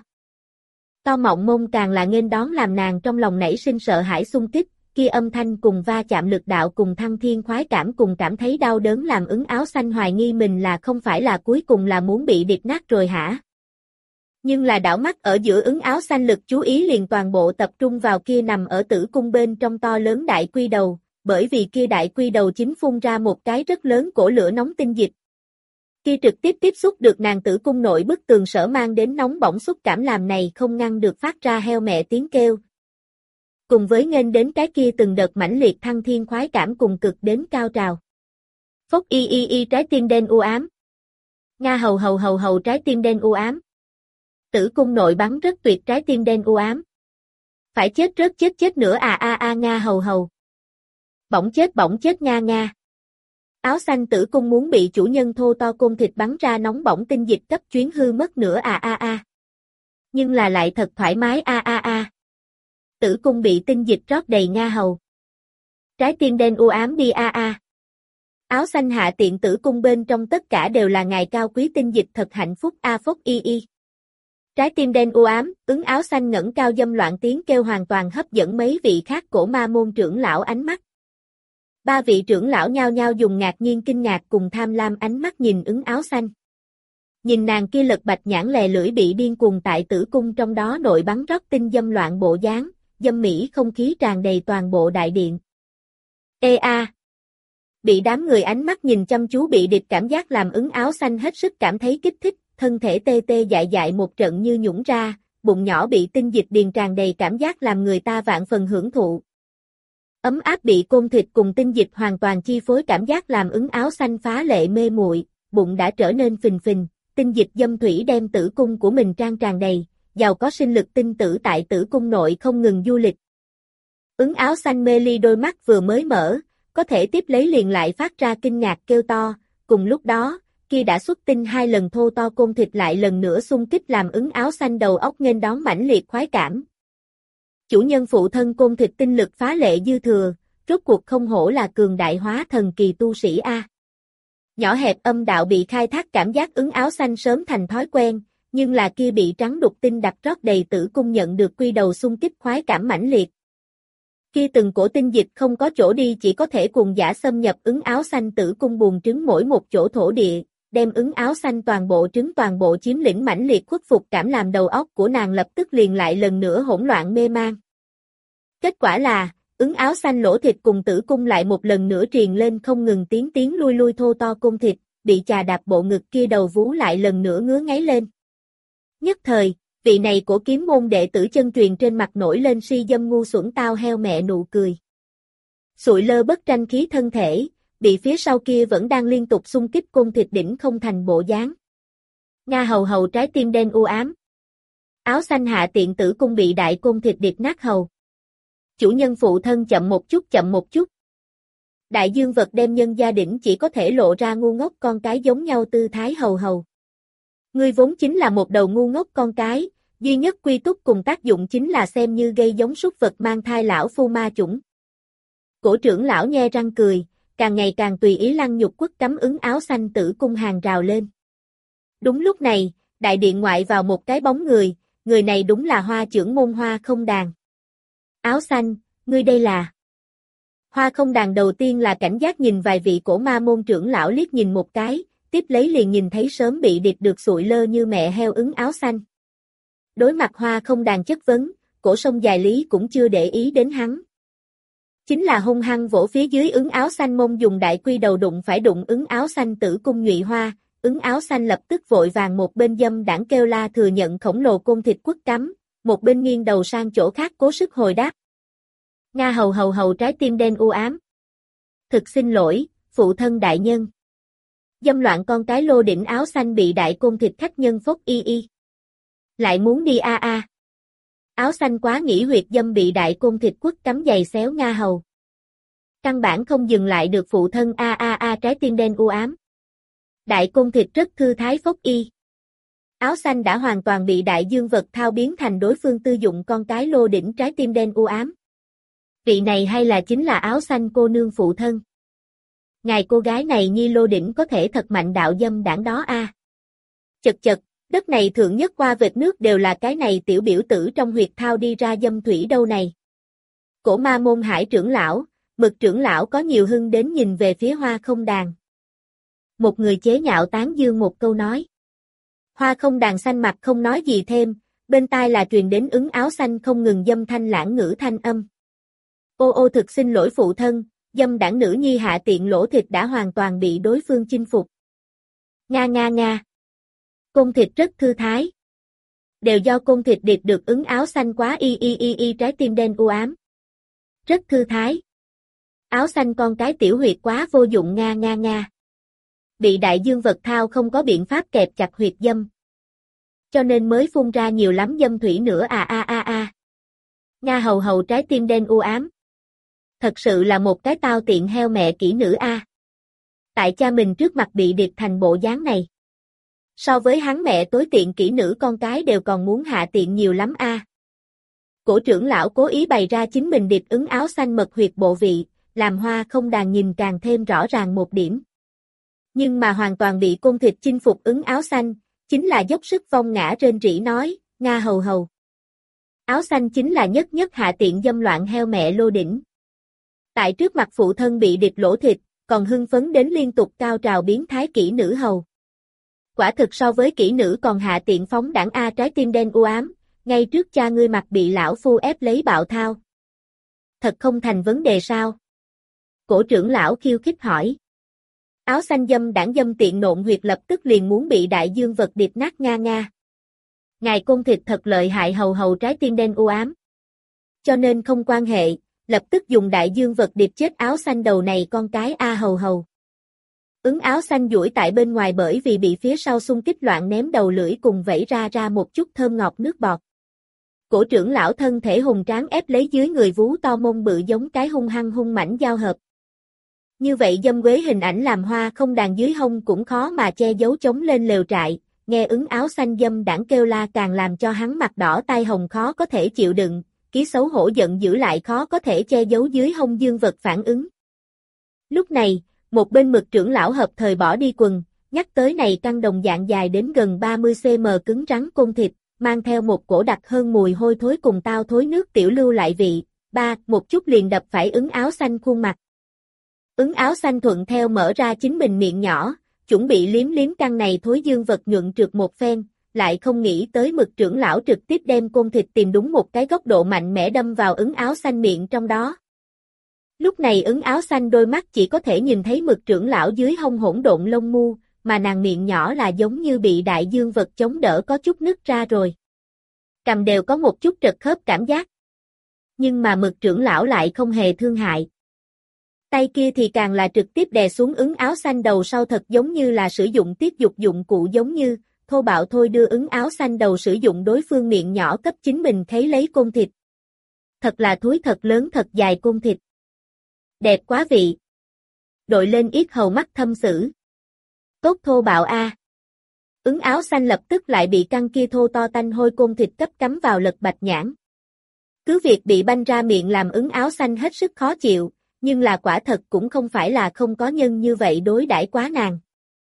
Speaker 1: To mọng mông càng là nghênh đón làm nàng trong lòng nảy sinh sợ hãi xung kích, kia âm thanh cùng va chạm lực đạo cùng thăng thiên khoái cảm cùng cảm thấy đau đớn làm ứng áo xanh hoài nghi mình là không phải là cuối cùng là muốn bị điệp nát rồi hả? Nhưng là đảo mắt ở giữa ứng áo xanh lực chú ý liền toàn bộ tập trung vào kia nằm ở tử cung bên trong to lớn đại quy đầu, bởi vì kia đại quy đầu chính phun ra một cái rất lớn cổ lửa nóng tinh dịch. Kia trực tiếp tiếp xúc được nàng tử cung nội bức tường sở mang đến nóng bỏng xúc cảm làm này không ngăn được phát ra heo mẹ tiếng kêu. Cùng với nghênh đến cái kia từng đợt mãnh liệt thăng thiên khoái cảm cùng cực đến cao trào. Phốc y y y trái tim đen u ám. Nga hầu hầu hầu hầu trái tim đen u ám. Tử cung nội bắn rất tuyệt trái tim đen u ám. Phải chết rớt chết chết nữa à a a Nga hầu hầu. Bỗng chết bỗng chết Nga Nga. Áo xanh tử cung muốn bị chủ nhân thô to côn thịt bắn ra nóng bỏng tinh dịch cấp chuyến hư mất nữa à a a. Nhưng là lại thật thoải mái a a a. Tử cung bị tinh dịch rót đầy Nga hầu. Trái tim đen u ám đi a a. Áo xanh hạ tiện tử cung bên trong tất cả đều là ngài cao quý tinh dịch thật hạnh phúc a phốc y y. Trái tim đen u ám, ứng áo xanh ngẩng cao dâm loạn tiếng kêu hoàn toàn hấp dẫn mấy vị khác cổ ma môn trưởng lão ánh mắt. Ba vị trưởng lão nhao nhao dùng ngạc nhiên kinh ngạc cùng tham lam ánh mắt nhìn ứng áo xanh. nhìn nàng kia lật bạch nhãn lè lưỡi bị điên cuồng tại tử cung trong đó nội bắn rót tinh dâm loạn bộ dáng, dâm mỹ không khí tràn đầy toàn bộ đại điện. Ê a! Bị đám người ánh mắt nhìn chăm chú bị địch cảm giác làm ứng áo xanh hết sức cảm thấy kích thích, thân thể tê tê dại dại một trận như nhũng ra, bụng nhỏ bị tinh dịch điền tràn đầy cảm giác làm người ta vạn phần hưởng thụ. Ấm áp bị côn thịt cùng tinh dịch hoàn toàn chi phối cảm giác làm ứng áo xanh phá lệ mê muội, bụng đã trở nên phình phình, tinh dịch dâm thủy đem tử cung của mình trang tràn đầy, giàu có sinh lực tinh tử tại tử cung nội không ngừng du lịch. Ứng áo xanh mê ly đôi mắt vừa mới mở, có thể tiếp lấy liền lại phát ra kinh ngạc kêu to, cùng lúc đó, kia đã xuất tinh hai lần thô to côn thịt lại lần nữa xung kích làm ứng áo xanh đầu óc nghênh đón mãnh liệt khoái cảm. Chủ nhân phụ thân côn thịt tinh lực phá lệ dư thừa, rốt cuộc không hổ là cường đại hóa thần kỳ tu sĩ A. Nhỏ hẹp âm đạo bị khai thác cảm giác ứng áo xanh sớm thành thói quen, nhưng là kia bị trắng đục tinh đặc rót đầy tử cung nhận được quy đầu xung kích khoái cảm mãnh liệt. Kia từng cổ tinh dịch không có chỗ đi chỉ có thể cùng giả xâm nhập ứng áo xanh tử cung buồng trứng mỗi một chỗ thổ địa, đem ứng áo xanh toàn bộ trứng toàn bộ chiếm lĩnh mãnh liệt khuất phục cảm làm đầu óc của nàng lập tức liền lại lần nữa hỗn loạn mê mang. Kết quả là, ứng áo xanh lỗ thịt cùng tử cung lại một lần nữa truyền lên không ngừng tiến tiến lui lui thô to cung thịt, bị chà đạp bộ ngực kia đầu vú lại lần nữa ngứa ngáy lên. Nhất thời, vị này của kiếm môn đệ tử chân truyền trên mặt nổi lên si dâm ngu xuẩn tao heo mẹ nụ cười. Sụi lơ bất tranh khí thân thể, bị phía sau kia vẫn đang liên tục xung kích cung thịt đỉnh không thành bộ dáng. Nga hầu hầu trái tim đen u ám. Áo xanh hạ tiện tử cung bị đại cung thịt điệt nát hầu. Chủ nhân phụ thân chậm một chút chậm một chút. Đại dương vật đem nhân gia đỉnh chỉ có thể lộ ra ngu ngốc con cái giống nhau tư thái hầu hầu. Ngươi vốn chính là một đầu ngu ngốc con cái, duy nhất quy túc cùng tác dụng chính là xem như gây giống súc vật mang thai lão phu ma chủng. Cổ trưởng lão nhe răng cười, càng ngày càng tùy ý lăng nhục quất cắm ứng áo xanh tử cung hàng rào lên. Đúng lúc này, đại điện ngoại vào một cái bóng người, người này đúng là Hoa trưởng môn Hoa Không Đàn. Áo xanh, ngươi đây là... Hoa Không Đàn đầu tiên là cảnh giác nhìn vài vị cổ ma môn trưởng lão liếc nhìn một cái, tiếp lấy liền nhìn thấy sớm bị địch được sụi lơ như mẹ heo ứng áo xanh. Đối mặt Hoa Không Đàn chất vấn, cổ sông dài lý cũng chưa để ý đến hắn. Chính là hung hăng vỗ phía dưới ứng áo xanh mông dùng đại quy đầu đụng phải đụng ứng áo xanh tử cung nhụy hoa, ứng áo xanh lập tức vội vàng một bên dâm đảng kêu la thừa nhận khổng lồ côn thịt quất cắm, một bên nghiêng đầu sang chỗ khác cố sức hồi đáp. Nga hầu hầu hầu trái tim đen u ám. Thực xin lỗi, phụ thân đại nhân. Dâm loạn con cái lô đỉnh áo xanh bị đại côn thịt khách nhân phốc y y. Lại muốn đi a a. Áo xanh quá nghĩ huyệt dâm bị đại côn thịt quất cắm giày xéo Nga hầu. Căn bản không dừng lại được phụ thân a a a trái tim đen u ám. Đại côn thịt rất thư thái phốc y. Áo xanh đã hoàn toàn bị đại dương vật thao biến thành đối phương tư dụng con cái lô đỉnh trái tim đen u ám. Vị này hay là chính là áo xanh cô nương phụ thân. Ngài cô gái này nhi lô đỉnh có thể thật mạnh đạo dâm đảng đó a. À. Chật chật, đất này thượng nhất qua vệt nước đều là cái này tiểu biểu tử trong huyệt thao đi ra dâm thủy đâu này. Cổ ma môn Hải trưởng lão, Mực trưởng lão có nhiều hưng đến nhìn về phía Hoa Không Đàn. Một người chế nhạo tán dương một câu nói. Hoa Không Đàn xanh mặt không nói gì thêm, bên tai là truyền đến ứng áo xanh không ngừng dâm thanh lãng ngữ thanh âm. Ô ô thực xin lỗi phụ thân, dâm đảng nữ nhi hạ tiện lỗ thịt đã hoàn toàn bị đối phương chinh phục. Nga nga nga. Côn thịt rất thư thái. Đều do côn thịt điệp được ứng áo xanh quá y y y y trái tim đen u ám. Rất thư thái. Áo xanh con cái tiểu huyệt quá vô dụng nga nga nga. Bị đại dương vật thao không có biện pháp kẹp chặt huyệt dâm. Cho nên mới phun ra nhiều lắm dâm thủy nữa à a a a. Nga hầu hầu trái tim đen u ám. Thật sự là một cái tao tiện heo mẹ kỹ nữ a. Tại cha mình trước mặt bị điệp thành bộ dáng này. So với hắn mẹ tối tiện kỹ nữ con cái đều còn muốn hạ tiện nhiều lắm a. Cổ trưởng lão cố ý bày ra chính mình điệp ứng áo xanh mật huyệt bộ vị, làm Hoa Không Đàn nhìn càng thêm rõ ràng một điểm. Nhưng mà hoàn toàn bị côn thịt chinh phục ứng áo xanh, chính là dốc sức vong ngã rên rỉ nói, Nga hầu hầu. Áo xanh chính là nhất nhất hạ tiện dâm loạn heo mẹ lô đỉnh. Tại trước mặt phụ thân bị địch lỗ thịt, còn hưng phấn đến liên tục cao trào biến thái kỹ nữ hầu. Quả thực so với kỹ nữ còn hạ tiện phóng đảng a trái tim đen u ám, ngay trước cha ngươi mặt bị lão phu ép lấy bạo thao. Thật không thành vấn đề sao? Cổ trưởng lão khiêu khích hỏi. Áo xanh dâm đảng dâm tiện nộn huyệt lập tức liền muốn bị đại dương vật điệp nát nga nga. Ngài Côn Thịt thật lợi hại hầu hầu trái tim đen u ám. Cho nên không quan hệ, lập tức dùng đại dương vật điệp chết áo xanh đầu này con cái a hầu hầu. Ứng áo xanh duỗi tại bên ngoài bởi vì bị phía sau xung kích loạn ném đầu lưỡi cùng vẩy ra ra một chút thơm ngọt nước bọt. Cổ trưởng lão thân thể hùng tráng ép lấy dưới người vú to mông bự giống cái hung hăng hung mãnh giao hợp. Như vậy dâm quế hình ảnh làm hoa không đàn dưới hông cũng khó mà che giấu chống lên lều trại, nghe ứng áo xanh dâm đảng kêu la càng làm cho hắn mặt đỏ tai hồng khó có thể chịu đựng, ký xấu hổ giận dữ lại khó có thể che giấu dưới hông dương vật phản ứng. Lúc này, một bên Mực trưởng lão hợp thời bỏ đi quần, nhắc tới này căn đồng dạng dài đến gần ba mươi xăng-ti-mét cứng rắn côn thịt, mang theo một cổ đặc hơn mùi hôi thối cùng tao thối nước tiểu lưu lại vị, ba, một chút liền đập phải ứng áo xanh khuôn mặt. Ứng áo xanh thuận theo mở ra chính mình miệng nhỏ, chuẩn bị liếm liếm căn này thối dương vật nhuận trượt một phen, lại không nghĩ tới Mực trưởng lão trực tiếp đem côn thịt tìm đúng một cái góc độ mạnh mẽ đâm vào ứng áo xanh miệng trong đó. Lúc này ứng áo xanh đôi mắt chỉ có thể nhìn thấy Mực trưởng lão dưới hông hỗn độn lông mu, mà nàng miệng nhỏ là giống như bị đại dương vật chống đỡ có chút nứt ra rồi. Cằm đều có một chút trật khớp cảm giác. Nhưng mà Mực trưởng lão lại không hề thương hại. Tay kia thì càng là trực tiếp đè xuống ứng áo xanh đầu sau thật giống như là sử dụng tiết dục dụng cụ giống như, thô bạo thôi đưa ứng áo xanh đầu sử dụng đối phương miệng nhỏ cấp chính mình thấy lấy côn thịt. Thật là thúi thật lớn thật dài côn thịt. Đẹp quá vị. Đội lên yết hầu mắt thâm sử. Tốt thô bạo a. Ứng áo xanh lập tức lại bị căn kia thô to tanh hôi côn thịt cấp cắm vào lật bạch nhãn. Cứ việc bị banh ra miệng làm ứng áo xanh hết sức khó chịu, nhưng là quả thật cũng không phải là không có nhân như vậy đối đãi quá nàng.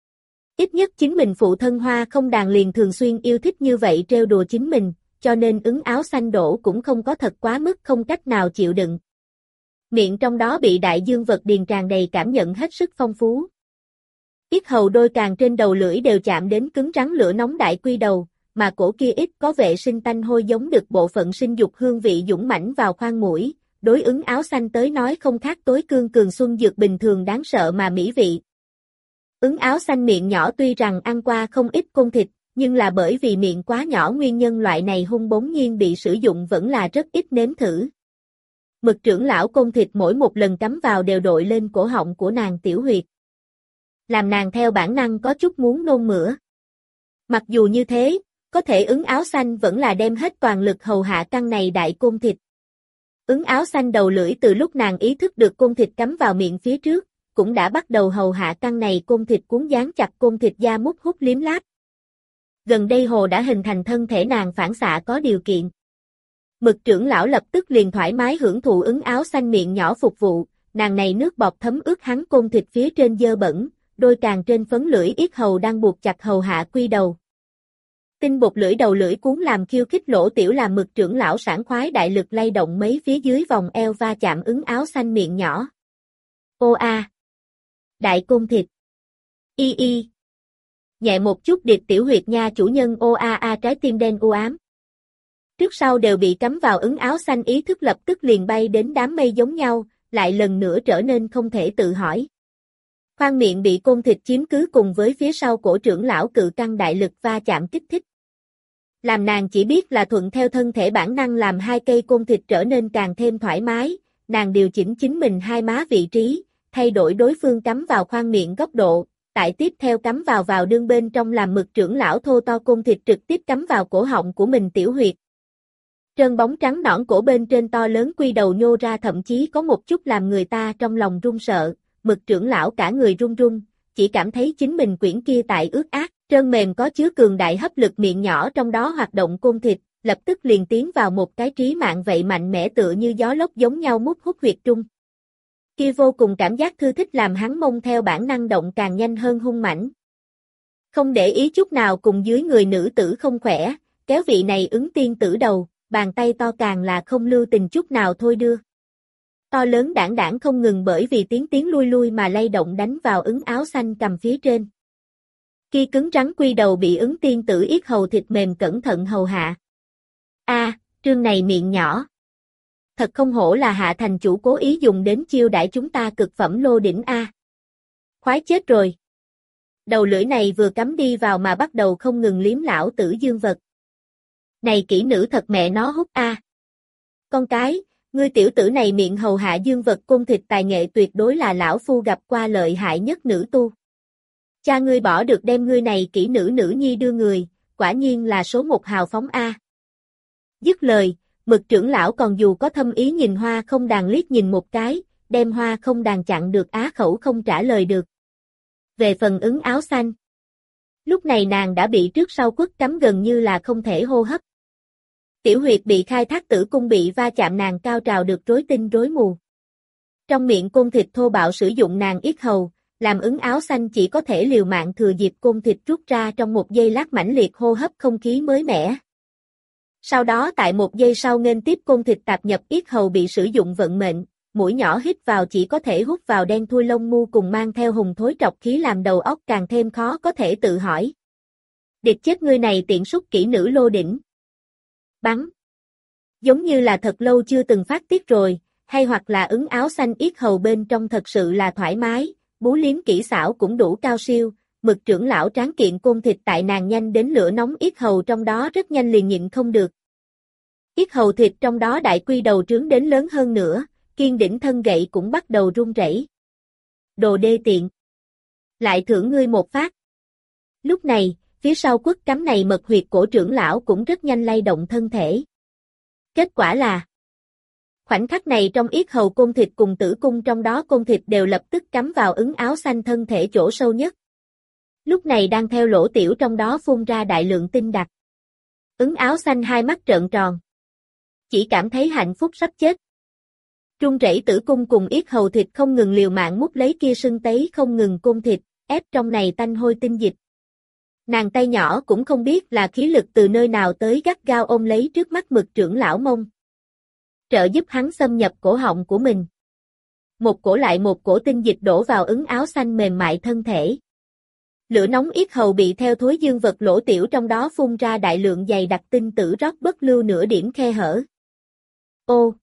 Speaker 1: Ít nhất chính mình phụ thân Hoa không đàn liền thường xuyên yêu thích như vậy trêu đùa chính mình, cho nên ứng áo xanh đổ cũng không có thật quá mức không cách nào chịu đựng. Miệng trong đó bị đại dương vật điền tràn đầy cảm nhận hết sức phong phú. Yết hầu đôi càng trên đầu lưỡi đều chạm đến cứng rắn lửa nóng đại quy đầu, mà cổ kia ít có vệ sinh tanh hôi giống được bộ phận sinh dục hương vị dũng mãnh vào khoang mũi, đối ứng áo xanh tới nói không khác tối cương cường xuân dược bình thường đáng sợ mà mỹ vị. Ứng áo xanh miệng nhỏ tuy rằng ăn qua không ít côn thịt, nhưng là bởi vì miệng quá nhỏ nguyên nhân loại này hung bóng nhiên bị sử dụng vẫn là rất ít nếm thử. Mực trưởng lão côn thịt mỗi một lần cắm vào đều đội lên cổ họng của nàng tiểu huyệt. Làm nàng theo bản năng có chút muốn nôn mửa. Mặc dù như thế, có thể ứng áo xanh vẫn là đem hết toàn lực hầu hạ căn này đại côn thịt. Ứng áo xanh đầu lưỡi từ lúc nàng ý thức được côn thịt cắm vào miệng phía trước, cũng đã bắt đầu hầu hạ căn này côn thịt cuốn dán chặt côn thịt da mút hút liếm láp. Gần đây hồ đã hình thành thân thể nàng phản xạ có điều kiện. Mực trưởng lão lập tức liền thoải mái hưởng thụ ứng áo xanh miệng nhỏ phục vụ, nàng này nước bọt thấm ướt hắn côn thịt phía trên dơ bẩn, đôi càng trên phấn lưỡi yết hầu đang buộc chặt hầu hạ quy đầu. Tinh bột lưỡi đầu lưỡi cuốn làm khiêu khích lỗ tiểu làm Mực trưởng lão sảng khoái đại lực lay động mấy phía dưới vòng eo va chạm ứng áo xanh miệng nhỏ. Ô a. Đại côn thịt. Y y. Nhẹ một chút điệp tiểu huyệt nha chủ nhân ô a a trái tim đen u ám. Trước sau đều bị cắm vào ứng áo xanh ý thức lập tức liền bay đến đám mây giống nhau, lại lần nữa trở nên không thể tự hỏi. Khoang miệng bị côn thịt chiếm cứ cùng với phía sau cổ trưởng lão cự căng đại lực va chạm kích thích. Làm nàng chỉ biết là thuận theo thân thể bản năng làm hai cây côn thịt trở nên càng thêm thoải mái, nàng điều chỉnh chính mình hai má vị trí, thay đổi đối phương cắm vào khoang miệng góc độ, tại tiếp theo cắm vào vào đương bên trong làm Mực trưởng lão thô to côn thịt trực tiếp cắm vào cổ họng của mình tiểu huyệt. Trơn bóng trắng nõn cổ bên trên to lớn quy đầu nhô ra thậm chí có một chút làm người ta trong lòng run sợ, Mực trưởng lão cả người run run, chỉ cảm thấy chính mình quyển kia tại ướt át, trơn mềm có chứa cường đại hấp lực miệng nhỏ trong đó hoạt động côn thịt, lập tức liền tiến vào một cái trí mạng vậy mạnh mẽ tựa như gió lốc giống nhau mút hút huyệt trung. Kia vô cùng cảm giác thư thích làm hắn mông theo bản năng động càng nhanh hơn hung mãnh. Không để ý chút nào cùng dưới người nữ tử không khỏe, kéo vị này ứng tiên tử đầu, bàn tay to càng là không lưu tình chút nào thôi đưa. To lớn đảng đảng không ngừng bởi vì tiếng tiếng lui lui mà lay động đánh vào ứng áo xanh cầm phía trên. Kia cứng rắn quy đầu bị ứng tiên tử yết hầu thịt mềm cẩn thận hầu hạ. A, trương này miệng nhỏ. Thật không hổ là hạ thành chủ cố ý dùng đến chiêu đãi chúng ta cực phẩm lô đỉnh A. Khoái chết rồi. Đầu lưỡi này vừa cắm đi vào mà bắt đầu không ngừng liếm lão tử dương vật. Này kỹ nữ thật mẹ nó hút A. Con cái, ngươi tiểu tử này miệng hầu hạ dương vật côn thịt tài nghệ tuyệt đối là lão phu gặp qua lợi hại nhất nữ tu. Cha ngươi bỏ được đem ngươi này kỹ nữ nữ nhi đưa người, quả nhiên là số một hào phóng A. Dứt lời, Mực trưởng lão còn dù có thâm ý nhìn Hoa Không Đàn liếc nhìn một cái, đem Hoa Không Đàn chặn được á khẩu không trả lời được. Về phần ứng áo xanh, lúc này nàng đã bị trước sau quất cắm gần như là không thể hô hấp. Tiểu huyệt bị khai thác tử cung bị va chạm nàng cao trào được rối tinh rối mù. Trong miệng côn thịt thô bạo sử dụng nàng yết hầu, làm ứng áo xanh chỉ có thể liều mạng thừa dịp côn thịt rút ra trong một giây lát mãnh liệt hô hấp không khí mới mẻ. Sau đó tại một giây sau nghênh tiếp côn thịt tạp nhập yết hầu bị sử dụng vận mệnh, mũi nhỏ hít vào chỉ có thể hút vào đen thui lông mu cùng mang theo hùng thối trọc khí làm đầu óc càng thêm khó có thể tự hỏi. Địch chết ngươi này tiện súc kỹ nữ lô đỉnh. Bắn. Giống như là thật lâu chưa từng phát tiết rồi, hay hoặc là ứng áo xanh yết hầu bên trong thật sự là thoải mái, bú liếm kỹ xảo cũng đủ cao siêu, Mực trưởng lão tráng kiện côn thịt tại nàng nhanh đến lửa nóng yết hầu trong đó rất nhanh liền nhịn không được. Yết hầu thịt trong đó đại quy đầu trướng đến lớn hơn nữa, kiên đỉnh thân gậy cũng bắt đầu run rẩy. Đồ đê tiện. Lại thưởng ngươi một phát. Lúc này, phía sau quất cắm này mật huyệt cổ trưởng lão cũng rất nhanh lay động thân thể. Kết quả là khoảnh khắc này trong yết hầu côn thịt cùng tử cung trong đó côn thịt đều lập tức cắm vào ứng áo xanh thân thể chỗ sâu nhất. Lúc này đang theo lỗ tiểu trong đó phun ra đại lượng tinh đặc. Ứng áo xanh hai mắt trợn tròn. Chỉ cảm thấy hạnh phúc sắp chết. Trung rẩy tử cung cùng yết hầu thịt không ngừng liều mạng mút lấy kia sưng tấy không ngừng côn thịt, ép trong này tanh hôi tinh dịch. Nàng tay nhỏ cũng không biết là khí lực từ nơi nào tới gắt gao ôm lấy trước mắt Mực trưởng lão mông. Trợ giúp hắn xâm nhập cổ họng của mình. Một cổ lại một cổ tinh dịch đổ vào ứng áo xanh mềm mại thân thể. Lửa nóng yết hầu bị theo thối dương vật lỗ tiểu trong đó phun ra đại lượng dày đặc tinh tử rót bất lưu nửa điểm khe hở. Ô!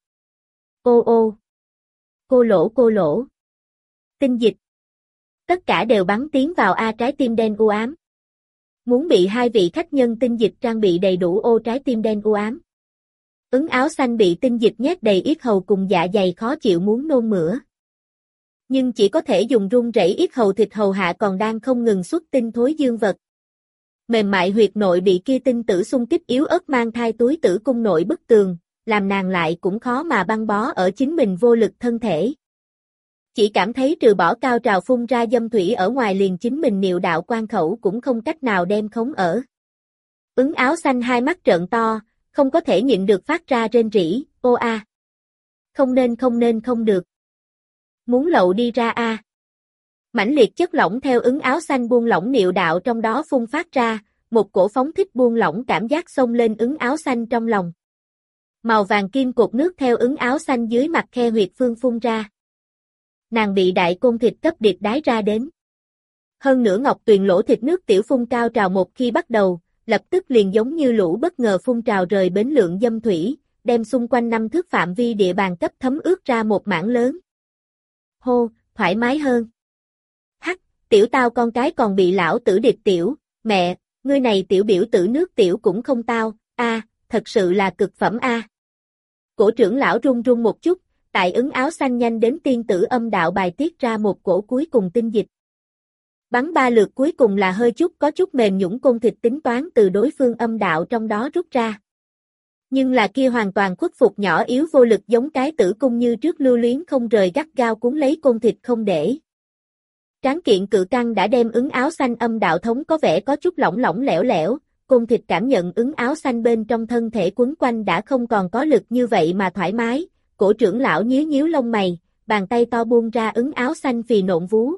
Speaker 1: Ô ô! Cô lỗ cô lỗ! Tinh dịch! Tất cả đều bắn tiến vào A trái tim đen u ám. Muốn bị hai vị khách nhân tinh dịch trang bị đầy đủ ô trái tim đen u ám. Ứng áo xanh bị tinh dịch nhét đầy yết hầu cùng dạ dày khó chịu muốn nôn mửa. Nhưng chỉ có thể dùng run rẩy yết hầu thịt hầu hạ còn đang không ngừng xuất tinh thối dương vật. Mềm mại huyệt nội bị kia tinh tử xung kích yếu ớt mang thai túi tử cung nội bức tường, làm nàng lại cũng khó mà băng bó ở chính mình vô lực thân thể. Chỉ cảm thấy trừ bỏ cao trào phun ra dâm thủy ở ngoài liền chính mình niệu đạo quan khẩu cũng không cách nào đem khống ở. Ứng áo xanh hai mắt trợn to, không có thể nhịn được phát ra rên rỉ, ô a. Không nên không nên không được. Muốn lậu đi ra a. À. Mãnh liệt chất lỏng theo ứng áo xanh buông lỏng niệu đạo trong đó phun phát ra, một cổ phóng thích buông lỏng cảm giác xông lên ứng áo xanh trong lòng. Màu vàng kim cột nước theo ứng áo xanh dưới mặt khe huyệt phương phun ra. Nàng bị đại côn thịt cấp điệt đái ra đến. Hơn nữa ngọc tuyền lỗ thịt nước tiểu phun cao trào một khi bắt đầu, lập tức liền giống như lũ bất ngờ phun trào rời bến lượng dâm thủy, đem xung quanh năm thước phạm vi địa bàn cấp thấm ướt ra một mảng lớn. Hô, thoải mái hơn. Hắc, tiểu tao con cái còn bị lão tử điệt tiểu, mẹ, ngươi này tiểu biểu tử nước tiểu cũng không tao, a, à, thật sự là cực phẩm a. À. Cổ trưởng lão run run một chút, tại ứng áo xanh nhanh đến tiên tử âm đạo bài tiết ra một cổ cuối cùng tinh dịch. Bắn ba lượt cuối cùng là hơi chút có chút mềm nhũn côn thịt tính toán từ đối phương âm đạo trong đó rút ra. Nhưng là kia hoàn toàn khuất phục nhỏ yếu vô lực giống cái tử cung như trước lưu luyến không rời gắt gao cuốn lấy côn thịt không để. Tráng kiện cự căng đã đem ứng áo xanh âm đạo thống có vẻ có chút lỏng lỏng lẻo lẻo, côn thịt cảm nhận ứng áo xanh bên trong thân thể quấn quanh đã không còn có lực như vậy mà thoải mái, cổ trưởng lão nhíu nhíu lông mày, bàn tay to buông ra ứng áo xanh phì nộn vú.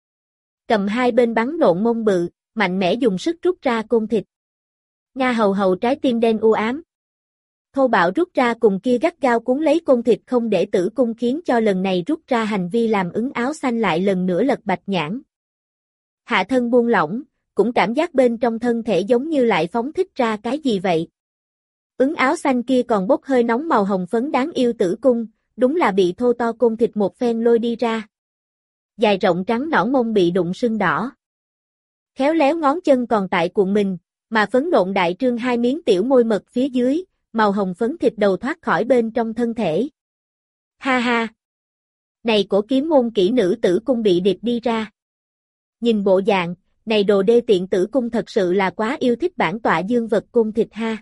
Speaker 1: Cầm hai bên bắn nộn mông bự, mạnh mẽ dùng sức rút ra côn thịt. Nga hầu hầu trái tim đen u ám. Thô bạo rút ra cùng kia gắt gao cuốn lấy côn thịt không để tử cung khiến cho lần này rút ra hành vi làm ứng áo xanh lại lần nữa lật bạch nhãn. Hạ thân buông lỏng, cũng cảm giác bên trong thân thể giống như lại phóng thích ra cái gì vậy. Ứng áo xanh kia còn bốc hơi nóng màu hồng phấn đáng yêu tử cung, đúng là bị thô to côn thịt một phen lôi đi ra. Dài rộng trắng nõn mông bị đụng sưng đỏ. Khéo léo ngón chân còn tại cuộn mình, mà phấn nộn đại trương hai miếng tiểu môi mật phía dưới, màu hồng phấn thịt đầu thoát khỏi bên trong thân thể. Ha ha! Này cổ kiếm môn kỹ nữ tử cung bị điệp đi ra. Nhìn bộ dạng, này đồ đê tiện tử cung thật sự là quá yêu thích bản tọa dương vật cung thịt ha.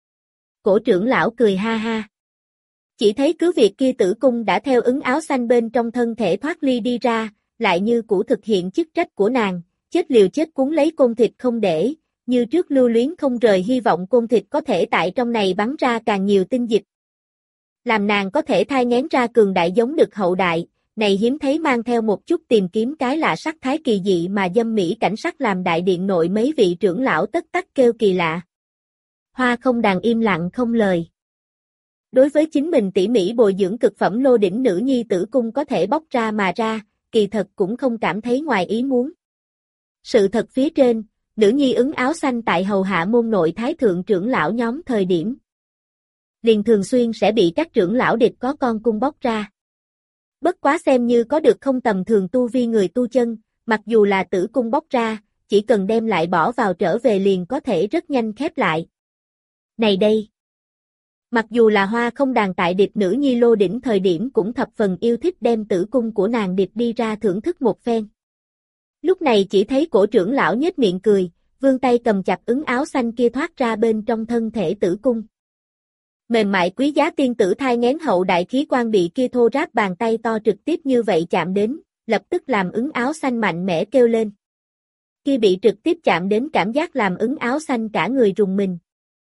Speaker 1: Cổ trưởng lão cười ha ha. Chỉ thấy cứ việc kia tử cung đã theo ứng áo xanh bên trong thân thể thoát ly đi ra, lại như cũ thực hiện chức trách của nàng, chết liều chết cuốn lấy côn thịt không để, như trước lưu luyến không rời hy vọng côn thịt có thể tại trong này bắn ra càng nhiều tinh dịch. Làm nàng có thể thai nghén ra cường đại giống đực hậu đại, này hiếm thấy mang theo một chút tìm kiếm cái lạ sắc thái kỳ dị mà dâm mỹ cảnh sắc làm đại điện nội mấy vị trưởng lão tất tắc kêu kỳ lạ. Hoa không đàn im lặng không lời. Đối với chính mình tỉ mỉ bồi dưỡng cực phẩm lô đỉnh nữ nhi tử cung có thể bóc ra mà ra, kỳ thật cũng không cảm thấy ngoài ý muốn. Sự thật phía trên, nữ nhi ứng áo xanh tại hầu hạ môn nội thái thượng trưởng lão nhóm thời điểm. Liền thường xuyên sẽ bị các trưởng lão địch có con cung bóc ra. Bất quá xem như có được không tầm thường tu vi người tu chân, mặc dù là tử cung bóc ra, chỉ cần đem lại bỏ vào trở về liền có thể rất nhanh khép lại. Này đây! Mặc dù là hoa không đàn tại điệp nữ nhi lô đỉnh thời điểm cũng thập phần yêu thích đem tử cung của nàng điệp đi ra thưởng thức một phen. Lúc này chỉ thấy cổ trưởng lão nhếch miệng cười, vươn tay cầm chặt ứng áo xanh kia thoát ra bên trong thân thể tử cung. Mềm mại quý giá tiên tử thai nghén hậu đại khí quan bị kia thô ráp bàn tay to trực tiếp như vậy chạm đến, lập tức làm ứng áo xanh mạnh mẽ kêu lên. Kia bị trực tiếp chạm đến cảm giác làm ứng áo xanh cả người rùng mình.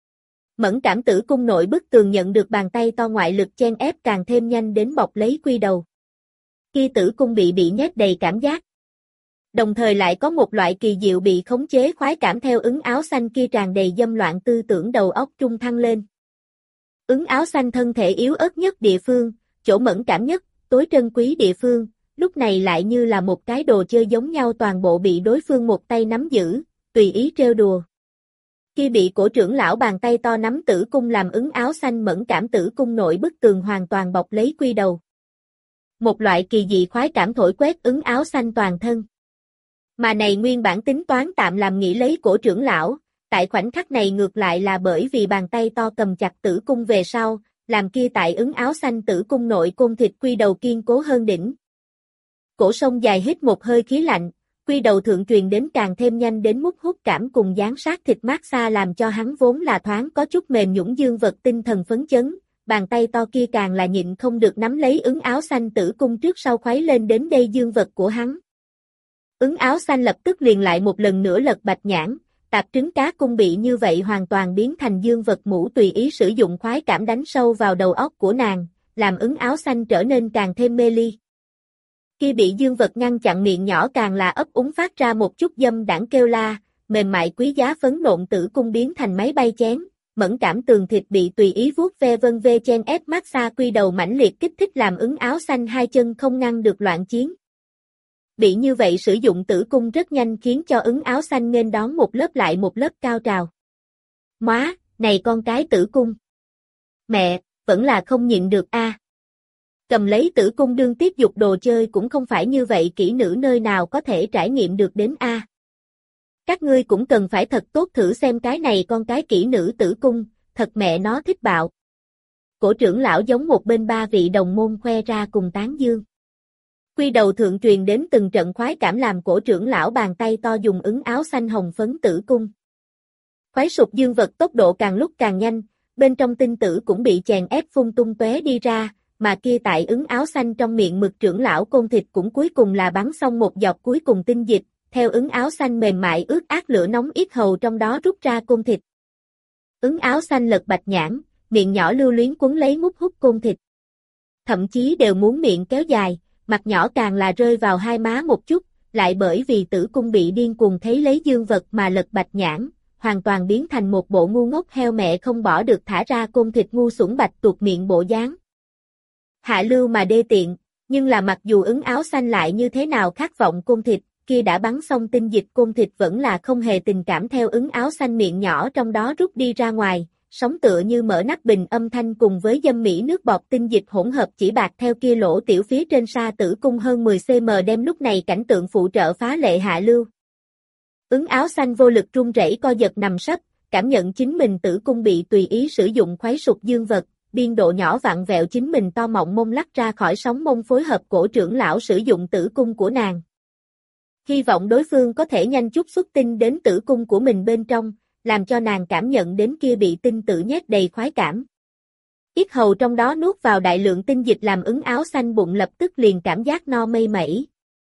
Speaker 1: Mẫn cảm tử cung nội bức tường nhận được bàn tay to ngoại lực chen ép càng thêm nhanh đến bọc lấy quy đầu. Kia tử cung bị bị nhét đầy cảm giác. Đồng thời lại có một loại kỳ diệu bị khống chế khoái cảm theo ứng áo xanh kia tràn đầy dâm loạn tư tưởng đầu óc trung thăng lên. Ứng áo xanh thân thể yếu ớt nhất địa phương, chỗ mẫn cảm nhất, tối trân quý địa phương, lúc này lại như là một cái đồ chơi giống nhau toàn bộ bị đối phương một tay nắm giữ, tùy ý trêu đùa. Khi bị cổ trưởng lão bàn tay to nắm tử cung làm ứng áo xanh mẫn cảm tử cung nội bức tường hoàn toàn bọc lấy quy đầu. Một loại kỳ dị khoái cảm thổi quét ứng áo xanh toàn thân. Mà này nguyên bản tính toán tạm làm nghĩ lấy cổ trưởng lão, tại khoảnh khắc này ngược lại là bởi vì bàn tay to cầm chặt tử cung về sau, làm kia tại ứng áo xanh tử cung nội côn thịt quy đầu kiên cố hơn đỉnh. Cổ sông dài hít một hơi khí lạnh, quy đầu thượng truyền đến càng thêm nhanh đến mức hút cảm cùng dán sát thịt mát xa làm cho hắn vốn là thoáng có chút mềm nhũn dương vật tinh thần phấn chấn, bàn tay to kia càng là nhịn không được nắm lấy ứng áo xanh tử cung trước sau khuấy lên đến đây dương vật của hắn. Ứng áo xanh lập tức liền lại một lần nữa lật bạch nhãn, tạp trứng cá cung bị như vậy hoàn toàn biến thành dương vật mũ tùy ý sử dụng khoái cảm đánh sâu vào đầu óc của nàng, làm ứng áo xanh trở nên càng thêm mê ly. Khi bị dương vật ngăn chặn miệng nhỏ càng là ấp úng phát ra một chút dâm đãng kêu la, mềm mại quý giá phấn nộn tử cung biến thành máy bay chén, mẫn cảm tường thịt bị tùy ý vuốt ve vân vê chen ép mát xa quy đầu mãnh liệt kích thích làm ứng áo xanh hai chân không ngăn được loạn chiến. Bị như vậy sử dụng tử cung rất nhanh khiến cho ứng áo xanh nghênh đón một lớp lại một lớp cao trào. Móa, này con cái tử cung. Mẹ, vẫn là không nhịn được a. À. Cầm lấy tử cung đương tiếp dục đồ chơi cũng không phải như vậy kỹ nữ nơi nào có thể trải nghiệm được đến a. À. Các ngươi cũng cần phải thật tốt thử xem cái này con cái kỹ nữ tử cung, thật mẹ nó thích bạo. Cổ trưởng lão giống một bên ba vị đồng môn khoe ra cùng tán dương. Quy đầu thượng truyền đến từng trận khoái cảm làm cổ trưởng lão bàn tay to dùng ứng áo xanh hồng phấn tử cung. Khoái sụp dương vật tốc độ càng lúc càng nhanh, bên trong tinh tử cũng bị chèn ép phun tung tóe đi ra, mà kia tại ứng áo xanh trong miệng mực trưởng lão côn thịt cũng cuối cùng là bắn xong một giọt cuối cùng tinh dịch, theo ứng áo xanh mềm mại ướt át lửa nóng yết hầu trong đó rút ra côn thịt. Ứng áo xanh lật bạch nhãn, miệng nhỏ lưu luyến quấn lấy mút hút côn thịt. Thậm chí đều muốn miệng kéo dài, mặt nhỏ càng là rơi vào hai má một chút, lại bởi vì tử cung bị điên cuồng thấy lấy dương vật mà lật bạch nhãn, hoàn toàn biến thành một bộ ngu ngốc heo mẹ không bỏ được thả ra côn thịt ngu xuẩn bạch tuột miệng bộ dáng. Hạ lưu mà đê tiện, nhưng là mặc dù ứng áo xanh lại như thế nào khát vọng côn thịt, kia đã bắn xong tinh dịch côn thịt vẫn là không hề tình cảm theo ứng áo xanh miệng nhỏ trong đó rút đi ra ngoài, sóng tựa như mở nắp bình âm thanh cùng với dâm mỹ nước bọt tinh dịch hỗn hợp chỉ bạc theo kia lỗ tiểu phía trên sa tử cung hơn mười xăng-ti-mét đem lúc này cảnh tượng phụ trợ phá lệ hạ lưu. Ứng áo xanh vô lực run rẩy co giật nằm sấp, cảm nhận chính mình tử cung bị tùy ý sử dụng khuấy sụp dương vật, biên độ nhỏ vặn vẹo chính mình to mọng mông lắc ra khỏi sóng mông phối hợp cổ trưởng lão sử dụng tử cung của nàng. Hy vọng đối phương có thể nhanh chút xuất tinh đến tử cung của mình bên trong, làm cho nàng cảm nhận đến kia bị tinh tử nhét đầy khoái cảm. Yết hầu trong đó nuốt vào đại lượng tinh dịch làm ứng áo xanh bụng lập tức liền cảm giác no mây mẩy.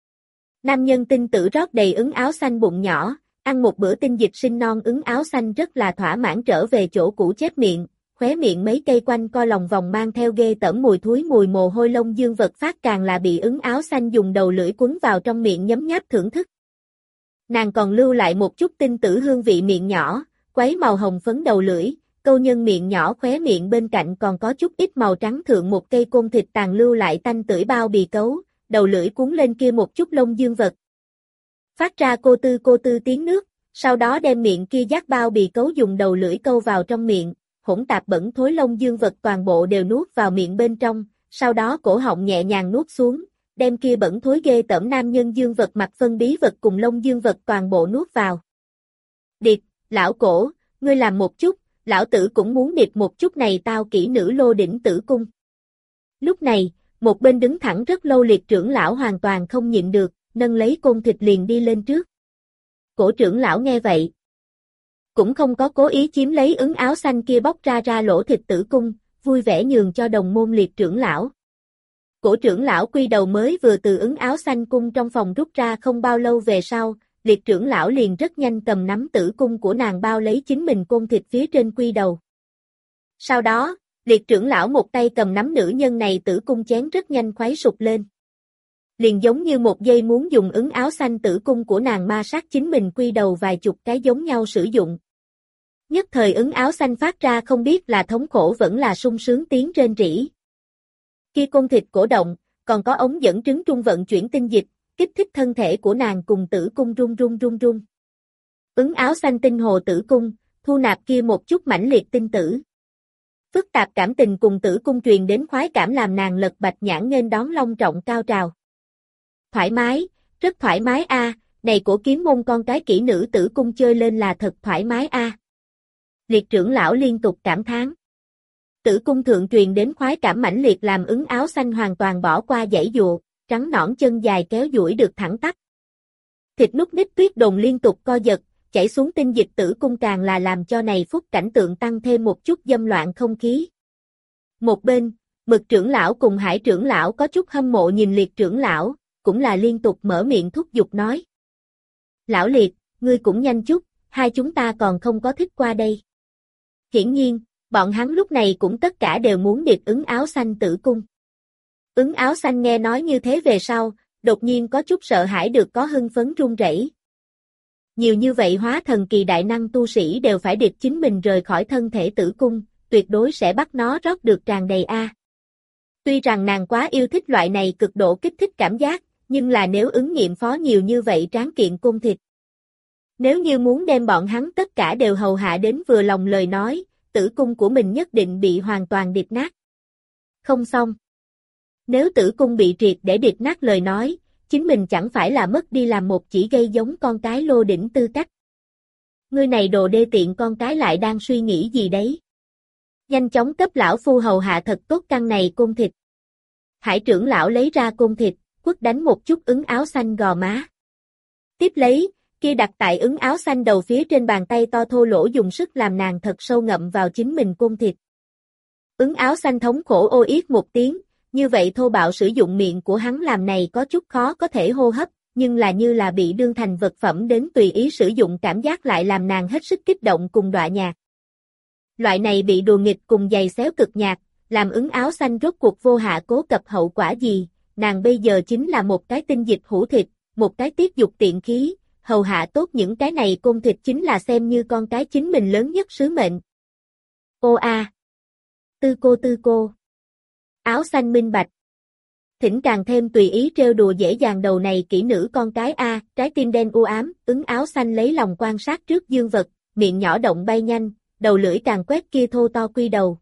Speaker 1: Nam nhân tinh tử rót đầy ứng áo xanh bụng nhỏ, ăn một bữa tinh dịch sinh non ứng áo xanh rất là thỏa mãn trở về chỗ cũ chép miệng, khóe miệng mấy cây quanh co lòng vòng mang theo ghê tởm mùi thúi mùi mồ hôi lông dương vật phát càng là bị ứng áo xanh dùng đầu lưỡi quấn vào trong miệng nhấm nháp thưởng thức. Nàng còn lưu lại một chút tinh tử hương vị miệng nhỏ, quấy màu hồng phấn đầu lưỡi, câu nhân miệng nhỏ khóe miệng bên cạnh còn có chút ít màu trắng thượng một cây côn thịt tàn lưu lại tanh tưởi bao bì cấu, đầu lưỡi cuốn lên kia một chút lông dương vật. Phát ra cô tư cô tư tiếng nước, sau đó đem miệng kia giác bao bì cấu dùng đầu lưỡi câu vào trong miệng, hỗn tạp bẩn thối lông dương vật toàn bộ đều nuốt vào miệng bên trong, sau đó cổ họng nhẹ nhàng nuốt xuống, đem kia bẩn thối ghê tởm nam nhân dương vật mặt phân bí vật cùng lông dương vật toàn bộ nuốt vào. Điệt, lão cổ, ngươi làm một chút, lão tử cũng muốn điệt một chút này tao kỹ nữ lô đỉnh tử cung. Lúc này, một bên đứng thẳng rất lâu liệt trưởng lão hoàn toàn không nhịn được, nâng lấy côn thịt liền đi lên trước. Cổ trưởng lão nghe vậy, cũng không có cố ý chiếm lấy ứng áo xanh kia bóc ra ra lỗ thịt tử cung, vui vẻ nhường cho đồng môn liệt trưởng lão. Cổ trưởng lão quy đầu mới vừa từ ứng áo xanh cung trong phòng rút ra không bao lâu về sau, liệt trưởng lão liền rất nhanh cầm nắm tử cung của nàng bao lấy chính mình côn thịt phía trên quy đầu. Sau đó, liệt trưởng lão một tay cầm nắm nữ nhân này tử cung chén rất nhanh khuấy sụp lên. Liền giống như một giây muốn dùng ứng áo xanh tử cung của nàng ma sát chính mình quy đầu vài chục cái giống nhau sử dụng. Nhất thời ứng áo xanh phát ra không biết là thống khổ vẫn là sung sướng tiếng rên rỉ. Kia côn thịt cổ động, còn có ống dẫn trứng trung vận chuyển tinh dịch, kích thích thân thể của nàng cùng tử cung rung rung rung rung. Ứng áo xanh tinh hồ tử cung, thu nạp kia một chút mãnh liệt tinh tử. Phức tạp cảm tình cùng tử cung truyền đến khoái cảm làm nàng lật bạch nhãn nghênh đón long trọng cao trào. Thoải mái, rất thoải mái a, à, này cổ kiếm môn con cái kỹ nữ tử cung chơi lên là thật thoải mái a. À. Liệt trưởng lão liên tục cảm thán. Tử cung thượng truyền đến khoái cảm mãnh liệt làm ứng áo xanh hoàn toàn bỏ qua dãy dụa, trắng nõn chân dài kéo duỗi được thẳng tắp. Thịt nút nít tuyết đồn liên tục co giật, chảy xuống tinh dịch tử cung càng là làm cho này phút cảnh tượng tăng thêm một chút dâm loạn không khí. Một bên, Mực trưởng lão cùng Hải trưởng lão có chút hâm mộ nhìn Liệt trưởng lão, cũng là liên tục mở miệng thúc giục nói. Lão Liệt, ngươi cũng nhanh chút, hai chúng ta còn không có thích qua đây. Hiển nhiên, bọn hắn lúc này cũng tất cả đều muốn điệp ứng áo xanh tử cung. Ứng áo xanh nghe nói như thế về sau, đột nhiên có chút sợ hãi được có hưng phấn run rẩy. Nhiều như vậy hóa thần kỳ đại năng tu sĩ đều phải điệp chính mình rời khỏi thân thể tử cung, tuyệt đối sẽ bắt nó rót được tràn đầy a. Tuy rằng nàng quá yêu thích loại này cực độ kích thích cảm giác, nhưng là nếu ứng nghiệm phó nhiều như vậy tráng kiện côn thịt. Nếu như muốn đem bọn hắn tất cả đều hầu hạ đến vừa lòng lời nói, tử cung của mình nhất định bị hoàn toàn điệp nát. Không xong. Nếu tử cung bị triệt để điệp nát lời nói, chính mình chẳng phải là mất đi làm một chỉ gây giống con cái lô đỉnh tư cách. Ngươi này đồ đê tiện con cái lại đang suy nghĩ gì đấy? Nhanh chóng cấp lão phu hầu hạ thật tốt căn này côn thịt. Hải trưởng lão lấy ra côn thịt, quất đánh một chút ứng áo xanh gò má. Tiếp lấy, kia đặt tại ứng áo xanh đầu phía trên bàn tay to thô lỗ dùng sức làm nàng thật sâu ngậm vào chính mình côn thịt. Ứng áo xanh thống khổ ô yết một tiếng, như vậy thô bạo sử dụng miệng của hắn làm này có chút khó có thể hô hấp, nhưng là như là bị đương thành vật phẩm đến tùy ý sử dụng cảm giác lại làm nàng hết sức kích động cùng đọa nhạc. Loại này bị đùa nghịch cùng giày xéo cực nhạc, làm ứng áo xanh rốt cuộc vô hạ cố cập hậu quả gì, nàng bây giờ chính là một cái tinh dịch hủ thịt, một cái tiết dục tiện khí, hầu hạ tốt những cái này côn thịt chính là xem như con cái chính mình lớn nhất sứ mệnh. Ô a, tư cô tư cô. Áo xanh minh bạch. Thỉnh càng thêm tùy ý trêu đùa dễ dàng đầu này kỹ nữ con cái a, trái tim đen u ám, ứng áo xanh lấy lòng quan sát trước dương vật, miệng nhỏ động bay nhanh, đầu lưỡi càng quét kia thô to quy đầu.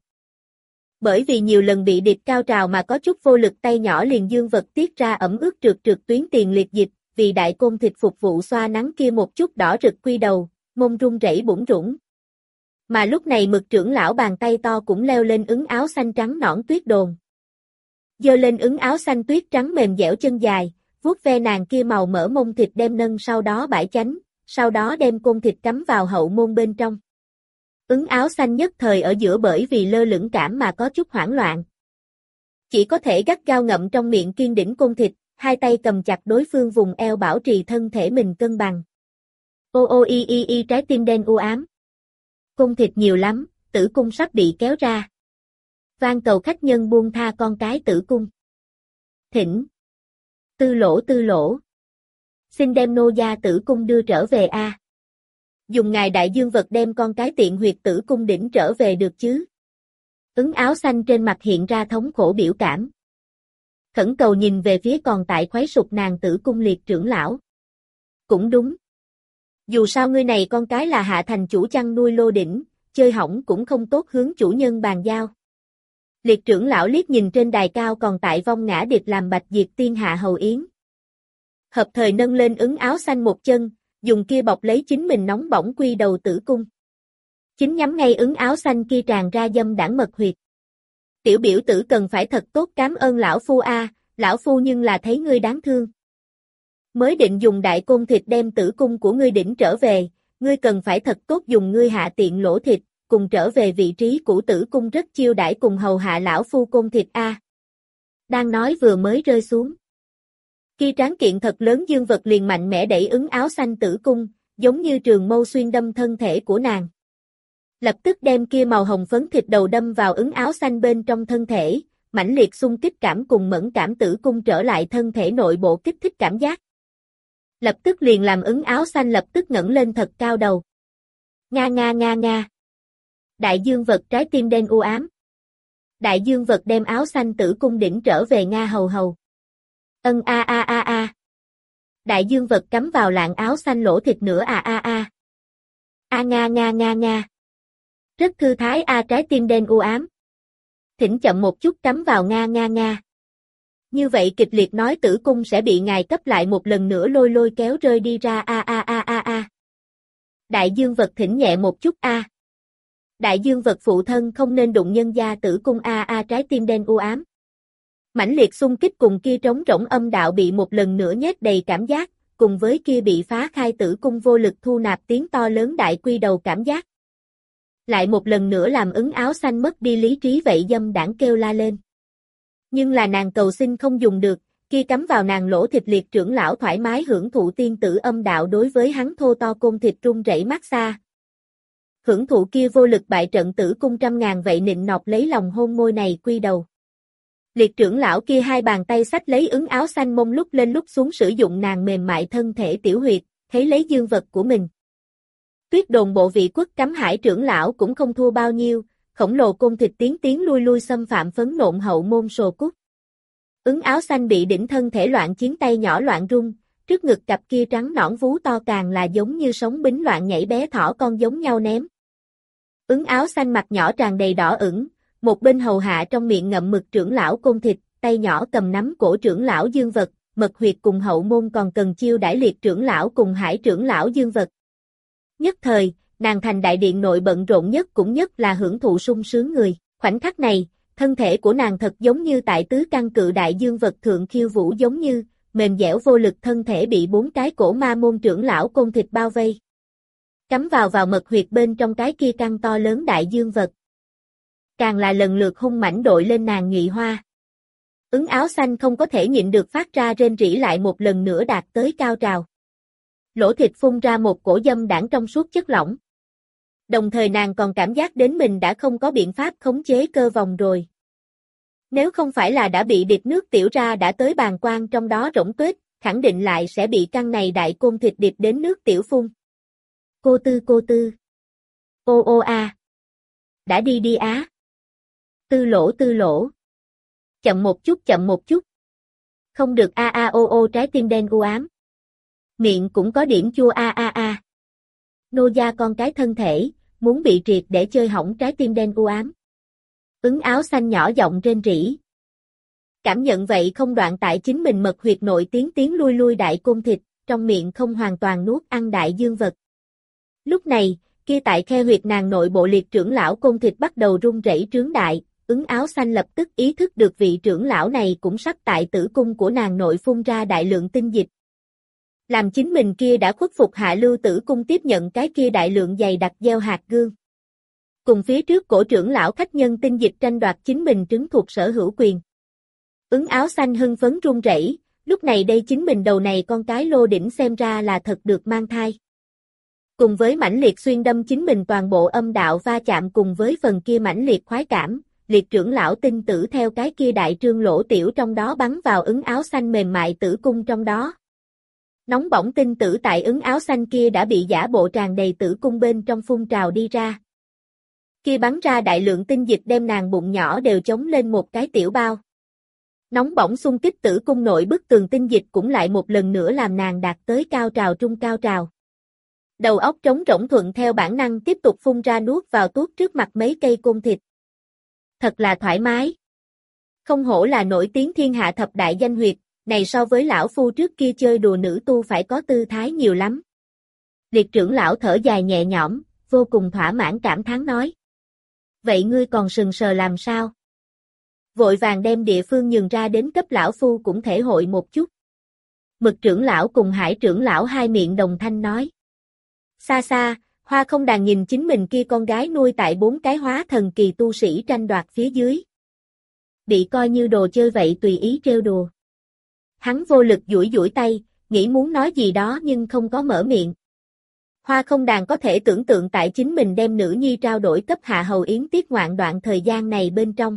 Speaker 1: Bởi vì nhiều lần bị địch cao trào mà có chút vô lực tay nhỏ liền dương vật tiết ra ẩm ướt trượt trượt tuyến tiền liệt dịch, vì đại côn thịt phục vụ xoa nắng kia một chút đỏ rực quy đầu, mông run rẩy bủn rủn. Mà lúc này Mực trưởng lão bàn tay to cũng leo lên ứng áo xanh trắng nõn tuyết đồn. Giơ lên ứng áo xanh tuyết trắng mềm dẻo chân dài, vuốt ve nàng kia màu mỡ mông thịt đem nâng sau đó bãi chánh, sau đó đem côn thịt cắm vào hậu môn bên trong. Ứng áo xanh nhất thời ở giữa bởi vì lơ lửng cảm mà có chút hoảng loạn. Chỉ có thể gắt gao ngậm trong miệng kiên đỉnh côn thịt, hai tay cầm chặt đối phương vùng eo bảo trì thân thể mình cân bằng. Ô ô y y y trái tim đen u ám. Côn thịt nhiều lắm, tử cung sắp bị kéo ra. Van cầu khách nhân buông tha con cái tử cung. Thỉnh. Tư lỗ tư lỗ. Xin đem nô gia tử cung đưa trở về a. Dùng ngài đại dương vật đem con cái tiện huyệt tử cung đỉnh trở về được chứ. Ứng áo xanh trên mặt hiện ra thống khổ biểu cảm. Khẩn cầu nhìn về phía còn tại khoái sụp nàng tử cung liệt trưởng lão. Cũng đúng. Dù sao ngươi này con cái là hạ thành chủ chăn nuôi lô đỉnh, chơi hỏng cũng không tốt hướng chủ nhân bàn giao. Liệt trưởng lão liếc nhìn trên đài cao còn tại vong ngã điệp làm bạch diệt tiên hạ hầu yến. Hợp thời nâng lên ứng áo xanh một chân, dùng kia bọc lấy chính mình nóng bỏng quy đầu tử cung. Chính nhắm ngay ứng áo xanh kia tràn ra dâm đảng mật huyệt. Tiểu biểu tử cần phải thật tốt cảm ơn lão phu a, lão phu nhưng là thấy ngươi đáng thương. Mới định dùng đại côn thịt đem tử cung của ngươi đỉnh trở về, ngươi cần phải thật tốt dùng ngươi hạ tiện lỗ thịt, cùng trở về vị trí cũ tử cung rất chiêu đãi cùng hầu hạ lão phu côn thịt a. Đang nói vừa mới rơi xuống. Kia tráng kiện thật lớn dương vật liền mạnh mẽ đẩy ứng áo xanh tử cung, giống như trường mâu xuyên đâm thân thể của nàng. Lập tức đem kia màu hồng phấn thịt đầu đâm vào ứng áo xanh bên trong thân thể, mãnh liệt xung kích cảm cùng mẫn cảm tử cung trở lại thân thể nội bộ kích thích cảm giác. Lập tức liền làm ứng áo xanh lập tức ngẩng lên thật cao đầu. Nga nga nga nga. Đại dương vật trái tim đen u ám. Đại dương vật đem áo xanh tử cung đỉnh trở về Nga hầu hầu. Ân a a a a. Đại dương vật cắm vào lạng áo xanh lỗ thịt nữa a a a. A nga nga nga nga. Rất thư thái a trái tim đen u ám. Thỉnh chậm một chút cắm vào nga nga nga. Như vậy kịch liệt nói tử cung sẽ bị ngài cấp lại một lần nữa lôi lôi kéo rơi đi ra a a a a a. Đại dương vật thỉnh nhẹ một chút a. Đại dương vật phụ thân không nên đụng nhân gia tử cung a a trái tim đen u ám. Mãnh liệt xung kích cùng kia trống rỗng âm đạo bị một lần nữa nhét đầy cảm giác, cùng với kia bị phá khai tử cung vô lực thu nạp tiếng to lớn đại quy đầu cảm giác. Lại một lần nữa làm ứng áo xanh mất đi lý trí vậy dâm đảng kêu la lên. Nhưng là nàng cầu xin không dùng được, kia cắm vào nàng lỗ thịt liệt trưởng lão thoải mái hưởng thụ tiên tử âm đạo đối với hắn thô to côn thịt rung rẩy mát xa. Hưởng thụ kia vô lực bại trận tử cung trăm ngàn vậy nịnh nọt lấy lòng hôn môi này quy đầu. Liệt trưởng lão kia hai bàn tay xách lấy ứng áo xanh mông lúc lên lúc xuống sử dụng nàng mềm mại thân thể tiểu huyệt, thấy lấy dương vật của mình. Tuyết đồn bộ vị quốc cắm hải trưởng lão cũng không thua bao nhiêu, khổng lồ côn thịt tiến tiến lui lui xâm phạm phấn nộn hậu môn sồ cút. Ứng áo xanh bị đỉnh thân thể loạn chiến tay nhỏ loạn rung, trước ngực cặp kia trắng nõn vú to càng là giống như sống bính loạn nhảy bé thỏ con giống nhau ném. Ứng áo xanh mặt nhỏ tràn đầy đỏ ửng, một bên hầu hạ trong miệng ngậm mực trưởng lão côn thịt, tay nhỏ cầm nắm cổ trưởng lão dương vật, mật huyệt cùng hậu môn còn cần chiêu đãi liệt trưởng lão cùng hải trưởng lão dương vật. Nhất thời, nàng thành đại điện nội bận rộn nhất cũng nhất là hưởng thụ sung sướng người, khoảnh khắc này, thân thể của nàng thật giống như tại tứ căn cự đại dương vật thượng khiêu vũ giống như, mềm dẻo vô lực thân thể bị bốn cái cổ ma môn trưởng lão côn thịt bao vây. Cắm vào vào mật huyệt bên trong cái kia căn to lớn đại dương vật. Càng là lần lượt hung mãnh đội lên nàng nhụy hoa. Ứng áo xanh không có thể nhịn được phát ra rên rỉ lại một lần nữa đạt tới cao trào. Lỗ thịt phun ra một cổ dâm đảng trong suốt chất lỏng. Đồng thời nàng còn cảm giác đến mình đã không có biện pháp khống chế cơ vòng rồi. Nếu không phải là đã bị điệp nước tiểu ra đã tới bàng quang trong đó rỗng tuếch, khẳng định lại sẽ bị căn này đại côn thịt điệp đến nước tiểu phun. Cô tư cô tư. Ô ô a. Đã đi đi á. Tư lỗ tư lỗ. Chậm một chút chậm một chút. Không được a a o o trái tim đen u ám. Miệng cũng có điểm chua a a a. Nô gia con cái thân thể, muốn bị triệt để chơi hỏng trái tim đen u ám. Ứng áo xanh nhỏ giọng rên rỉ. Cảm nhận vậy không đoạn tại chính mình mật huyệt nội tiếng tiếng lui lui đại côn thịt, trong miệng không hoàn toàn nuốt ăn đại dương vật. Lúc này, kia tại khe huyệt nàng nội bộ liệt trưởng lão côn thịt bắt đầu rung rẩy trướng đại, ứng áo xanh lập tức ý thức được vị trưởng lão này cũng sắp tại tử cung của nàng nội phun ra đại lượng tinh dịch. Làm chính mình kia đã khuất phục hạ lưu tử cung tiếp nhận cái kia đại lượng dày đặc gieo hạt gương. Cùng phía trước cổ trưởng lão khách nhân tinh dịch tranh đoạt chính mình trứng thuộc sở hữu quyền. Ứng áo xanh hưng phấn run rẩy, lúc này đây chính mình đầu này con cái lô đỉnh xem ra là thật được mang thai. Cùng với mãnh liệt xuyên đâm chính mình toàn bộ âm đạo va chạm cùng với phần kia mãnh liệt khoái cảm, liệt trưởng lão tinh tử theo cái kia đại trương lỗ tiểu trong đó bắn vào ứng áo xanh mềm mại tử cung trong đó. Nóng bỏng tinh tử tại ứng áo xanh kia đã bị giả bộ tràn đầy tử cung bên trong phun trào đi ra. Kia bắn ra đại lượng tinh dịch đem nàng bụng nhỏ đều chống lên một cái tiểu bao. Nóng bỏng xung kích tử cung nội bức tường tinh dịch cũng lại một lần nữa làm nàng đạt tới cao trào trung cao trào. Đầu óc trống rỗng thuận theo bản năng tiếp tục phun ra nuốt vào tuốt trước mặt mấy cây côn thịt. Thật là thoải mái. Không hổ là nổi tiếng thiên hạ thập đại danh huyệt, này so với lão phu trước kia chơi đùa nữ tu phải có tư thái nhiều lắm. Liệt trưởng lão thở dài nhẹ nhõm, vô cùng thỏa mãn cảm thán nói. Vậy ngươi còn sừng sờ làm sao? Vội vàng đem địa phương nhường ra đến cấp lão phu cũng thể hội một chút. Mực trưởng lão cùng Hải trưởng lão hai miệng đồng thanh nói. Xa xa, Hoa Không Đàn nhìn chính mình kia con gái nuôi tại bốn cái hóa thần kỳ tu sĩ tranh đoạt phía dưới. Bị coi như đồ chơi vậy tùy ý trêu đùa. Hắn vô lực duỗi duỗi tay, nghĩ muốn nói gì đó nhưng không có mở miệng. Hoa Không Đàn có thể tưởng tượng tại chính mình đem nữ nhi trao đổi cấp Hạ Hầu Yến tiết ngoạn đoạn thời gian này bên trong.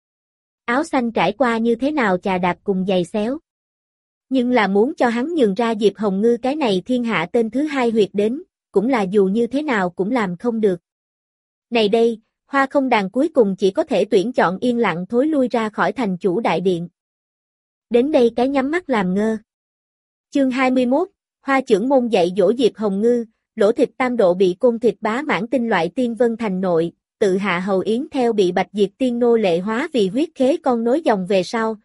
Speaker 1: Áo xanh trải qua như thế nào chà đạp cùng giày xéo. Nhưng là muốn cho hắn nhường ra Diệp Hồng Ngư cái này thiên hạ tên thứ hai huyệt đến, cũng là dù như thế nào cũng làm không được. Này đây, Hoa Không Đàn cuối cùng chỉ có thể tuyển chọn yên lặng thối lui ra khỏi thành chủ đại điện. Đến đây cái nhắm mắt làm ngơ. Chương hai mươi mốt, Hoa trưởng môn dạy dỗ Diệp Hồng Ngư, lỗ thịt tam độ bị côn thịt bá mãn tinh loại tiên vân thành nội, tự Hạ Hầu Yến theo bị Bạch Diệp tiên nô lệ hóa vì huyết khế con nối dòng về sau.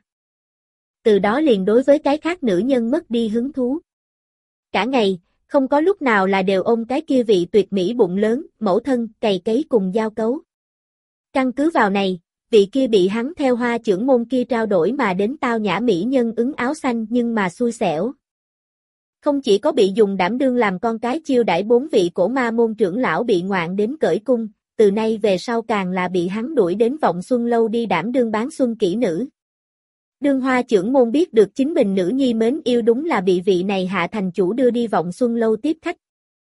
Speaker 1: Từ đó liền đối với cái khác nữ nhân mất đi hứng thú. Cả ngày, không có lúc nào là đều ôm cái kia vị tuyệt mỹ bụng lớn, mẫu thân, cày cấy cùng giao cấu. Căn cứ vào này, vị kia bị hắn theo Hoa trưởng môn kia trao đổi mà đến tao nhã mỹ nhân ứng áo xanh nhưng mà xui xẻo. Không chỉ có bị dùng đảm đương làm con cái chiêu đãi bốn vị cổ ma môn trưởng lão bị ngoạn đến cởi cung, từ nay về sau càng là bị hắn đuổi đến Vọng Xuân lâu đi đảm đương bán xuân kỹ nữ. Đương Hoa trưởng môn biết được chính mình nữ nhi mến yêu đúng là bị vị này hạ thành chủ đưa đi Vọng Xuân lâu tiếp khách.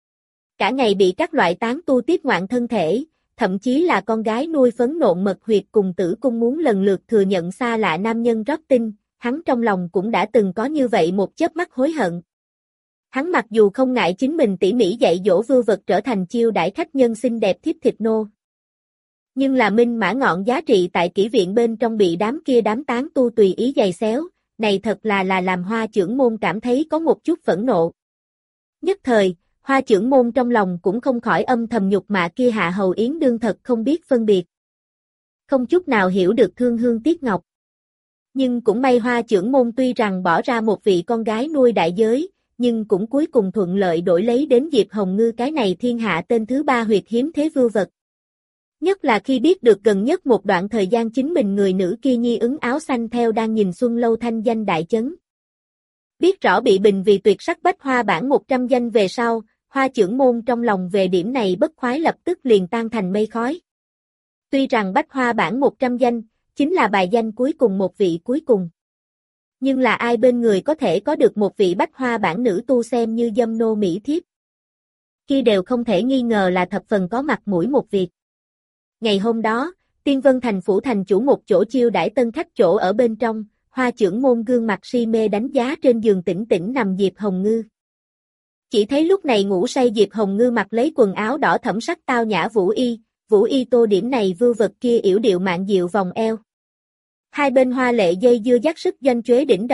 Speaker 1: Cả ngày bị các loại tán tu tiếp ngoạn thân thể, thậm chí là con gái nuôi phấn nộn mật huyệt cùng tử cung muốn lần lượt thừa nhận xa lạ nam nhân rót tinh, hắn trong lòng cũng đã từng có như vậy một chớp mắt hối hận. Hắn mặc dù không ngại chính mình tỉ mỉ dạy dỗ vưu vật trở thành chiêu đãi khách nhân xinh đẹp thiếp thịt nô. Nhưng là minh mã ngọn giá trị tại kỹ viện bên trong bị đám kia đám tán tu tùy ý giày xéo, này thật là là làm Hoa trưởng môn cảm thấy có một chút phẫn nộ. Nhất thời, Hoa trưởng môn trong lòng cũng không khỏi âm thầm nhục mạ kia Hạ Hầu Yến đương thật không biết phân biệt. Không chút nào hiểu được thương hương tiếc ngọc. Nhưng cũng may Hoa trưởng môn tuy rằng bỏ ra một vị con gái nuôi đại giới, nhưng cũng cuối cùng thuận lợi đổi lấy đến Diệp Hồng Ngư cái này thiên hạ tên thứ ba huyệt hiếm thế vưu vật. Nhất là khi biết được gần nhất một đoạn thời gian chính mình người nữ kia nhi ứng áo xanh theo đang nhìn Xuân lâu thanh danh đại chấn. Biết rõ bị bình vì tuyệt sắc bách hoa bản một trăm danh về sau, Hoa trưởng môn trong lòng về điểm này bất khoái lập tức liền tan thành mây khói. Tuy rằng bách hoa bản một trăm danh, chính là bài danh cuối cùng một vị cuối cùng. Nhưng là ai bên người có thể có được một vị bách hoa bản nữ tu xem như dâm nô mỹ thiếp. Kia đều không thể nghi ngờ là thập phần có mặt mũi một việc. Ngày hôm đó, Tiên Vân thành phủ thành chủ một chỗ chiêu đãi tân khách chỗ ở bên trong, Hoa trưởng môn gương mặt si mê đánh giá trên giường tĩnh tĩnh nằm Diệp Hồng Ngư. Chỉ thấy lúc này ngủ say Diệp Hồng Ngư mặc lấy quần áo đỏ thẫm sắc tao nhã vũ y, vũ y tô điểm này vưu vật kia yểu điệu mạn diệu vòng eo. Hai bên hoa lệ dây dưa dắt sức doanh chuế đỉnh đầu,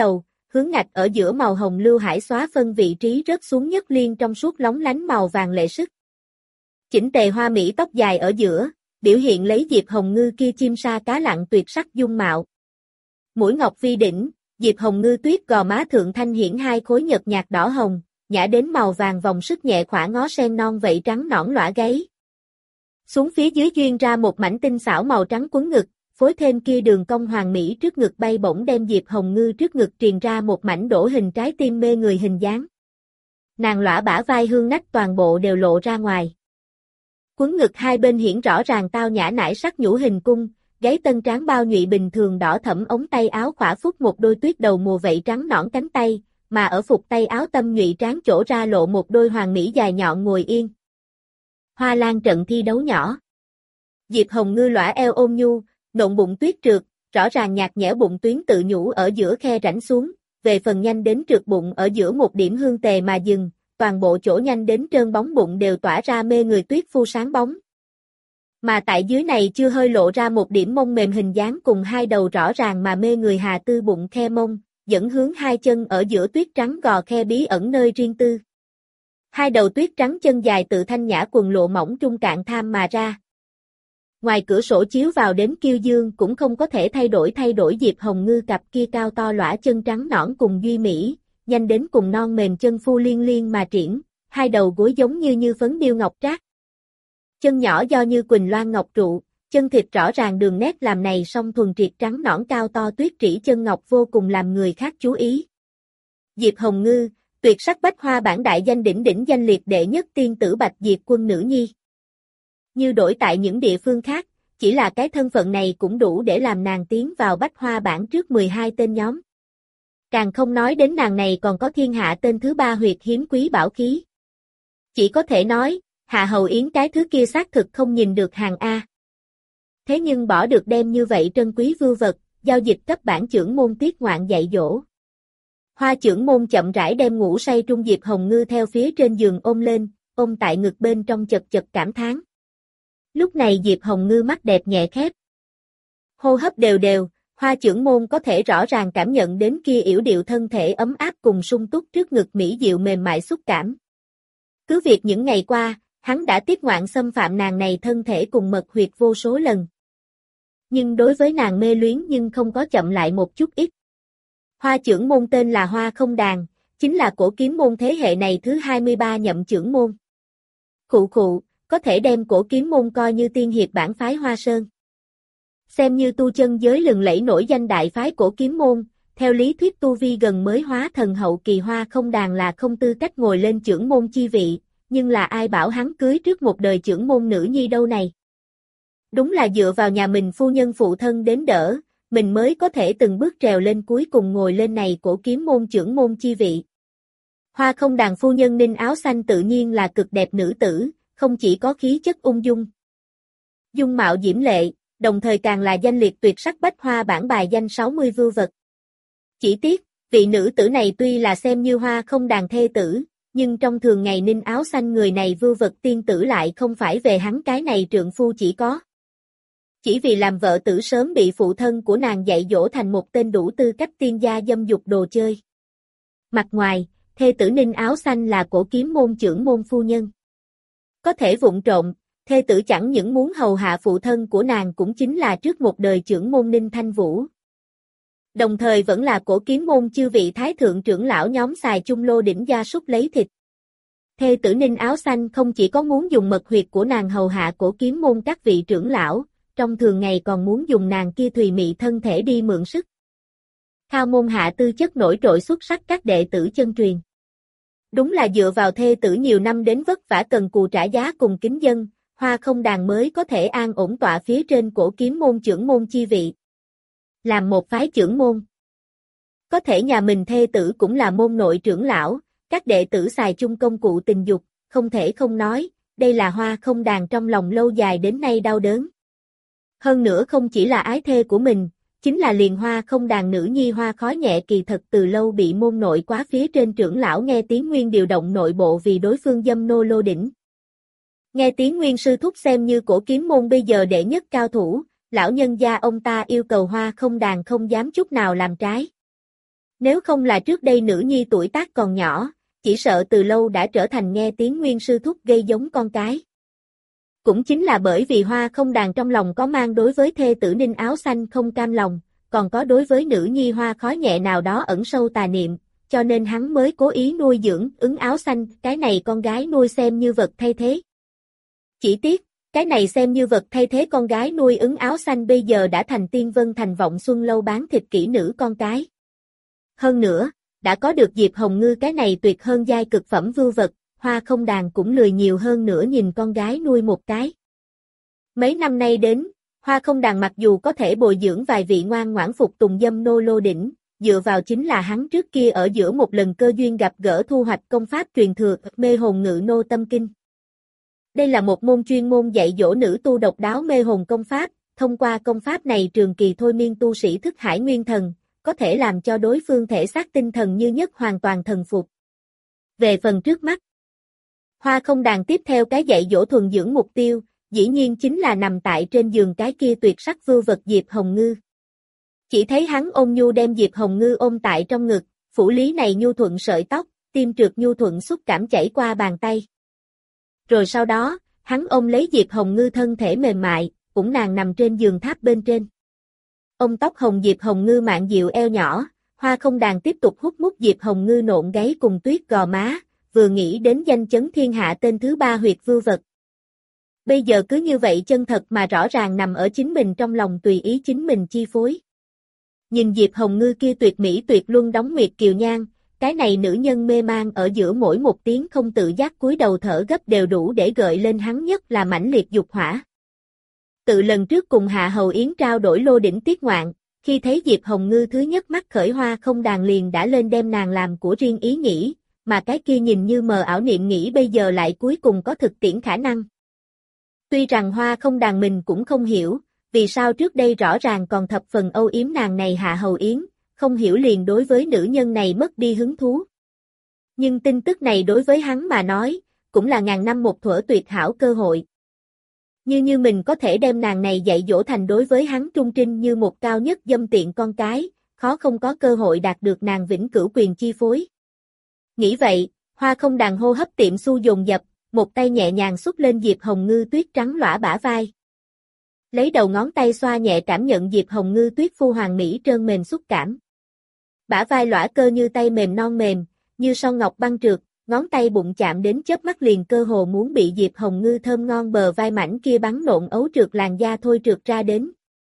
Speaker 1: hướng ngạch ở giữa màu hồng lưu hải xóa phân vị trí rớt xuống nhất liên trong suốt lóng lánh màu vàng lệ sức. Chỉnh tề hoa mỹ tóc dài ở giữa, biểu hiện lấy Diệp Hồng Ngư kia chim sa cá lặng tuyệt sắc dung mạo. Mũi ngọc vi đỉnh, Diệp Hồng Ngư tuyết gò má thượng thanh hiển hai khối nhợt nhạt đỏ hồng, nhã đến màu vàng vòng sức nhẹ khỏa ngó sen non vậy trắng nõn lõa gáy. Xuống phía dưới duyên ra một mảnh tinh xảo màu trắng quấn ngực, phối thêm kia đường cong hoàng mỹ trước ngực bay bổng đem Diệp Hồng Ngư trước ngực truyền ra một mảnh đổ hình trái tim mê người hình dáng. Nàng lõa bả vai hương nách toàn bộ đều lộ ra ngoài. Quấn ngực hai bên hiển rõ ràng tao nhã nải sắc nhũ hình cung, gáy tân tráng bao nhụy bình thường đỏ thẫm ống tay áo khỏa phúc một đôi tuyết đầu mùa vậy trắng nõn cánh tay, mà ở phục tay áo tâm nhụy tráng chỗ ra lộ một đôi hoàng mỹ dài nhọn ngồi yên. Hoa lan trận thi đấu nhỏ. Diệp Hồng Ngư lõa eo ôm nhu, nộn bụng tuyết trượt, rõ ràng nhạt nhẽo bụng tuyến tự nhũ ở giữa khe rãnh xuống, về phần nhanh đến trượt bụng ở giữa một điểm hương tề mà dừng, toàn bộ chỗ nhanh đến trơn bóng bụng đều tỏa ra mê người tuyết phu sáng bóng. Mà tại dưới này chưa hơi lộ ra một điểm mông mềm hình dáng cùng hai đầu rõ ràng mà mê người hà tư bụng khe mông, dẫn hướng hai chân ở giữa tuyết trắng gò khe bí ẩn nơi riêng tư. Hai đầu tuyết trắng chân dài tự thanh nhã quần lộ mỏng trung cạn tham mà ra. Ngoài cửa sổ chiếu vào đến kiêu dương cũng không có thể thay đổi thay đổi Diệp Hồng Ngư cặp kia cao to lõa chân trắng nõn cùng duy mỹ, nhanh đến cùng non mềm chân phu liên liên mà triển, hai đầu gối giống như như phấn điêu ngọc trác. Chân nhỏ do như quỳnh loan ngọc trụ, chân thịt rõ ràng đường nét làm này song thuần triệt trắng nõn cao to tuyết trĩ chân ngọc vô cùng làm người khác chú ý. Diệp Hồng Ngư, tuyệt sắc bách hoa bản đại danh đỉnh đỉnh danh liệt đệ nhất tiên tử Bạch Diệp quân nữ nhi. Như đổi tại những địa phương khác, chỉ là cái thân phận này cũng đủ để làm nàng tiến vào bách hoa bảng trước mười hai tên nhóm. Càng không nói đến nàng này còn có thiên hạ tên thứ ba huyệt hiếm quý bảo khí. Chỉ có thể nói, Hạ Hầu Yến cái thứ kia xác thực không nhìn được hàng A. Thế nhưng bỏ được đem như vậy trân quý vưu vật, giao dịch cấp bản trưởng môn tiết ngoạn dạy dỗ. Hoa trưởng môn chậm rãi đem ngủ say trung Diệp Hồng Ngư theo phía trên giường ôm lên, ôm tại ngực bên trong chật chật cảm thán. Lúc này Diệp Hồng Ngư mắt đẹp nhẹ khép. Hô hấp đều đều, Hoa trưởng môn có thể rõ ràng cảm nhận đến kia yểu điệu thân thể ấm áp cùng sung túc trước ngực mỹ diệu mềm mại xúc cảm. Cứ việc những ngày qua, hắn đã tiếp ngoạn xâm phạm nàng này thân thể cùng mật huyệt vô số lần. Nhưng đối với nàng mê luyến nhưng không có chậm lại một chút ít. Hoa trưởng môn tên là Hoa Không Đàn, chính là cổ kiếm môn thế hệ này thứ hai mươi ba nhậm trưởng môn. Khụ khụ, có thể đem cổ kiếm môn coi như tiên hiệp bản phái Hoa Sơn. Xem như tu chân giới lừng lẫy nổi danh đại phái cổ kiếm môn, theo lý thuyết tu vi gần mới hóa thần hậu kỳ Hoa Không Đàn là không tư cách ngồi lên trưởng môn chi vị, nhưng là ai bảo hắn cưới trước một đời trưởng môn nữ nhi đâu này. Đúng là dựa vào nhà mình phu nhân phụ thân đến đỡ, mình mới có thể từng bước trèo lên cuối cùng ngồi lên này cổ kiếm môn trưởng môn chi vị. Hoa Không Đàn phu nhân ninh áo xanh tự nhiên là cực đẹp nữ tử, không chỉ có khí chất ung dung, dung mạo diễm lệ, đồng thời càng là danh liệt tuyệt sắc bách hoa bản bài danh sáu mươi vưu vật. Chỉ tiếc, vị nữ tử này tuy là xem như Hoa Không Đàn thê tử, nhưng trong thường ngày ninh áo xanh người này vưu vật tiên tử lại không phải về hắn cái này trượng phu chỉ có. Chỉ vì làm vợ tử sớm bị phụ thân của nàng dạy dỗ thành một tên đủ tư cách tiên gia dâm dục đồ chơi. Mặt ngoài, thê tử ninh áo xanh là cổ kiếm môn trưởng môn phu nhân. Có thể vụng trộm, thê tử chẳng những muốn hầu hạ phụ thân của nàng cũng chính là trước một đời trưởng môn Ninh Thanh Vũ. Đồng thời vẫn là cổ kiếm môn chư vị thái thượng trưởng lão nhóm xài chung lô đỉnh gia súc lấy thịt. Thê tử Ninh áo xanh không chỉ có muốn dùng mật huyệt của nàng hầu hạ cổ kiếm môn các vị trưởng lão, trong thường ngày còn muốn dùng nàng kia thùy mị thân thể đi mượn sức. Khao môn hạ tư chất nổi trội xuất sắc các đệ tử chân truyền. Đúng là dựa vào thê tử nhiều năm đến vất vả cần cù trả giá cùng kính dân, Hoa Không Đàn mới có thể an ổn tọa phía trên cổ kiếm môn trưởng môn chi vị. Làm một phái trưởng môn. Có thể nhà mình thê tử cũng là môn nội trưởng lão, các đệ tử xài chung công cụ tình dục, không thể không nói, đây là Hoa Không Đàn trong lòng lâu dài đến nay đau đớn. Hơn nữa không chỉ là ái thê của mình, chính là liền Hoa Không Đàn nữ nhi Hoa Khói Nhẹ kỳ thật từ lâu bị môn nội quá phía trên trưởng lão nghe tiếng nguyên điều động nội bộ vì đối phương dâm nô lô đỉnh. Nghe tiếng nguyên sư thúc xem như cổ kiếm môn bây giờ đệ nhất cao thủ, lão nhân gia ông ta yêu cầu Hoa Không Đàn không dám chút nào làm trái. Nếu không là trước đây nữ nhi tuổi tác còn nhỏ, chỉ sợ từ lâu đã trở thành nghe tiếng Nguyên sư thúc gây giống con cái. Cũng chính là bởi vì Hoa Không Đàn trong lòng có mang đối với thê tử Ninh Áo Xanh không cam lòng, còn có đối với nữ nhi Hoa Khói Nhẹ nào đó ẩn sâu tà niệm, cho nên hắn mới cố ý nuôi dưỡng Ứng Áo Xanh, cái này con gái nuôi xem như vật thay thế. Chỉ tiếc, cái này xem như vật thay thế con gái nuôi Ứng Áo Xanh bây giờ đã thành Tiên Vân Thành Vọng Xuân Lâu bán thịt kỹ nữ con cái. Hơn nữa, đã có được Diệp Hồng Ngư cái này tuyệt hơn giai cực phẩm vưu vật, Hoa Không Đàn cũng lười nhiều hơn nữa nhìn con gái nuôi một cái. Mấy năm nay đến, Hoa Không Đàn mặc dù có thể bồi dưỡng vài vị ngoan ngoãn phục tùng dâm nô lô đỉnh, dựa vào chính là hắn trước kia ở giữa một lần cơ duyên gặp gỡ thu hoạch công pháp truyền thừa Mê Hồn Ngự Nô Tâm Kinh. Đây là một môn chuyên môn dạy dỗ nữ tu độc đáo mê hồn công pháp, thông qua công pháp này trường kỳ thôi miên tu sĩ thức hải nguyên thần, có thể làm cho đối phương thể xác tinh thần như nhất hoàn toàn thần phục. Về phần trước mắt, Hoa Không Đàn tiếp theo cái dạy dỗ thuần dưỡng mục tiêu, dĩ nhiên chính là nằm tại trên giường cái kia tuyệt sắc vưu vật Diệp Hồng Ngư. Chỉ thấy hắn ôn nhu đem Diệp Hồng Ngư ôm tại trong ngực, phủ lý này nhu thuận sợi tóc, tim trượt nhu thuận xúc cảm chảy qua bàn tay. Rồi sau đó, hắn ôm lấy Diệp Hồng Ngư thân thể mềm mại, cũng nàng nằm trên giường tháp bên trên. Ôm tóc hồng Diệp Hồng Ngư mạn dịu eo nhỏ, Hoa Không Đàn tiếp tục hút mút Diệp Hồng Ngư nộn gáy cùng tuyết gò má, vừa nghĩ đến danh chấn thiên hạ tên thứ ba huyệt vưu vật. Bây giờ cứ như vậy chân thật mà rõ ràng nằm ở chính mình trong lòng tùy ý chính mình chi phối. Nhìn Diệp Hồng Ngư kia tuyệt mỹ tuyệt luân đóng nguyệt kiều nhan, cái này nữ nhân mê man ở giữa mỗi một tiếng không tự giác cúi đầu thở gấp đều đủ để gợi lên hắn nhất là mãnh liệt dục hỏa. Tự lần trước cùng Hạ Hầu Yến trao đổi lô đỉnh tiết ngoạn, khi thấy Diệp Hồng Ngư thứ nhất mắt khởi Hoa Không Đàn liền đã lên đem nàng làm của riêng ý nghĩ, mà cái kia nhìn như mờ ảo niệm nghĩ bây giờ lại cuối cùng có thực tiễn khả năng. Tuy rằng Hoa Không Đàn mình cũng không hiểu, vì sao trước đây rõ ràng còn thập phần âu yếm nàng này Hạ Hầu Yến, không hiểu liền đối với nữ nhân này mất đi hứng thú. Nhưng tin tức này đối với hắn mà nói, cũng là ngàn năm một thuở tuyệt hảo cơ hội. Như như mình có thể đem nàng này dạy dỗ thành đối với hắn trung trinh như một cao nhất dâm tiện con cái, khó không có cơ hội đạt được nàng vĩnh cửu quyền chi phối. Nghĩ vậy, Hoa Không Đàn hô hấp tiệm xu dồn dập, một tay nhẹ nhàng xúc lên Diệp Hồng Ngư tuyết trắng lõa bả vai. Lấy đầu ngón tay xoa nhẹ cảm nhận Diệp Hồng Ngư tuyết phu hoàng mỹ trơn mềm xúc cảm. Bả vai lõa cơ như tay mềm non mềm, như son ngọc băng trượt, ngón tay bụng chạm đến chớp mắt liền cơ hồ muốn bị Diệp Hồng Ngư thơm ngon bờ vai mảnh kia bắn nộn ấu trượt làn da thôi trượt ra đến.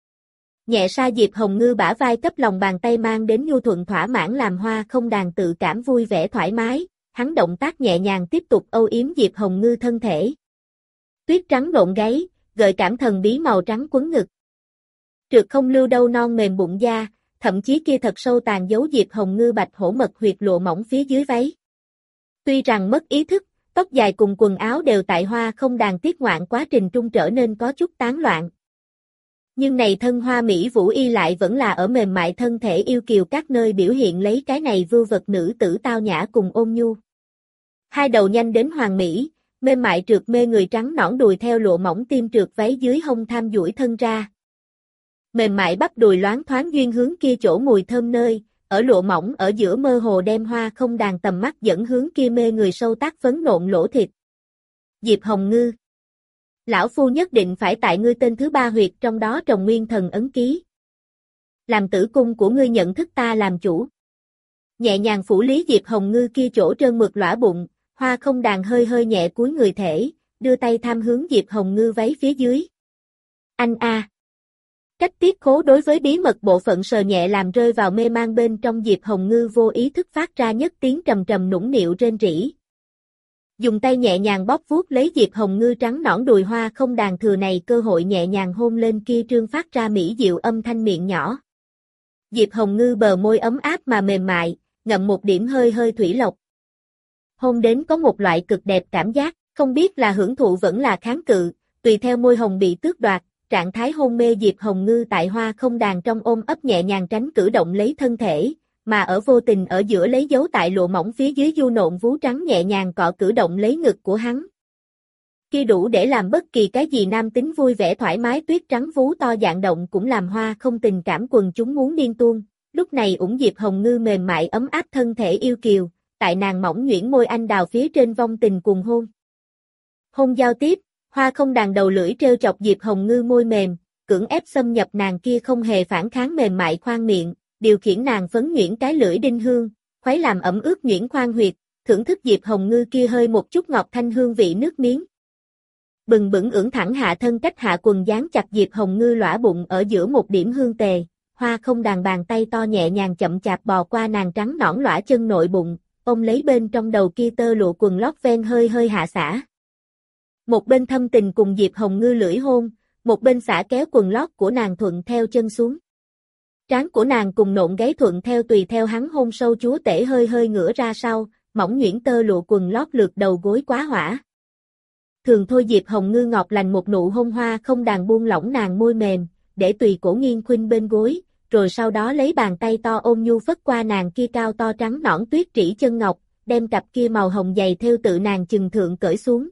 Speaker 1: Nhẹ sa Diệp Hồng Ngư bả vai cấp lòng bàn tay mang đến nhu thuận thỏa mãn làm Hoa Không Đàn tự cảm vui vẻ thoải mái, hắn động tác nhẹ nhàng tiếp tục âu yếm Diệp Hồng Ngư thân thể. Tuyết trắng nộn gáy, gợi cảm thần bí màu trắng quấn ngực. Trượt không lưu đâu non mềm bụng da, thậm chí kia thật sâu tàn dấu Diệp Hồng Ngư bạch hổ mật huyệt lộ mỏng phía dưới váy. Tuy rằng mất ý thức, tóc dài cùng quần áo đều tại Hoa Không Đàn tiết ngoạn quá trình trung trở nên có chút tán loạn. Nhưng này thân hoa mỹ vũ y lại vẫn là ở mềm mại thân thể yêu kiều các nơi biểu hiện lấy cái này vưu vật nữ tử tao nhã cùng ôn nhu. Hai đầu nhanh đến hoàng mỹ, mềm mại trượt mê người trắng nõn đùi theo lụa mỏng tim trượt váy dưới hông tham duỗi thân ra. Mềm mại bắp đùi loáng thoáng duyên hướng kia chỗ mùi thơm nơi, ở lụa mỏng ở giữa mơ hồ đem Hoa Không Đàn tầm mắt dẫn hướng kia mê người sâu tác phấn nộn lỗ thịt. Diệp Hồng Ngư, lão phu nhất định phải tại ngươi tên thứ ba huyệt trong đó trồng nguyên thần ấn ký. Làm tử cung của ngươi nhận thức ta làm chủ. Nhẹ nhàng phủ lý Diệp Hồng Ngư kia chỗ trơn mượt lõa bụng, Hoa Không Đàn hơi hơi nhẹ cúi người thể, đưa tay tham hướng Diệp Hồng Ngư váy phía dưới. Anh a. Cách tiết khố đối với bí mật bộ phận sờ nhẹ làm rơi vào mê mang bên trong Diệp Hồng Ngư vô ý thức phát ra nhất tiếng trầm trầm nũng nịu rên rỉ. Dùng tay nhẹ nhàng bóp vuốt lấy Diệp Hồng Ngư trắng nõn đùi Hoa Không Đàn thừa này cơ hội nhẹ nhàng hôn lên kia trương phát ra mỹ diệu âm thanh miệng nhỏ. Diệp Hồng Ngư bờ môi ấm áp mà mềm mại, ngậm một điểm hơi hơi thủy lộc. Hôn đến có một loại cực đẹp cảm giác, không biết là hưởng thụ vẫn là kháng cự, tùy theo môi hồng bị tước đoạt, trạng thái hôn mê Diệp Hồng Ngư tại Hoa Không Đàn trong ôm ấp nhẹ nhàng tránh cử động lấy thân thể, mà ở vô tình ở giữa lấy dấu tại lụa mỏng phía dưới du nộn vú trắng nhẹ nhàng cọ cử động lấy ngực của hắn. Khi đủ để làm bất kỳ cái gì nam tính vui vẻ thoải mái tuyết trắng vú to dạng động cũng làm Hoa Không tình cảm quần chúng muốn điên tuôn, lúc này ủng Diệp Hồng Ngư mềm mại ấm áp thân thể yêu kiều, tại nàng mỏng nhuyễn môi anh đào phía trên vong tình cùng hôn. Hôn giao tiếp, Hoa Không Đàn đầu lưỡi trêu chọc Diệp Hồng Ngư môi mềm, cưỡng ép xâm nhập nàng kia không hề phản kháng mềm mại khoang miệng, điều khiển nàng phấn nhuyễn cái lưỡi đinh hương, khuấy làm ẩm ướt nhuyễn khoang huyệt, thưởng thức Diệp Hồng Ngư kia hơi một chút ngọt thanh hương vị nước miếng. Bừng bừng ưỡn thẳng hạ thân cách hạ quần dán chặt Diệp Hồng Ngư lõa bụng ở giữa một điểm hương tề, Hoa Không Đàn bàn tay to nhẹ nhàng chậm chạp bò qua nàng trắng nõn lõa chân nội bụng, ôm lấy bên trong đầu kia tơ lụa quần lót ven hơi hơi hạ xả. Một bên thâm tình cùng Diệp Hồng Ngư lưỡi hôn, một bên xả kéo quần lót của nàng thuận theo chân xuống. Trán của nàng cùng nộn gáy thuận theo tùy theo hắn hôn sâu chúa tể hơi hơi ngửa ra sau, mỏng nhuyễn tơ lụa quần lót lượt đầu gối quá hỏa. Thường thôi Diệp Hồng Ngư ngọt lành một nụ hôn Hoa Không Đàn buông lỏng nàng môi mềm, để tùy cổ nghiêng khuynh bên gối, rồi sau đó lấy bàn tay to ôm nhu phất qua nàng kia cao to trắng nõn tuyết trĩ chân ngọc, đem cặp kia màu hồng dày theo tự nàng chừng thượng cởi xuống.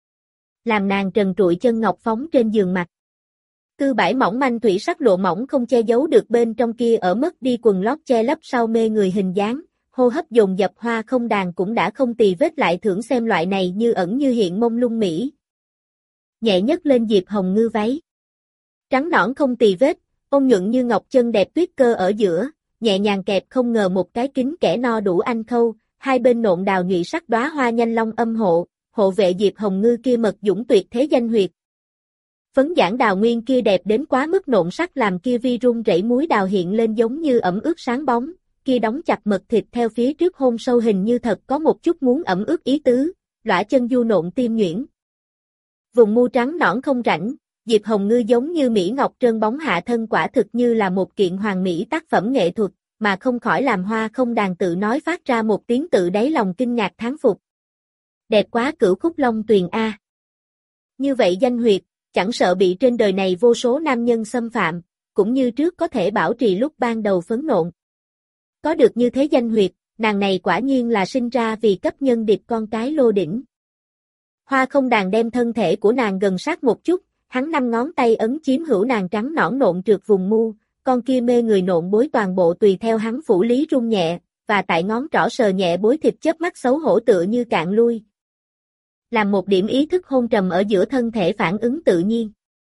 Speaker 1: Làm nàng trần trụi chân ngọc phóng trên giường mặt. Tư bãi mỏng manh thủy sắc lộ mỏng không che giấu được bên trong kia ở mất đi quần lót che lấp sau mê người hình dáng, hô hấp dồn dập Hoa Không Đàn cũng đã không tì vết lại thưởng xem loại này như ẩn như hiện mông lung mỹ. Nhẹ nhấc lên Diệp Hồng Ngư váy. Trắng nõn không tì vết, ôn nhuận như ngọc chân đẹp tuyết cơ ở giữa, nhẹ nhàng kẹp không ngờ một cái kính kẻ no đủ anh khâu, hai bên nộn đào nhụy sắc đóa hoa nhanh long âm hộ, hộ vệ Diệp Hồng Ngư kia mật dũng tuyệt thế danh huyệt. Phấn giảng đào nguyên kia đẹp đến quá mức nộn sắc làm kia vi rung rẩy muối đào hiện lên giống như ẩm ướt sáng bóng, kia đóng chặt mật thịt theo phía trước hôn sâu hình như thật có một chút muốn ẩm ướt ý tứ, lõa chân du nộn tim nhuyễn. Vùng mu trắng nõn không rãnh, Diệp Hồng Ngư giống như mỹ ngọc trơn bóng hạ thân quả thực như là một kiện hoàn mỹ tác phẩm nghệ thuật, mà không khỏi làm Hoa Không Đàn tự nói phát ra một tiếng tự đáy lòng kinh ngạc thán phục. Đẹp quá cửu khúc long tuyền a. Như vậy danh huyệt, chẳng sợ bị trên đời này vô số nam nhân xâm phạm, cũng như trước có thể bảo trì lúc ban đầu phấn nộn. Có được như thế danh huyệt, nàng này quả nhiên là sinh ra vì cấp nhân điệp con cái lô đỉnh. Hoa Không Đàn đem thân thể của nàng gần sát một chút, hắn năm ngón tay ấn chiếm hữu nàng trắng nõn nộn trượt vùng mu, con kia mê người nộn bối toàn bộ tùy theo hắn phủ lý rung nhẹ, và tại ngón trỏ sờ nhẹ bối thịt chớp mắt xấu hổ tựa như cạn lui. Làm một điểm ý thức hôn trầm ở giữa thân thể phản ứng tự nhiên.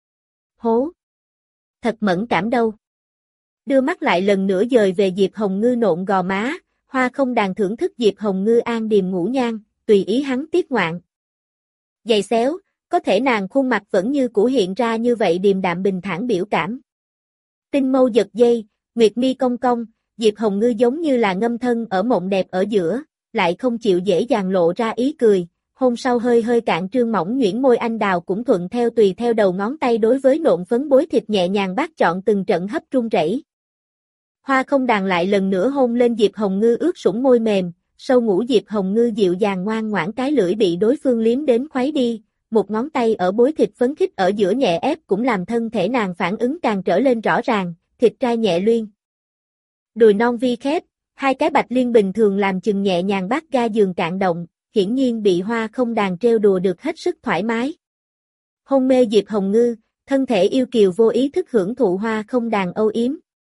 Speaker 1: Hố! Thật mẫn cảm đâu. Đưa mắt lại lần nữa dời về Diệp Hồng Ngư nộn gò má, Hoa Không Đàn thưởng thức Diệp Hồng Ngư an điềm ngũ nhan, tùy ý hắn tiết ngoạn. Giày xéo, có thể nàng khuôn mặt vẫn như cũ hiện ra như vậy điềm đạm bình thản biểu cảm. Tinh mâu giật dây, nguyệt mi cong cong, Diệp Hồng Ngư giống như là ngâm thân ở mộng đẹp ở giữa, lại không chịu dễ dàng lộ ra ý cười, hôn sau hơi hơi cạn trương mỏng nhuyễn môi anh đào cũng thuận theo tùy theo đầu ngón tay đối với nộn phấn bối thịt nhẹ nhàng bát chọn từng trận hấp run rẩy. Hoa Không Đàn lại lần nữa hôn lên Diệp Hồng Ngư ướt sũng môi mềm, sâu ngủ Diệp Hồng Ngư dịu dàng ngoan ngoãn cái lưỡi bị đối phương liếm đến khuấy đi, một ngón tay ở bối thịt phấn khích ở giữa nhẹ ép cũng làm thân thể nàng phản ứng càng trở lên rõ ràng, thịt trai nhẹ luyên. Đùi non vi khép, hai cái bạch liên bình thường làm chừng nhẹ nhàng bắt ga giường cạn động, hiển nhiên bị Hoa Không Đàn trêu đùa được hết sức thoải mái. Hôn mê Diệp Hồng Ngư, thân thể yêu kiều vô ý thức hưởng thụ Hoa Không Đàn âu yếm.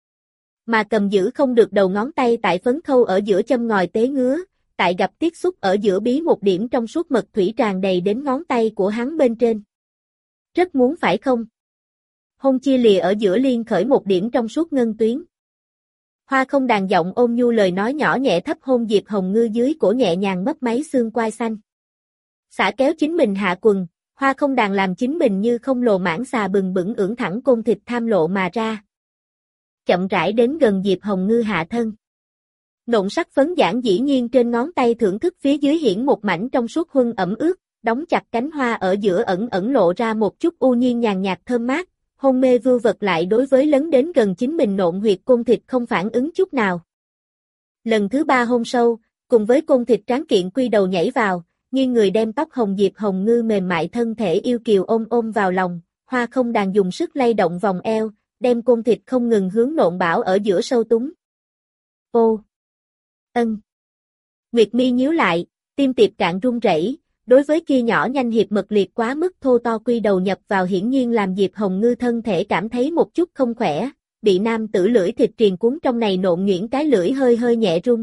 Speaker 1: Mà cầm giữ không được đầu ngón tay tại phấn khâu ở giữa châm ngòi tế ngứa, tại gặp tiếp xúc ở giữa bí một điểm trong suốt mật thủy tràn đầy đến ngón tay của hắn bên trên. Rất muốn phải không? Hôn chia lìa ở giữa liên khởi một điểm trong suốt ngân tuyến. Hoa Không Đàn giọng ôn nhu lời nói nhỏ nhẹ thấp hôn Diệp Hồng Ngư dưới cổ nhẹ nhàng mấp máy xương quai xanh. Xả kéo chính mình hạ quần, Hoa Không Đàn làm chính mình như không lồ mãng xà bừng bững ưỡn thẳng côn thịt tham lộ mà ra. Chậm rãi đến gần Diệp Hồng Ngư hạ thân. Nộn sắc phấn giản dĩ nhiên trên ngón tay thưởng thức phía dưới hiển một mảnh trong suốt huân ẩm ướt, đóng chặt cánh hoa ở giữa ẩn ẩn lộ ra một chút u nhiên nhàn nhạt thơm mát, hôn mê vưu vật lại đối với lấn đến gần chính mình nộn huyệt côn thịt không phản ứng chút nào. Lần thứ ba hôn sâu, cùng với côn thịt tráng kiện quy đầu nhảy vào, nghiêng người đem tóc hồng Diệp Hồng Ngư mềm mại thân thể yêu kiều ôm ôm vào lòng, Hoa Không Đàn dùng sức lay động vòng eo, đem côn thịt không ngừng hướng nộn bảo ở giữa sâu túng. Ô! Ân! Nguyệt mi nhíu lại, tim tiệp cạn run rẩy, đối với kia nhỏ nhanh hiệp mật liệt quá mức thô to quy đầu nhập vào hiển nhiên làm Diệp Hồng Ngư thân thể cảm thấy một chút không khỏe, bị nam tử lưỡi thịt triền cuốn trong này nộn nhuyễn cái lưỡi hơi hơi nhẹ rung.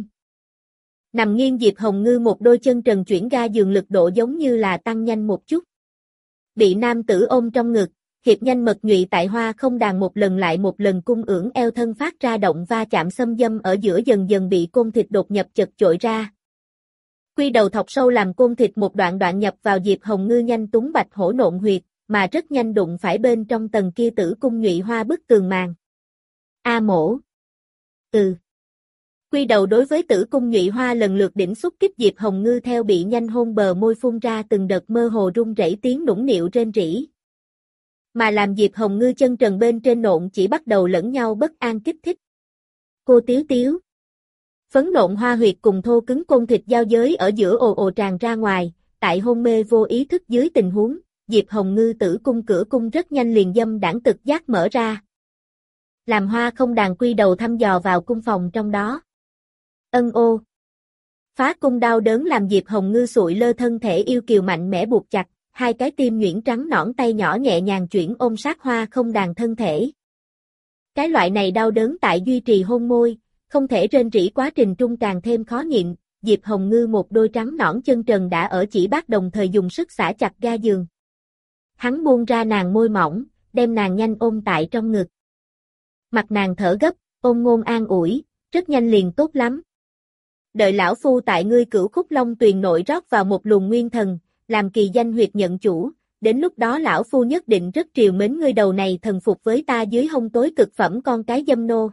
Speaker 1: Nằm nghiêng Diệp Hồng Ngư một đôi chân trần chuyển ga giường lực độ giống như là tăng nhanh một chút. Bị nam tử ôm trong ngực, hiệp nhanh mật nhụy tại hoa không đàn một lần lại một lần cung ưỡng eo thân phát ra động va chạm xâm dâm ở giữa dần dần bị côn thịt đột nhập chật chội ra. Quy đầu thọc sâu làm côn thịt một đoạn đoạn nhập vào Diệp Hồng Ngư nhanh túng bạch hổ nộn huyệt, mà rất nhanh đụng phải bên trong tầng kia tử cung nhụy hoa bức tường màng. A mổ. Ừ. Quy đầu đối với tử cung nhụy hoa lần lượt đỉnh xúc kích Diệp Hồng Ngư theo bị nhanh hôn bờ môi phun ra từng đợt mơ hồ rung rẩy tiếng nũng nịu rên rỉ. Mà làm Diệp Hồng Ngư chân trần bên trên nộn chỉ bắt đầu lẫn nhau bất an kích thích. Cô tiếu tiếu. Phấn nộn hoa huyệt cùng thô cứng côn thịt giao giới ở giữa ồ ồ tràn ra ngoài, tại hôn mê vô ý thức dưới tình huống, Diệp Hồng Ngư tử cung cửa cung rất nhanh liền dâm đãng tực giác mở ra. Làm hoa không đàn quy đầu thăm dò vào cung phòng trong đó. Ân ô. Phá cung đau đớn làm Diệp Hồng Ngư sụi lơ thân thể yêu kiều mạnh mẽ buộc chặt, hai cái tim nhuyễn trắng nõn tay nhỏ nhẹ nhàng chuyển ôm sát hoa không đàn thân thể. Cái loại này đau đớn tại duy trì hôn môi, không thể rên rỉ quá trình trung càng thêm khó nhịn, Diệp Hồng Ngư một đôi trắng nõn chân trần đã ở chỉ bác đồng thời dùng sức xả chặt ga giường. Hắn buông ra nàng môi mỏng, đem nàng nhanh ôm tại trong ngực. Mặt nàng thở gấp, ôm ngôn an ủi, rất nhanh liền tốt lắm. Đợi lão phu tại ngươi cửu khúc long tuyền nội rót vào một luồng nguyên thần, làm kỳ danh huyệt nhận chủ, đến lúc đó lão phu nhất định rất triều mến ngươi đầu này thần phục với ta dưới hông tối cực phẩm con cái dâm nô.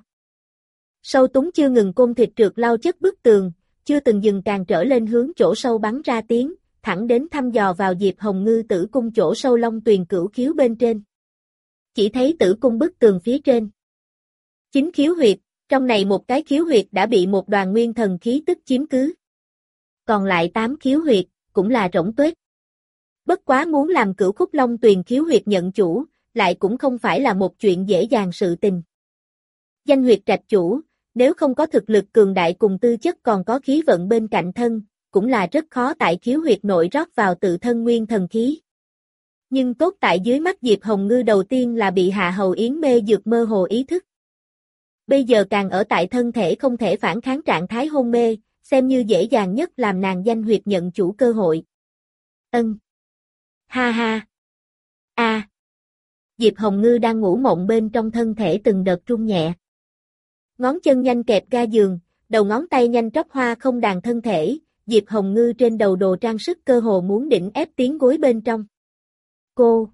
Speaker 1: Sâu túng chưa ngừng côn thịt trượt lao chất bức tường, chưa từng dừng càng trở lên hướng chỗ sâu bắn ra tiếng, thẳng đến thăm dò vào Diệp Hồng Ngư tử cung chỗ sâu long tuyền cửu khiếu bên trên. Chỉ thấy tử cung bức tường phía trên. Chính khiếu huyệt, trong này một cái khiếu huyệt đã bị một đoàn nguyên thần khí tức chiếm cứ. Còn lại tám khiếu huyệt, cũng là rỗng tuếch. Bất quá muốn làm cửu khúc long tuyền khiếu huyệt nhận chủ, lại cũng không phải là một chuyện dễ dàng sự tình. Danh huyệt trạch chủ, nếu không có thực lực cường đại cùng tư chất còn có khí vận bên cạnh thân, cũng là rất khó tại khiếu huyệt nội rót vào tự thân nguyên thần khí. Nhưng tốt tại dưới mắt Diệp Hồng Ngư đầu tiên là bị Hạ Hầu Yến mê dược mơ hồ ý thức. Bây giờ càng ở tại thân thể không thể phản kháng trạng thái hôn mê, xem như dễ dàng nhất làm nàng danh huyệt nhận chủ cơ hội. Ân. Ha ha. A. À. Diệp Hồng Ngư đang ngủ mộng bên trong thân thể từng đợt rung nhẹ. Ngón chân nhanh kẹp ga giường, đầu ngón tay nhanh tróc hoa không đàn thân thể, Diệp Hồng Ngư trên đầu đồ trang sức cơ hồ muốn đỉnh ép tiếng gối bên trong. Cô.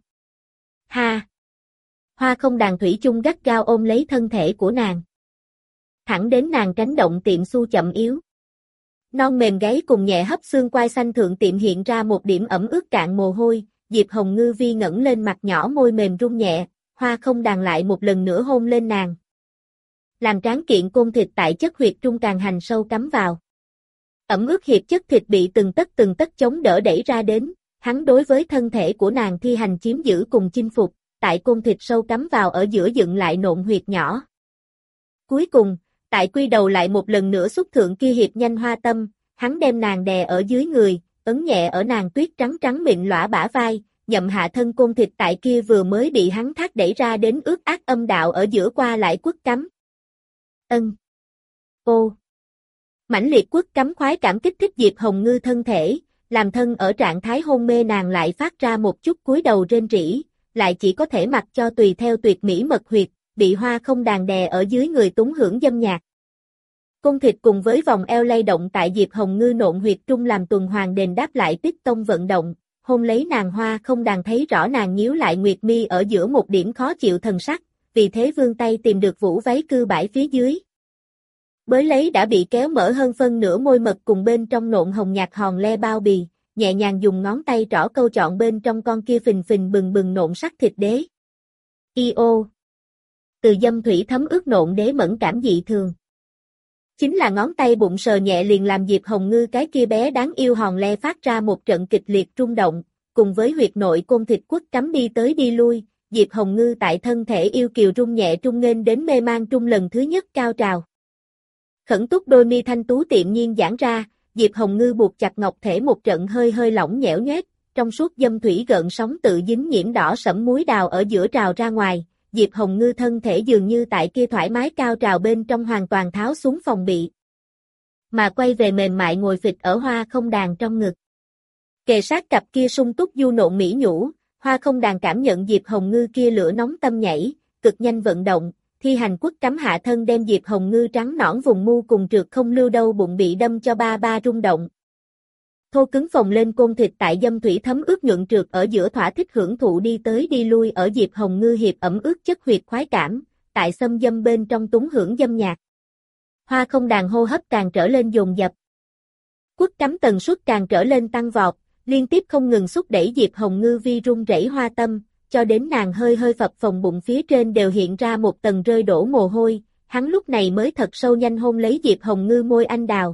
Speaker 1: Ha. Hoa không đàn thủy chung gắt gao ôm lấy thân thể của nàng. Thẳng đến nàng tránh động tiệm xu chậm yếu. Non mềm gáy cùng nhẹ hấp xương quai xanh thượng tiệm hiện ra một điểm ẩm ướt cạn mồ hôi, Diệp Hồng Ngư vi ngẩng lên mặt nhỏ môi mềm rung nhẹ, hoa không đàn lại một lần nữa hôn lên nàng. Làm tráng kiện côn thịt tại chất huyệt trung càng hành sâu cắm vào. Ẩm ướt hiệp chất thịt bị từng tấc từng tấc chống đỡ đẩy ra đến, hắn đối với thân thể của nàng thi hành chiếm giữ cùng chinh phục, tại côn thịt sâu cắm vào ở giữa dựng lại nộn huyệt nhỏ. Cuối cùng, tại quy đầu lại một lần nữa xúc thượng kia hiệp nhanh hoa tâm, hắn đem nàng đè ở dưới người, ấn nhẹ ở nàng tuyết trắng trắng mịn lõa bả vai, nhậm hạ thân côn thịt tại kia vừa mới bị hắn thác đẩy ra đến ướt át âm đạo ở giữa qua lại quất cắm. Ân. Ô. Mãnh liệt quất cắm khoái cảm kích thích Diệp Hồng Ngư thân thể, làm thân ở trạng thái hôn mê nàng lại phát ra một chút cúi đầu rên rỉ, lại chỉ có thể mặc cho tùy theo tuyệt mỹ mật huyệt, bị hoa không đàn đè ở dưới người túng hưởng dâm nhạc. Côn thịt cùng với vòng eo lay động tại Diệp Hồng Ngư nộn huyệt trung làm tuần hoàn đền đáp lại tích tông vận động, hôn lấy nàng hoa không đàn thấy rõ nàng nhíu lại nguyệt mi ở giữa một điểm khó chịu thần sắc, vì thế vươn tay tìm được vũ váy cư bãi phía dưới. Bới lấy đã bị kéo mở hơn phân nửa môi mật cùng bên trong nộn hồng nhạt hòn le bao bì, nhẹ nhàng dùng ngón tay trỏ câu chọn bên trong con kia phình phình bừng bừng nộn sắc thịt đế. I ô. Từ dâm thủy thấm ướt nộn đế mẫn cảm dị thường. Chính là ngón tay bụng sờ nhẹ liền làm Diệp Hồng Ngư cái kia bé đáng yêu hòn le phát ra một trận kịch liệt rung động, cùng với huyệt nội côn thịt quất cắm đi tới đi lui, Diệp Hồng Ngư tại thân thể yêu kiều rung nhẹ trung nghênh đến mê mang trung lần thứ nhất cao trào. Khẩn túc đôi mi thanh tú tiệm nhiên giãn ra, Diệp Hồng Ngư buộc chặt ngọc thể một trận hơi hơi lỏng nhẽo nhoét, trong suốt dâm thủy gợn sóng tự dính nhiễm đỏ sẫm muối đào ở giữa trào ra ngoài, Diệp Hồng Ngư thân thể dường như tại kia thoải mái cao trào bên trong hoàn toàn tháo xuống phòng bị. Mà quay về mềm mại ngồi phịch ở Hoa Không Đàn trong ngực. Kề sát cặp kia sung túc du nộn mỹ nhũ, Hoa Không Đàn cảm nhận Diệp Hồng Ngư kia lửa nóng tâm nhảy, cực nhanh vận động, thi hành quất cắm hạ thân đem Diệp Hồng Ngư trắng nõn vùng mu cùng trượt không lưu đâu bụng bị đâm cho ba ba rung động. Thô cứng phồng lên côn thịt tại dâm thủy thấm ướt nhuận trượt ở giữa thỏa thích hưởng thụ đi tới đi lui ở Diệp Hồng Ngư hiệp ẩm ướt chất huyệt khoái cảm, tại xâm dâm bên trong túng hưởng dâm nhạc. Hoa Không Đàn hô hấp càng trở lên dồn dập. Quất cắm tần suất càng trở lên tăng vọt, liên tiếp không ngừng xúc đẩy Diệp Hồng Ngư vi rung rẩy hoa tâm, cho đến nàng hơi hơi phập phồng bụng phía trên đều hiện ra một tầng rơi đổ mồ hôi, hắn lúc này mới thật sâu nhanh hôn lấy Diệp Hồng Ngư môi anh đào.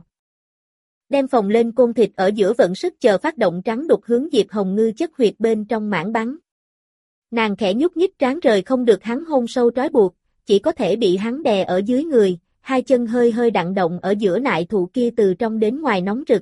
Speaker 1: Đem phồng lên côn thịt ở giữa vận sức chờ phát động trắng đục hướng Diệp Hồng Ngư chất huyệt bên trong mảng bắn. Nàng khẽ nhúc nhích trán rời không được hắn hôn sâu trói buộc, chỉ có thể bị hắn đè ở dưới người, hai chân hơi hơi đặng động ở giữa nại thụ kia từ trong đến ngoài nóng rực.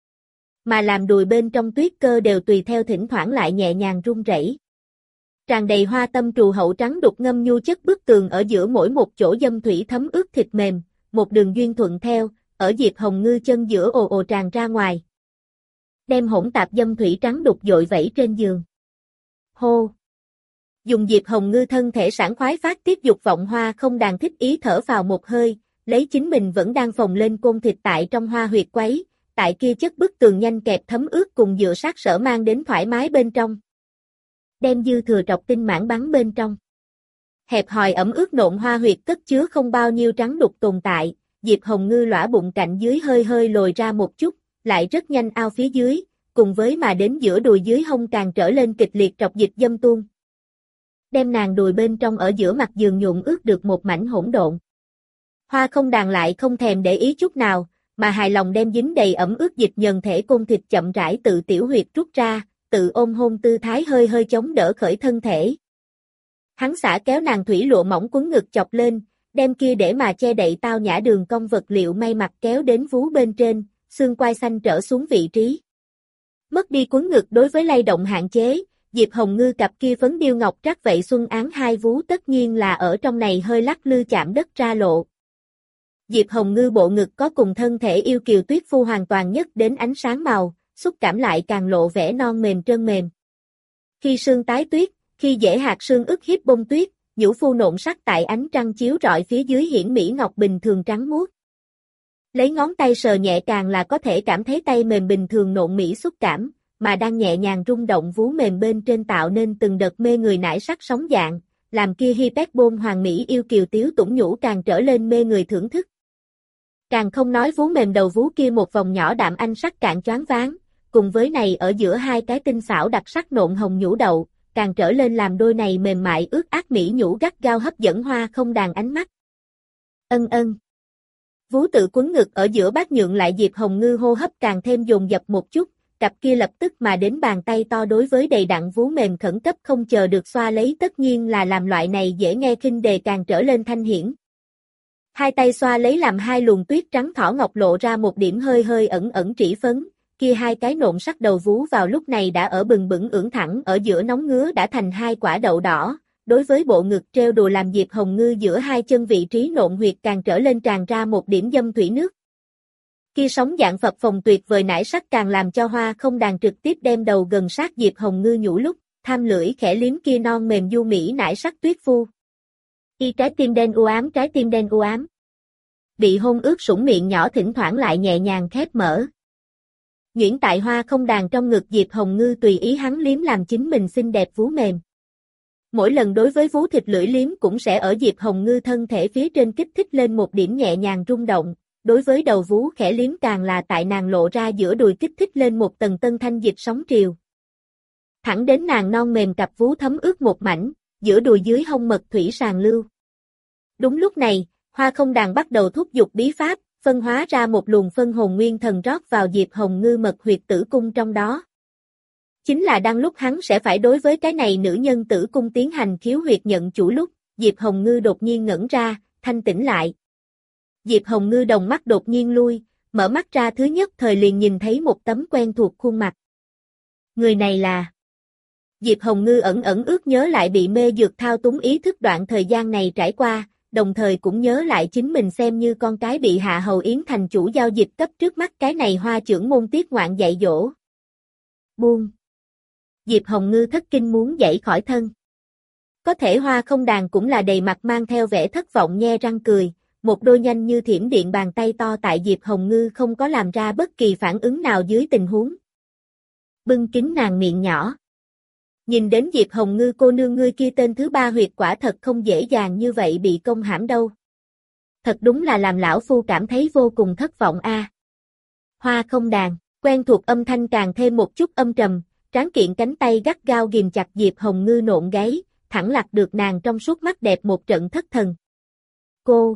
Speaker 1: Mà làm đùi bên trong tuyết cơ đều tùy theo thỉnh thoảng lại nhẹ nhàng run rẩy. Tràn đầy hoa tâm trù hậu trắng đục ngâm nhu chất bức tường ở giữa mỗi một chỗ dâm thủy thấm ướt thịt mềm, một đường duyên thuận theo, ở Diệp Hồng Ngư chân giữa ồ ồ tràn ra ngoài. Đem hỗn tạp dâm thủy trắng đục dội vẩy trên giường. Hô! Dùng Diệp Hồng Ngư thân thể sảng khoái phát tiết dục vọng Hoa Không Đàn thích ý thở vào một hơi, lấy chính mình vẫn đang phồng lên côn thịt tại trong hoa huyệt quấy, tại kia chất bức tường nhanh kẹp thấm ướt cùng dựa sát sở mang đến thoải mái bên trong. Đem dư thừa trọc tinh mãn bắn bên trong. Hẹp hòi ẩm ướt nộn hoa huyệt cất chứa không bao nhiêu trắng đục tồn tại, Diệp Hồng Ngư lõa bụng cạnh dưới hơi hơi lồi ra một chút, lại rất nhanh ao phía dưới, cùng với mà đến giữa đùi dưới hông càng trở lên kịch liệt trọc dịch dâm tuôn. Đem nàng đùi bên trong ở giữa mặt giường nhuộm ướt được một mảnh hỗn độn. Hoa Không Đàn lại không thèm để ý chút nào, mà hài lòng đem dính đầy ẩm ướt dịch nhờn thể côn thịt chậm rãi tự tiểu huyệt rút ra, tự ôm hôn tư thái hơi hơi chống đỡ khởi thân thể. Hắn xả kéo nàng thủy lụa mỏng quấn ngực chọc lên, đem kia để mà che đậy tao nhã đường cong vật liệu may mặc kéo đến vú bên trên, xương quai xanh trở xuống vị trí. Mất đi quấn ngực đối với lay động hạn chế, Diệp Hồng Ngư cặp kia phấn điêu ngọc trắc vậy xuân án hai vú tất nhiên là ở trong này hơi lắc lư chạm đất ra lộ. Diệp Hồng Ngư bộ ngực có cùng thân thể yêu kiều tuyết phu hoàn toàn nhất đến ánh sáng màu, xúc cảm lại càng lộ vẻ non mềm trơn mềm. Khi sương tái tuyết, khi dễ hạt sương ức hiếp bông tuyết, nhũ phu nộn sắc tại ánh trăng chiếu rọi phía dưới hiển mỹ ngọc bình thường trắng muốt. Lấy ngón tay sờ nhẹ càng là có thể cảm thấy tay mềm bình thường nộn mỹ xúc cảm, mà đang nhẹ nhàng rung động vú mềm bên trên tạo nên từng đợt mê người nải sắc sóng dạng, làm kia hyperbole hoàng mỹ yêu kiều tiếu tủng nhũ càng trở lên mê người thưởng thức. Càng không nói vú mềm đầu vú kia một vòng nhỏ đạm anh sắc cạn choáng váng, cùng với này ở giữa hai cái tinh xảo đặc sắc nộn hồng nhũ đậu, càng trở lên làm đôi này mềm mại ướt át mỹ nhũ gắt gao hấp dẫn Hoa Không Đàn ánh mắt. Ân ân. Vú tự quấn ngực ở giữa bát nhượng lại Diệp Hồng Ngư hô hấp càng thêm dồn dập một chút, cặp kia lập tức mà đến bàn tay to đối với đầy đặn vú mềm khẩn cấp không chờ được xoa lấy tất nhiên là làm loại này dễ nghe khinh đề càng trở lên thanh hiển. Hai tay xoa lấy làm hai luồng tuyết trắng thỏ ngọc lộ ra một điểm hơi hơi ẩn ẩn trĩ phấn, kia hai cái nộn sắc đầu vú vào lúc này đã ở bừng bừng ưỡn thẳng ở giữa nóng ngứa đã thành hai quả đậu đỏ, đối với bộ ngực treo đùa làm Diệp Hồng Ngư giữa hai chân vị trí nộn huyệt càng trở lên tràn ra một điểm dâm thủy nước. Kia sóng dạng phập phồng tuyệt vời nải sắc càng làm cho Hoa Không Đàn trực tiếp đem đầu gần sát Diệp Hồng Ngư nhũ lúc, tham lưỡi khẽ liếm kia non mềm du mỹ nải sắc tuyết phu. Y trái tim đen u ám trái tim đen u ám. Bị hôn ướt sũng miệng nhỏ thỉnh thoảng lại nhẹ nhàng khép mở. Nhuyễn tại Hoa Không Đàn trong ngực Diệp Hồng Ngư tùy ý hắn liếm làm chính mình xinh đẹp vú mềm. Mỗi lần đối với vú thịt lưỡi liếm cũng sẽ ở Diệp Hồng Ngư thân thể phía trên kích thích lên một điểm nhẹ nhàng rung động, đối với đầu vú khẽ liếm càng là tại nàng lộ ra giữa đùi kích thích lên một tầng tân thanh dịch sóng triều. Thẳng đến nàng non mềm cặp vú thấm ướt một mảnh, giữa đùi dưới hông mật thủy sàn lưu. Đúng lúc này, Hoa Không Đàn bắt đầu thúc giục bí pháp, phân hóa ra một luồng phân hồn nguyên thần rót vào Diệp Hồng Ngư mật huyệt tử cung trong đó. Chính là đang lúc hắn sẽ phải đối với cái này nữ nhân tử cung tiến hành khiếu huyệt nhận chủ lúc, Diệp Hồng Ngư đột nhiên ngẩn ra, thanh tỉnh lại. Diệp Hồng Ngư đồng mắt đột nhiên lui, mở mắt ra thứ nhất thời liền nhìn thấy một tấm quen thuộc khuôn mặt. Người này là Diệp Hồng Ngư ẩn ẩn ước nhớ lại bị mê dược thao túng ý thức đoạn thời gian này trải qua, đồng thời cũng nhớ lại chính mình xem như con cái bị Hạ Hầu Yến thành chủ giao dịch cấp trước mắt cái này Hoa trưởng môn tiết ngoạn dạy dỗ. Buông. Diệp Hồng Ngư thất kinh muốn dậy khỏi thân. Có thể Hoa Không Đàn cũng là đầy mặt mang theo vẻ thất vọng nhe răng cười, một đôi nhanh như thiểm điện bàn tay to tại Diệp Hồng Ngư không có làm ra bất kỳ phản ứng nào dưới tình huống. Bưng kín nàng miệng nhỏ. Nhìn đến Diệp Hồng Ngư cô nương ngươi kia tên thứ ba huyệt quả thật không dễ dàng như vậy bị công hãm đâu. Thật đúng là làm lão phu cảm thấy vô cùng thất vọng a. Hoa Không Đàn, quen thuộc âm thanh càng thêm một chút âm trầm, tráng kiện cánh tay gắt gao ghìm chặt Diệp Hồng Ngư nộn gáy, thẳng lặt được nàng trong suốt mắt đẹp một trận thất thần. Cô!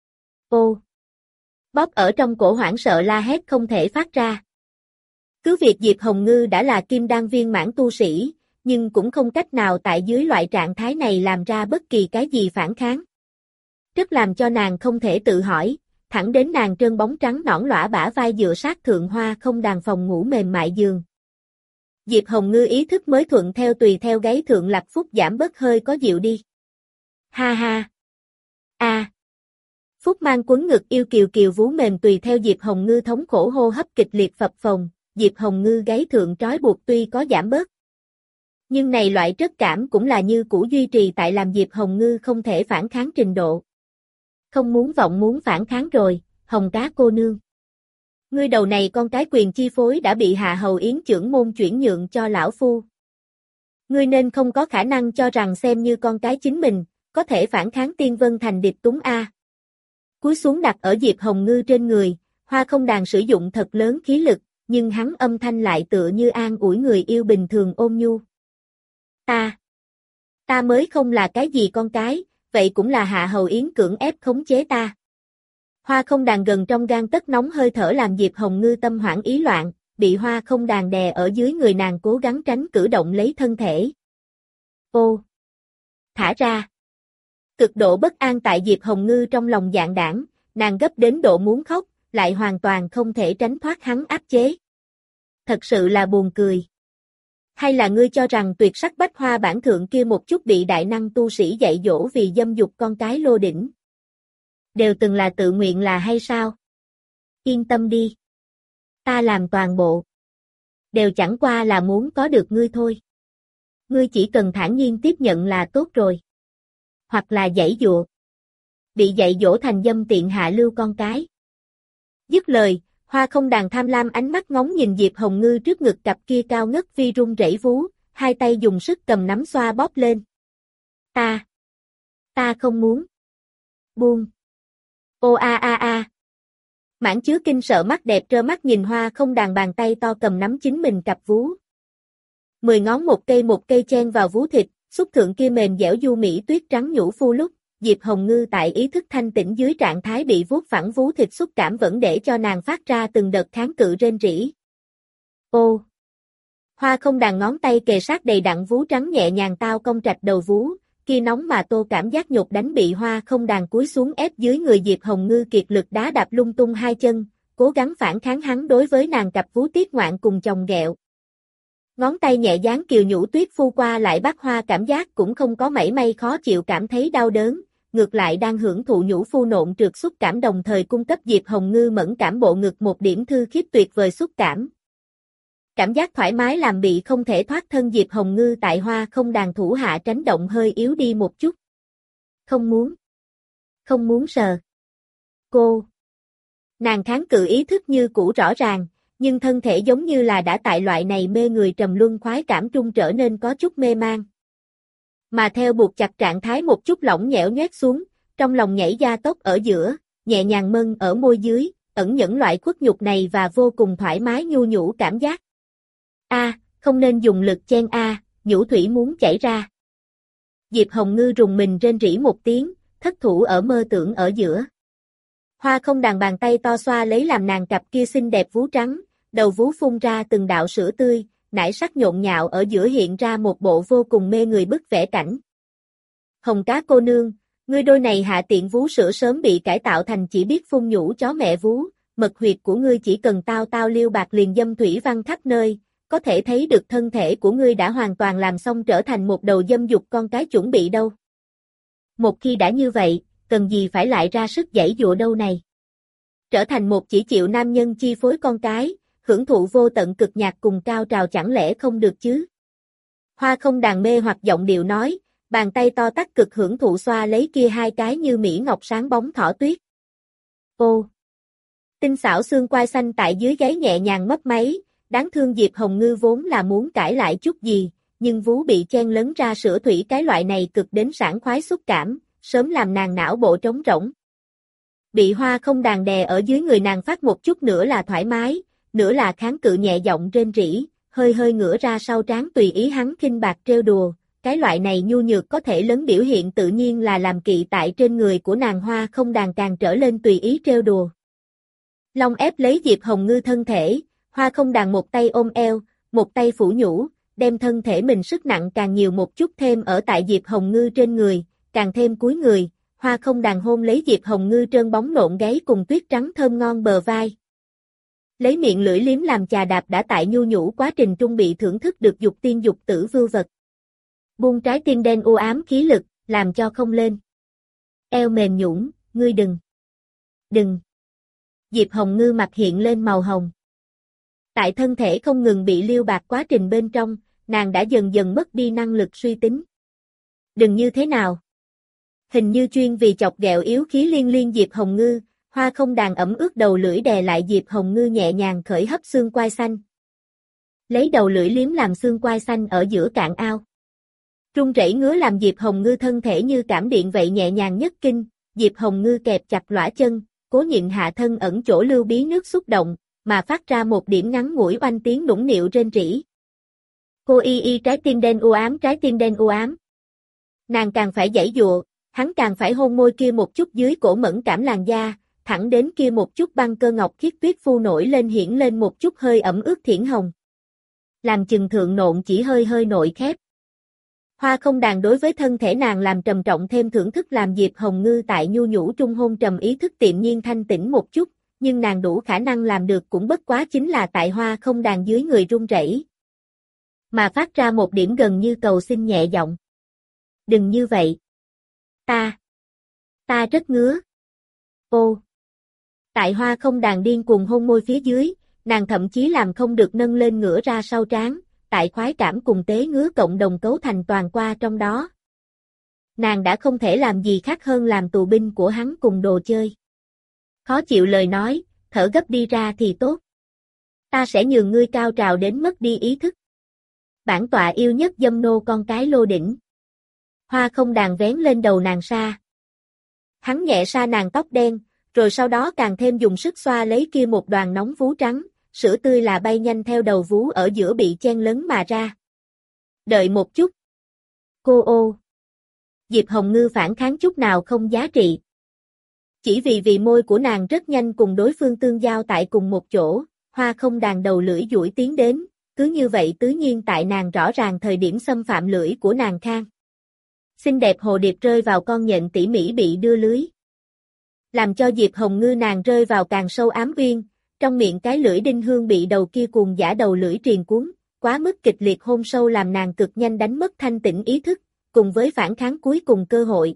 Speaker 1: Ô! Bóp ở trong cổ hoảng sợ la hét không thể phát ra. Cứ việc Diệp Hồng Ngư đã là kim đan viên mãn tu sĩ, nhưng cũng không cách nào tại dưới loại trạng thái này làm ra bất kỳ cái gì phản kháng. Rất làm cho nàng không thể tự hỏi, thẳng đến nàng trơn bóng trắng nõn lõa bả vai dựa sát thượng Hoa Không Đàn phòng ngủ mềm mại giường. Diệp Hồng Ngư ý thức mới thuận theo tùy theo gáy thượng Lạc Phúc giảm bớt hơi có dịu đi. Ha ha! A! À. Phúc mang quấn ngực yêu kiều kiều vú mềm tùy theo Diệp Hồng Ngư thống khổ hô hấp kịch liệt phập phồng, Diệp Hồng Ngư gáy thượng trói buộc tuy có giảm bớt. Nhưng này loại trớt cảm cũng là như cũ duy trì tại làm Diệp Hồng Ngư không thể phản kháng trình độ. Không muốn vọng muốn phản kháng rồi, Hồng Cá cô nương. Ngươi đầu này con cái quyền chi phối đã bị Hạ Hầu Yến trưởng môn chuyển nhượng cho lão phu. Ngươi nên không có khả năng cho rằng xem như con cái chính mình, có thể phản kháng Tiên Vân Thành địch túng A. Cúi xuống đặt ở Diệp Hồng Ngư trên người, Hoa Không Đàn sử dụng thật lớn khí lực, nhưng hắn âm thanh lại tựa như an ủi người yêu bình thường ôn nhu. Ta, ta mới không là cái gì con cái, vậy cũng là Hạ Hầu Yến cưỡng ép khống chế ta. Hoa Không Đàn gần trong gan tất nóng hơi thở làm Diệp Hồng Ngư tâm hoảng ý loạn, bị Hoa Không Đàn đè ở dưới người nàng cố gắng tránh cử động lấy thân thể. Ô! Thả ra! Cực độ bất an tại Diệp Hồng Ngư trong lòng dạng đảng, nàng gấp đến độ muốn khóc, lại hoàn toàn không thể tránh thoát hắn áp chế. Thật sự là buồn cười. Hay là ngươi cho rằng tuyệt sắc bách hoa bản thượng kia một chút bị đại năng tu sĩ dạy dỗ vì dâm dục con cái lô đỉnh? Đều từng là tự nguyện là hay sao? Yên tâm đi. Ta làm toàn bộ. Đều chẳng qua là muốn có được ngươi thôi. Ngươi chỉ cần thản nhiên tiếp nhận là tốt rồi. Hoặc là giãy dụa. Bị dạy dỗ thành dâm tiện hạ lưu con cái. Dứt lời, Hoa Không Đàn tham lam ánh mắt ngóng nhìn Diệp Hồng Ngư trước ngực cặp kia cao ngất vi rung rẩy vú, hai tay dùng sức cầm nắm xoa bóp lên. Ta. Ta không muốn. Buông. Ô a a a. Mãn chứa kinh sợ mắt đẹp trơ mắt nhìn Hoa Không Đàn bàn tay to cầm nắm chính mình cặp vú. Mười ngón một cây một cây chen vào vú thịt, xúc thượng kia mềm dẻo du mỹ tuyết trắng nhũ phu lúc, Diệp Hồng Ngư tại ý thức thanh tĩnh dưới trạng thái bị vuốt phẳng vú thịt xúc cảm vẫn để cho nàng phát ra từng đợt kháng cự rên rỉ. Ô! Hoa Không Đàn ngón tay kề sát đầy đặn vú trắng nhẹ nhàng tao cong trạch đầu vú, kia nóng mà tô cảm giác nhục đánh bị Hoa Không Đàn cúi xuống ép dưới người Diệp Hồng Ngư kiệt lực đá đạp lung tung hai chân, cố gắng phản kháng hắn đối với nàng cặp vú tiết ngoạn cùng chồng ghẹo. Ngón tay nhẹ dán kiều nhũ tuyết phu qua lại bác hoa cảm giác cũng không có mảy may khó chịu cảm thấy đau đớn, ngược lại đang hưởng thụ nhũ phu nộn trượt xúc cảm đồng thời cung cấp Diệp Hồng Ngư mẫn cảm bộ ngực một điểm thư khiếp tuyệt vời xúc cảm. Cảm giác thoải mái làm bị không thể thoát thân Diệp Hồng Ngư tại Hoa Không Đàn thủ hạ tránh động hơi yếu đi một chút. Không muốn. Không muốn sờ. Cô. Nàng kháng cự ý thức như cũ rõ ràng, nhưng thân thể giống như là đã tại loại này mê người trầm luân khoái cảm trung trở nên có chút mê mang. Mà theo buộc chặt trạng thái một chút lỏng nhẽo nhoét xuống, trong lòng nhảy gia tốc ở giữa, nhẹ nhàng mân ở môi dưới, ẩn nhẫn loại khuất nhục này và vô cùng thoải mái nhu nhũ cảm giác. A, không nên dùng lực chen a, nhũ thủy muốn chảy ra. Diệp Hồng Ngư rùng mình rên rỉ một tiếng, thất thủ ở mơ tưởng ở giữa. Hoa Không Đàn bàn tay to xoa lấy làm nàng cặp kia xinh đẹp vú trắng, đầu vú phun ra từng đạo sữa tươi, nải sắc nhộn nhạo ở giữa hiện ra một bộ vô cùng mê người bức vẽ cảnh. Hồng Cá cô nương, ngươi đôi này hạ tiện vú sữa sớm bị cải tạo thành chỉ biết phun nhũ chó mẹ vú, mật huyệt của ngươi chỉ cần tao tao liêu bạc liền dâm thủy văng khắp nơi, có thể thấy được thân thể của ngươi đã hoàn toàn làm xong trở thành một đầu dâm dục con cái chuẩn bị đâu. Một khi đã như vậy, cần gì phải lại ra sức giãy giụa đâu này. Trở thành một chỉ chịu nam nhân chi phối con cái, hưởng thụ vô tận cực nhạc cùng cao trào chẳng lẽ không được chứ? Hoa không đàn mê hoặc giọng điệu nói, bàn tay to tát cực hưởng thụ xoa lấy kia hai cái như mỹ ngọc sáng bóng thỏ tuyết. Ô! Tinh xảo xương quai xanh tại dưới gáy nhẹ nhàng mấp máy, đáng thương Diệp Hồng Ngư vốn là muốn cãi lại chút gì, nhưng vú bị chen lấn ra sữa thủy cái loại này cực đến sảng khoái xúc cảm, sớm làm nàng não bộ trống rỗng. Bị Hoa không đàn đè ở dưới người nàng phát một chút nữa là thoải mái, nữa là kháng cự nhẹ giọng rên rỉ, hơi hơi ngửa ra sau trán tùy ý hắn khinh bạc trêu đùa, cái loại này nhu nhược có thể lớn biểu hiện tự nhiên là làm kỵ tại trên người của nàng. Hoa không đàn càng trở lên tùy ý trêu đùa. Long ép lấy Diệp Hồng Ngư thân thể, Hoa không đàn một tay ôm eo, một tay phủ nhũ, đem thân thể mình sức nặng càng nhiều một chút thêm ở tại Diệp Hồng Ngư trên người, càng thêm cúi người, Hoa không đàn hôn lấy Diệp Hồng Ngư trơn bóng nộn gáy cùng tuyết trắng thơm ngon bờ vai. Lấy miệng lưỡi liếm làm chà đạp đã tại nhu nhũ quá trình trung bị thưởng thức được dục tiên dục tử vưu vật. Buông trái tim đen u ám khí lực, làm cho không lên. Eo mềm nhũn, ngươi đừng. Đừng. Diệp Hồng Ngư mặt hiện lên màu hồng. Tại thân thể không ngừng bị liêu bạc quá trình bên trong, nàng đã dần dần mất đi năng lực suy tính. Đừng như thế nào? Hình như chuyên vì chọc ghẹo yếu khí liên liên Diệp Hồng Ngư, Hoa không đàn ẩm ướt đầu lưỡi đè lại Diệp Hồng Ngư nhẹ nhàng khởi hấp xương quai xanh. Lấy đầu lưỡi liếm làm xương quai xanh ở giữa cạn ao. Run rẩy ngứa làm Diệp Hồng Ngư thân thể như cảm điện vậy nhẹ nhàng nhất kinh, Diệp Hồng Ngư kẹp chặt lõa chân, cố nhịn hạ thân ẩn chỗ lưu bí nước xúc động, mà phát ra một điểm ngắn ngủi oanh tiếng nũng nịu rên rỉ. Cô y y trái tim đen u ám, trái tim đen u ám. Nàng càng phải giãy giụa, hắn càng phải hôn môi kia một chút dưới cổ mẫn cảm làn da, thẳng đến kia một chút băng cơ ngọc khiết tuyết phu nổi lên hiển lên một chút hơi ẩm ướt thiển hồng. Làm chừng thượng nộn chỉ hơi hơi nội khép. Hoa không đàn đối với thân thể nàng làm trầm trọng thêm thưởng thức làm Diệp Hồng Ngư tại nhu nhũ trung hôn trầm ý thức tiệm nhiên thanh tĩnh một chút, nhưng nàng đủ khả năng làm được cũng bất quá chính là tại Hoa không đàn dưới người run rẩy, mà phát ra một điểm gần như cầu xin nhẹ giọng. Đừng như vậy. Ta. Ta rất ngứa. Ô. Tại Hoa không đàn điên cuồng hôn môi phía dưới, nàng thậm chí làm không được nâng lên ngửa ra sau trán, tại khoái cảm cùng tế ngứa cộng đồng cấu thành toàn qua trong đó. Nàng đã không thể làm gì khác hơn làm tù binh của hắn cùng đồ chơi. Khó chịu lời nói, thở gấp đi ra thì tốt. Ta sẽ nhường ngươi cao trào đến mất đi ý thức. Bản tọa yêu nhất dâm nô con cái lô đỉnh. Hoa không đàn vén lên đầu nàng sa. Hắn nhẹ sa nàng tóc đen, rồi sau đó càng thêm dùng sức xoa lấy kia một đoàn nóng vú trắng, sữa tươi là bay nhanh theo đầu vú ở giữa bị chen lấn mà ra. Đợi một chút. Cô ô. Diệp Hồng Ngư phản kháng chút nào không giá trị. Chỉ vì vì môi của nàng rất nhanh cùng đối phương tương giao tại cùng một chỗ, Hoa không đàn đầu lưỡi duỗi tiến đến, cứ như vậy tứ nhiên tại nàng rõ ràng thời điểm xâm phạm lưỡi của nàng khang. Xinh đẹp hồ điệp rơi vào con nhện tỉ mỉ bị đưa lưới. Làm cho Diệp Hồng Ngư nàng rơi vào càng sâu ám uyên, trong miệng cái lưỡi đinh hương bị đầu kia cuồng giả đầu lưỡi triền cuốn, quá mức kịch liệt hôn sâu làm nàng cực nhanh đánh mất thanh tĩnh ý thức, cùng với phản kháng cuối cùng cơ hội.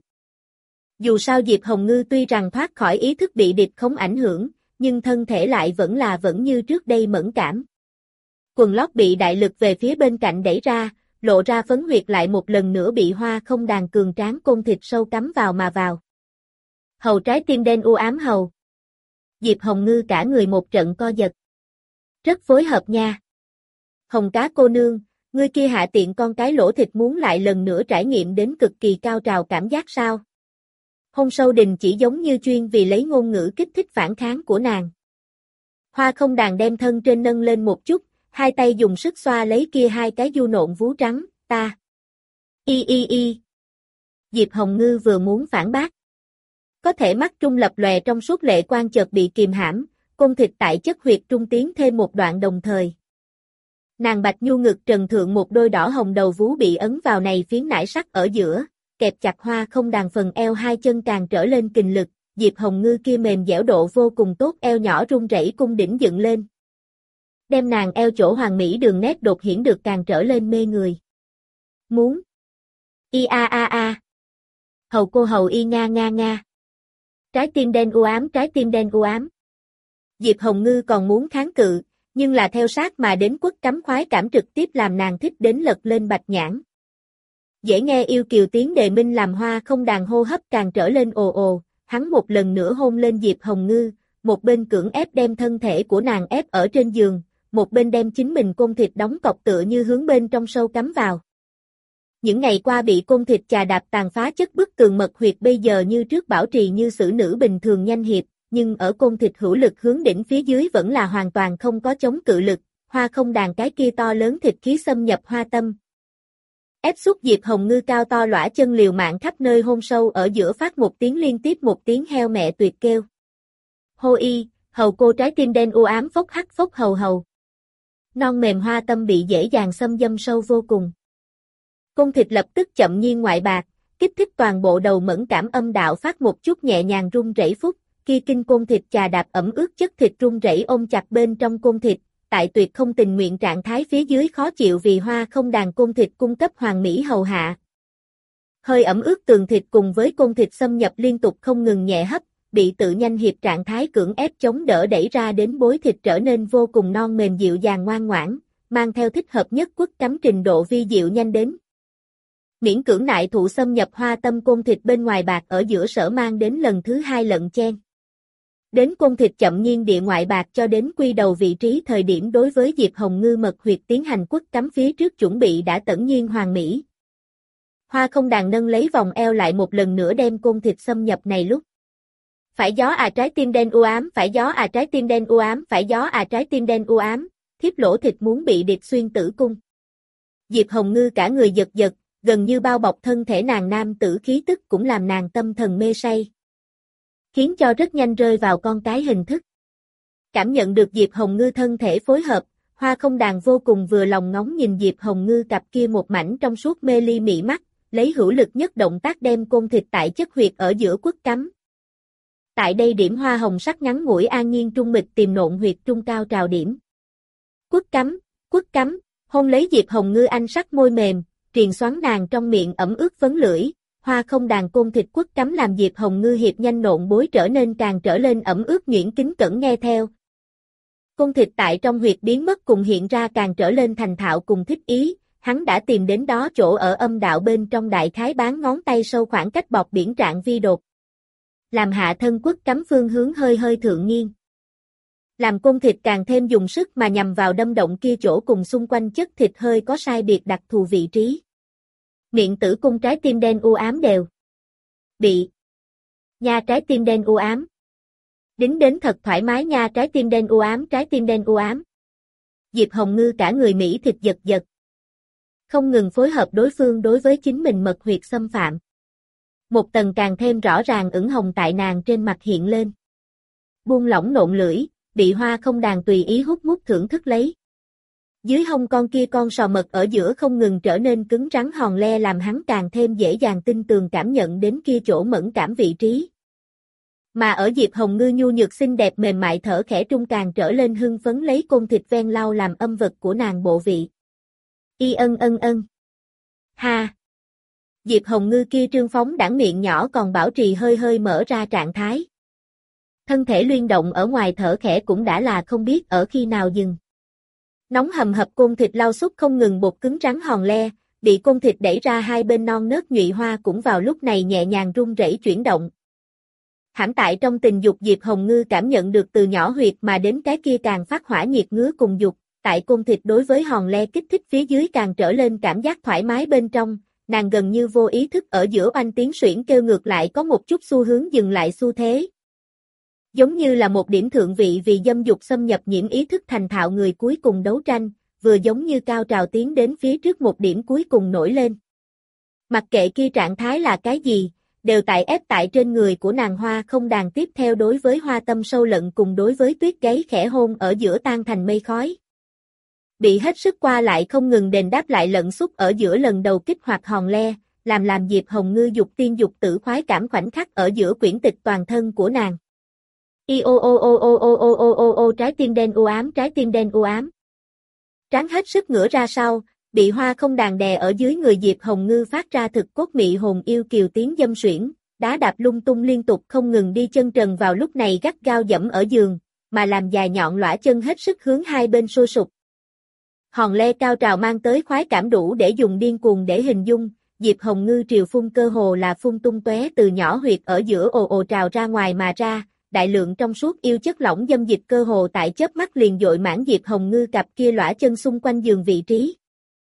Speaker 1: Dù sao Diệp Hồng Ngư tuy rằng thoát khỏi ý thức bị địch không ảnh hưởng, nhưng thân thể lại vẫn là vẫn như trước đây mẫn cảm. Quần lót bị đại lực về phía bên cạnh đẩy ra, lộ ra phấn huyệt lại một lần nữa bị Hoa không đàn cường tráng côn thịt sâu cắm vào mà vào. Hầu trái tim đen u ám hầu. Diệp Hồng Ngư cả người một trận co giật. Rất phối hợp nha. Hồng cá cô nương, ngươi kia hạ tiện con cái lỗ thịt muốn lại lần nữa trải nghiệm đến cực kỳ cao trào cảm giác sao? Hôn sâu đình chỉ giống như chuyên vì lấy ngôn ngữ kích thích phản kháng của nàng. Hoa không đàn đem thân trên nâng lên một chút, hai tay dùng sức xoa lấy kia hai cái du nộn vú trắng, ta. Y y y. Diệp Hồng Ngư vừa muốn phản bác. Có thể mắt trung lập lòe trong suốt lệ quan chợt bị kìm hãm, côn thịt tại chất huyệt trung tiến thêm một đoạn đồng thời. Nàng bạch nhu ngực trần thượng một đôi đỏ hồng đầu vú bị ấn vào này phiến nải sắc ở giữa, kẹp chặt Hoa không đàn phần eo hai chân càng trở lên kình lực, Diệp Hồng Ngư kia mềm dẻo độ vô cùng tốt eo nhỏ run rẩy cung đỉnh dựng lên. Đem nàng eo chỗ hoàn mỹ đường nét đột hiển được càng trở lên mê người. Muốn. Y a a a. Hầu cô hầu y nga nga nga. Trái tim đen u ám, trái tim đen u ám. Diệp Hồng Ngư còn muốn kháng cự, nhưng là theo sát mà đến quất cắm khoái cảm trực tiếp làm nàng thích đến lật lên bạch nhãn. Dễ nghe yêu kiều tiếng đề minh làm Hoa Không Đàn hô hấp càng trở lên ồ ồ, hắn một lần nữa hôn lên Diệp Hồng Ngư, một bên cưỡng ép đem thân thể của nàng ép ở trên giường, một bên đem chính mình côn thịt đóng cọc tựa như hướng bên trong sâu cắm vào. Những ngày qua bị côn thịt chà đạp tàn phá chất bức tường mật huyệt bây giờ như trước bảo trì như xử nữ bình thường nhanh hiệp, nhưng ở côn thịt hữu lực hướng đỉnh phía dưới vẫn là hoàn toàn không có chống cự lực, Hoa Không Đàn cái kia to lớn thịt khí xâm nhập hoa tâm. Ép xúc Diệp Hồng Ngư cao to lõa chân liều mạng khắp nơi hôn sâu ở giữa phát một tiếng liên tiếp một tiếng heo mẹ tuyệt kêu. Hô y, hầu cô trái tim đen u ám phốc hắc phốc hầu hầu. Non mềm hoa tâm bị dễ dàng xâm dâm sâu vô cùng. Côn thịt lập tức chậm nhiên ngoại bạc, kích thích toàn bộ đầu mẫn cảm âm đạo phát một chút nhẹ nhàng run rẩy phút, kia kinh côn thịt chà đạp ẩm ướt chất thịt run rẩy ôm chặt bên trong côn thịt, tại tuyệt không tình nguyện trạng thái phía dưới khó chịu vì Hoa Không Đàn côn thịt cung cấp hoàng mỹ hầu hạ. Hơi ẩm ướt tường thịt cùng với côn thịt xâm nhập liên tục không ngừng nhẹ hấp, bị tự nhanh hiệp trạng thái cưỡng ép chống đỡ đẩy ra đến bối thịt trở nên vô cùng non mềm dịu dàng ngoan ngoãn, mang theo thích hợp nhất quất cắm trình độ vi diệu nhanh đến. Miễn cưỡng nại thụ xâm nhập hoa tâm côn thịt bên ngoài bạc ở giữa sở mang đến lần thứ hai lận chen. Đến côn thịt chậm nhiên địa ngoại bạc cho đến quy đầu vị trí thời điểm đối với Diệp Hồng Ngư mật huyệt tiến hành quất cắm phía trước chuẩn bị đã tẩn nhiên hoàn mỹ. Hoa Không Đàn nâng lấy vòng eo lại một lần nữa đem côn thịt xâm nhập này lúc. Phải gió à trái tim đen u ám, phải gió à trái tim đen u ám, phải gió à trái tim đen u ám, thiếp lỗ thịt muốn bị địch xuyên tử cung. Diệp Hồng Ngư cả người giật giật, gần như bao bọc thân thể nàng nam tử khí tức cũng làm nàng tâm thần mê say. Khiến cho rất nhanh rơi vào con cái hình thức. Cảm nhận được Diệp Hồng Ngư thân thể phối hợp, Hoa Không Đàn vô cùng vừa lòng ngóng nhìn Diệp Hồng Ngư cặp kia một mảnh trong suốt mê ly mị mắt, lấy hữu lực nhất động tác đem côn thịt tại chất huyệt ở giữa quất cắm. Tại đây điểm hoa hồng sắc ngắn ngủi an nhiên trung mịch tìm nộn huyệt trung cao trào điểm. Quất cắm, quất cắm, hôn lấy Diệp Hồng Ngư anh sắc môi mềm, triền xoắn nàng trong miệng ẩm ướt vấn lưỡi, Hoa Không Đàn côn thịt quất cắm làm Diệp Hồng Ngư hiệp nhanh nộn bối trở nên càng trở lên ẩm ướt nhuyễn kính cẩn nghe theo. Côn thịt tại trong huyệt biến mất cùng hiện ra càng trở lên thành thạo cùng thích ý, hắn đã tìm đến đó chỗ ở âm đạo bên trong đại khái bán ngón tay sâu khoảng cách bọc biển trạng vi đột. Làm hạ thân quất cắm phương hướng hơi hơi thượng nghiêng. Làm côn thịt càng thêm dùng sức mà nhằm vào đâm động kia chỗ cùng xung quanh chất thịt hơi có sai biệt đặc thù vị trí. Miệng tử cung trái tim đen u ám đều. Bị. Nha trái tim đen u ám. Đính đến thật thoải mái nha trái tim đen u ám trái tim đen u ám. Diệp Hồng Ngư cả người Mỹ thịt giật giật. Không ngừng phối hợp đối phương đối với chính mình mật huyệt xâm phạm. Một tầng càng thêm rõ ràng ửng hồng tại nàng trên mặt hiện lên. Buông lỏng nộn lưỡi, bị Hoa Không Đàn tùy ý hút mút thưởng thức lấy. Dưới hông con kia con sò mật ở giữa không ngừng trở nên cứng rắn hòn le làm hắn càng thêm dễ dàng tin tường cảm nhận đến kia chỗ mẫn cảm vị trí. Mà ở Diệp Hồng Ngư nhu nhược xinh đẹp mềm mại thở khẽ trung càng trở lên hưng phấn lấy côn thịt ven lau làm âm vật của nàng bộ vị. Y ân ân ân. Ha. Diệp Hồng Ngư kia trương phóng đãng miệng nhỏ còn bảo trì hơi hơi mở ra trạng thái. Thân thể luyên động ở ngoài thở khẽ cũng đã là không biết ở khi nào dừng. Nóng hầm hập côn thịt lau xúc không ngừng bột cứng rắn hòn le, bị côn thịt đẩy ra hai bên non nớt nhụy hoa cũng vào lúc này nhẹ nhàng run rẩy chuyển động. Hãm tại trong tình dục Diệp Hồng Ngư cảm nhận được từ nhỏ huyệt mà đến cái kia càng phát hỏa nhiệt ngứa cùng dục, tại côn thịt đối với hòn le kích thích phía dưới càng trở lên cảm giác thoải mái bên trong, nàng gần như vô ý thức ở giữa oanh tiếng suyễn kêu ngược lại có một chút xu hướng dừng lại xu thế. Giống như là một điểm thượng vị vì dâm dục xâm nhập nhiễm ý thức thành thạo người cuối cùng đấu tranh, vừa giống như cao trào tiến đến phía trước một điểm cuối cùng nổi lên. Mặc kệ kia trạng thái là cái gì, đều tại ép tại trên người của nàng Hoa Không Đàn tiếp theo đối với hoa tâm sâu lận cùng đối với tuyết gáy khẽ hôn ở giữa tan thành mây khói. Bị hết sức qua lại không ngừng đền đáp lại lận xúc ở giữa lần đầu kích hoạt hòn le, làm làm Diệp Hồng Ngư dục tiên dục tử khoái cảm khoảnh khắc ở giữa quyển tịch toàn thân của nàng. Y ô ô ô ô ô ô ô ô ô trái tim đen u ám, trái tim đen u ám. Tráng hết sức ngửa ra sau, bị Hoa Không Đàn đè ở dưới người Diệp Hồng Ngư phát ra thực cốt mị hồn yêu kiều tiếng dâm suyễn, đá đạp lung tung liên tục không ngừng đi, chân trần vào lúc này gắt gao dẫm ở giường, mà làm dài nhọn lõa chân hết sức hướng hai bên sôi sục. Hòn le cao trào mang tới khoái cảm đủ để dùng điên cuồng để hình dung, Diệp Hồng Ngư triều phun cơ hồ là phun tung tóe từ nhỏ huyệt ở giữa ồ ồ trào ra ngoài mà ra, đại lượng trong suốt yêu chất lỏng dâm dịch cơ hồ tại chớp mắt liền dội mãn Diệp Hồng Ngư cặp kia lõa chân xung quanh giường vị trí.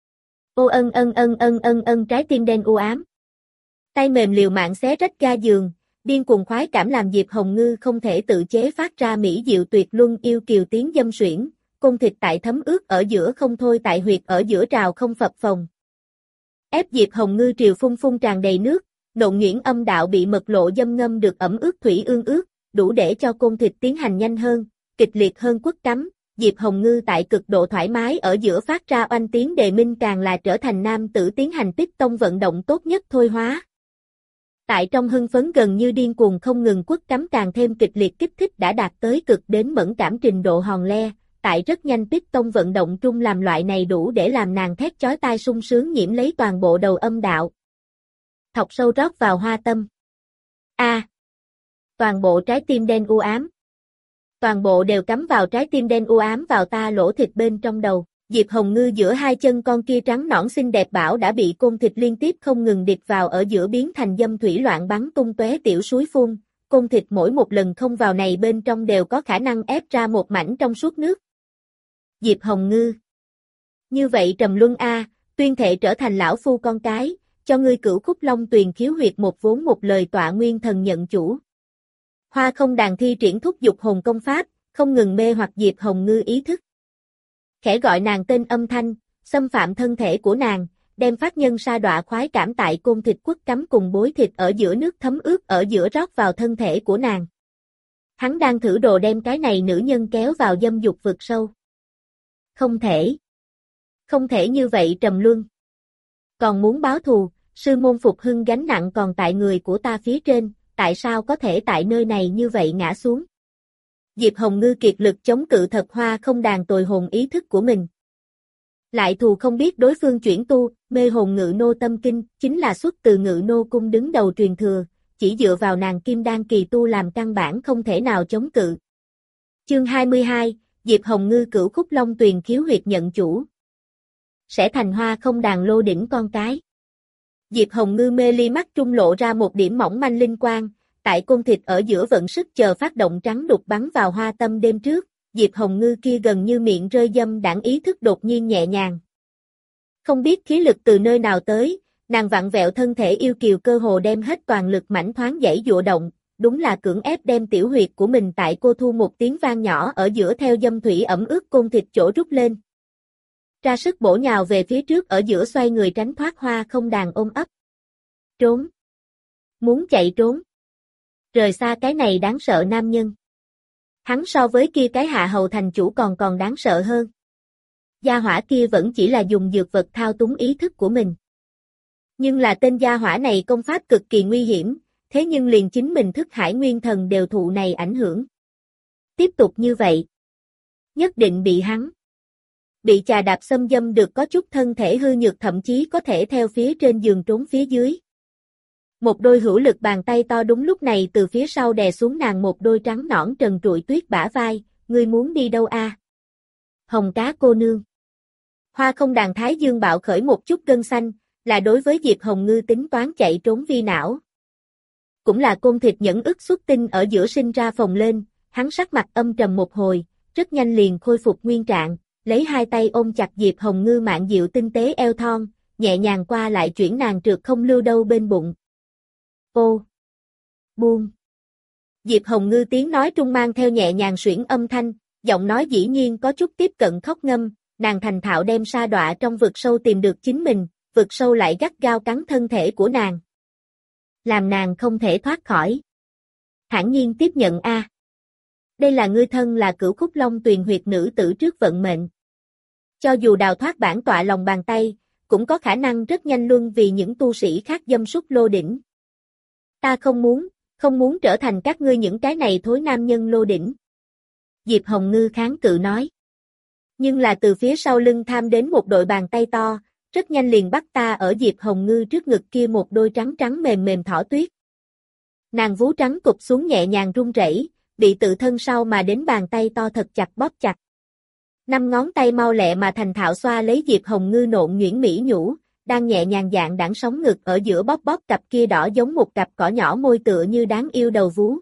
Speaker 1: Ô ân ân ân ân ân ân trái tim đen u ám. Tay mềm liều mạng xé rách ga giường, điên cuồng khoái cảm làm Diệp Hồng Ngư không thể tự chế phát ra mỹ diệu tuyệt luân yêu kiều tiếng dâm suyễn, cung thịt tại thấm ướt ở giữa không thôi tại huyệt ở giữa trào không phập phồng. Ép Diệp Hồng Ngư triều phun phun tràn đầy nước, nộn nhuyễn âm đạo bị mật lộ dâm ngâm được ẩm ướt thủy ương ướt, đủ để cho côn thịt tiến hành nhanh hơn, kịch liệt hơn quất cắm. Diệp Hồng Ngư tại cực độ thoải mái ở giữa phát ra oanh tiếng đề minh, càng là trở thành nam tử tiến hành tích tông vận động tốt nhất thôi hóa. Tại trong hưng phấn gần như điên cuồng không ngừng quất cắm càng thêm kịch liệt kích thích đã đạt tới cực đến mẫn cảm trình độ hòn le, tại rất nhanh tích tông vận động trung làm loại này đủ để làm nàng thét chói tai sung sướng nhiễm lấy toàn bộ đầu âm đạo. Thọc sâu rót vào hoa tâm. A. À, toàn bộ trái tim đen u ám. Toàn bộ đều cắm vào trái tim đen u ám vào ta lỗ thịt bên trong đầu. Diệp Hồng Ngư giữa hai chân con kia trắng nõn xinh đẹp bảo đã bị côn thịt liên tiếp không ngừng địch vào ở giữa biến thành dâm thủy loạn bắn tung tóe tiểu suối phun, côn thịt mỗi một lần không vào này bên trong đều có khả năng ép ra một mảnh trong suốt nước. Diệp Hồng Ngư. Như vậy trầm luân a, tuyên thệ trở thành lão phu con cái, cho ngươi cửu khúc long tuyền khiếu huyệt một vốn một lời tọa nguyên thần nhận chủ. Hoa Không Đàn thi triển thúc dục hồn công pháp, không ngừng mê hoặc Diệp Hồng Ngư ý thức. Khẽ gọi nàng tên âm thanh, xâm phạm thân thể của nàng, đem phát nhân sa đọa khoái cảm tại côn thịt quất cắm cùng bối thịt ở giữa nước thấm ướt ở giữa rót vào thân thể của nàng. Hắn đang thử đồ đem cái này nữ nhân kéo vào dâm dục vực sâu. Không thể. Không thể như vậy trầm luân. Còn muốn báo thù, sư môn phục hưng gánh nặng còn tại người của ta phía trên, tại sao có thể tại nơi này như vậy ngã xuống? Diệp Hồng Ngư kiệt lực chống cự thật Hoa Không Đàn tồi hồn ý thức của mình. Lại thù không biết đối phương chuyển tu, mê hồn ngự nô tâm kinh, chính là xuất từ ngự nô cung đứng đầu truyền thừa, chỉ dựa vào nàng kim đan kỳ tu làm căn bản không thể nào chống cự. Chương hai mươi hai, Diệp Hồng Ngư cửu khúc long tuyền khiếu huyệt nhận chủ. Sẽ thành Hoa Không Đàn lô đỉnh con cái. Diệp Hồng Ngư mê ly mắt trung lộ ra một điểm mỏng manh linh quang, tại côn thịt ở giữa vận sức chờ phát động trắng đục bắn vào hoa tâm đêm trước, Diệp Hồng Ngư kia gần như miệng rơi dâm đãng ý thức đột nhiên nhẹ nhàng. Không biết khí lực từ nơi nào tới, nàng vặn vẹo thân thể yêu kiều cơ hồ đem hết toàn lực mảnh thoáng dãy dụa động, đúng là cưỡng ép đem tiểu huyệt của mình tại cô thu một tiếng vang nhỏ ở giữa theo dâm thủy ẩm ướt côn thịt chỗ rút lên. Ra sức bổ nhào về phía trước ở giữa xoay người tránh thoát Hoa Không Đàn ôm ấp. Trốn. Muốn chạy trốn. Rời xa cái này đáng sợ nam nhân. Hắn so với kia cái hạ hầu thành chủ còn còn đáng sợ hơn. Gia hỏa kia vẫn chỉ là dùng dược vật thao túng ý thức của mình. Nhưng là tên gia hỏa này công pháp cực kỳ nguy hiểm, thế nhưng liền chính mình thức hải nguyên thần đều thụ này ảnh hưởng. Tiếp tục như vậy. Nhất định bị hắn. Bị chà đạp xâm dâm được có chút thân thể hư nhược thậm chí có thể theo phía trên giường trốn phía dưới. Một đôi hữu lực bàn tay to đúng lúc này từ phía sau đè xuống nàng một đôi trắng nõn trần trụi tuyết bả vai, ngươi muốn đi đâu a? Hồng cá cô nương. Hoa Không Đàn thái dương bạo khởi một chút gân xanh, là đối với Diệp Hồng Ngư tính toán chạy trốn vi não. Cũng là côn thịt nhẫn ức xuất tinh ở giữa sinh ra phồng lên, hắn sắc mặt âm trầm một hồi, rất nhanh liền khôi phục nguyên trạng, lấy hai tay ôm chặt Diệp Hồng Ngư mạn diệu tinh tế eo thon, nhẹ nhàng qua lại chuyển nàng trượt không lưu đâu bên bụng. Ô! Buông! Diệp Hồng Ngư tiếng nói trung mang theo nhẹ nhàng xuyển âm thanh, giọng nói dĩ nhiên có chút tiếp cận khóc ngâm, nàng thành thạo đem sa đọa trong vực sâu tìm được chính mình, vực sâu lại gắt gao cắn thân thể của nàng. Làm nàng không thể thoát khỏi. Thản nhiên tiếp nhận a. Đây là ngươi thân là cửu khúc long tuyền huyệt nữ tử trước vận mệnh. Cho dù đào thoát bản tọa lòng bàn tay, cũng có khả năng rất nhanh luân vì những tu sĩ khác dâm súc lô đỉnh. Ta không muốn, Không muốn trở thành các ngươi những cái này thối nam nhân lô đỉnh. Diệp Hồng Ngư kháng cự nói. Nhưng là từ phía sau lưng tham đến một đội bàn tay to, rất nhanh liền bắt ta ở Diệp Hồng Ngư trước ngực kia một đôi trắng trắng mềm mềm thỏ tuyết. Nàng vú trắng cụp xuống nhẹ nhàng run rẩy, bị tự thân sau mà đến bàn tay to thật chặt bóp chặt. Năm ngón tay mau lẹ mà thành thạo xoa lấy Diệp Hồng Ngư nộn nhuyễn mỹ nhũ, đang nhẹ nhàng dạng đãng sóng ngực ở giữa bóp bóp cặp kia đỏ giống một cặp cỏ nhỏ môi tựa như đáng yêu đầu vú.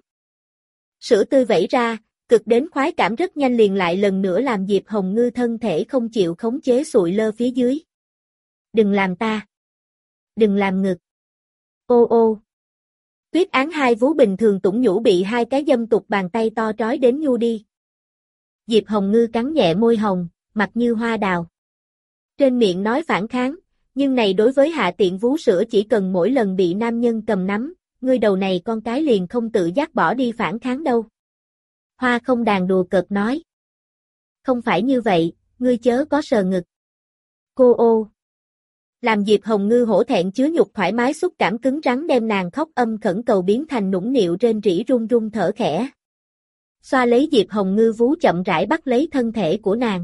Speaker 1: Sữa tươi vẩy ra, cực đến khoái cảm rất nhanh liền lại lần nữa làm Diệp Hồng Ngư thân thể không chịu khống chế sụi lơ phía dưới. Đừng làm ta. Đừng làm ngực. Ô ô. Tuyết án hai vú bình thường tủng nhũ bị hai cái dâm tục bàn tay to trói đến nhu đi. Diệp Hồng Ngư cắn nhẹ môi hồng, mặt như hoa đào. Trên miệng nói phản kháng, nhưng này đối với hạ tiện vú sữa chỉ cần mỗi lần bị nam nhân cầm nắm, ngươi đầu này con cái liền không tự giác bỏ đi phản kháng đâu. Hoa không đàn đùa cợt nói. Không phải như vậy, ngươi chớ có sờ ngực. Cô ô. Làm Diệp Hồng Ngư hổ thẹn chứa nhục thoải mái xúc cảm cứng rắn đem nàng khóc âm khẩn cầu biến thành nũng nịu rên rỉ run run thở khẽ. Xoa lấy Diệp Hồng Ngư vú chậm rãi bắt lấy thân thể của nàng.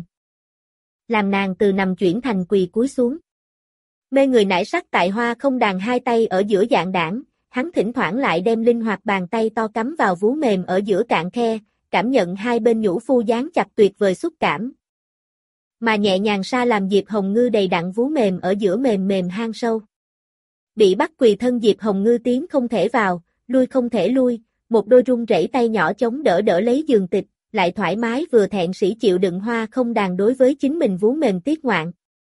Speaker 1: Làm nàng từ nằm chuyển thành quỳ cúi xuống. Mê người nải sắc tại Hoa không đàn hai tay ở giữa dạng đảng, hắn thỉnh thoảng lại đem linh hoạt bàn tay to cắm vào vú mềm ở giữa cạn khe, cảm nhận hai bên nhũ phu dán chặt tuyệt vời xúc cảm. Mà nhẹ nhàng sa làm Diệp Hồng Ngư đầy đặn vú mềm ở giữa mềm mềm hang sâu. Bị bắt quỳ thân Diệp Hồng Ngư tiến không thể vào, lui không thể lui, một đôi run rẩy tay nhỏ chống đỡ đỡ lấy giường tịch, lại thoải mái vừa thẹn sĩ chịu đựng Hoa không đàn đối với chính mình vú mềm tiết ngoạn.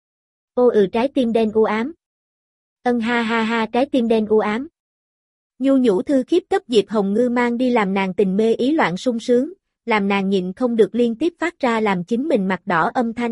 Speaker 1: Ô ừ trái tim đen u ám. Ân ha ha ha trái tim đen u ám. Nhu nhũ thư khiếp cấp Diệp Hồng Ngư mang đi làm nàng tình mê ý loạn sung sướng, làm nàng nhịn không được liên tiếp phát ra làm chính mình mặt đỏ âm thanh.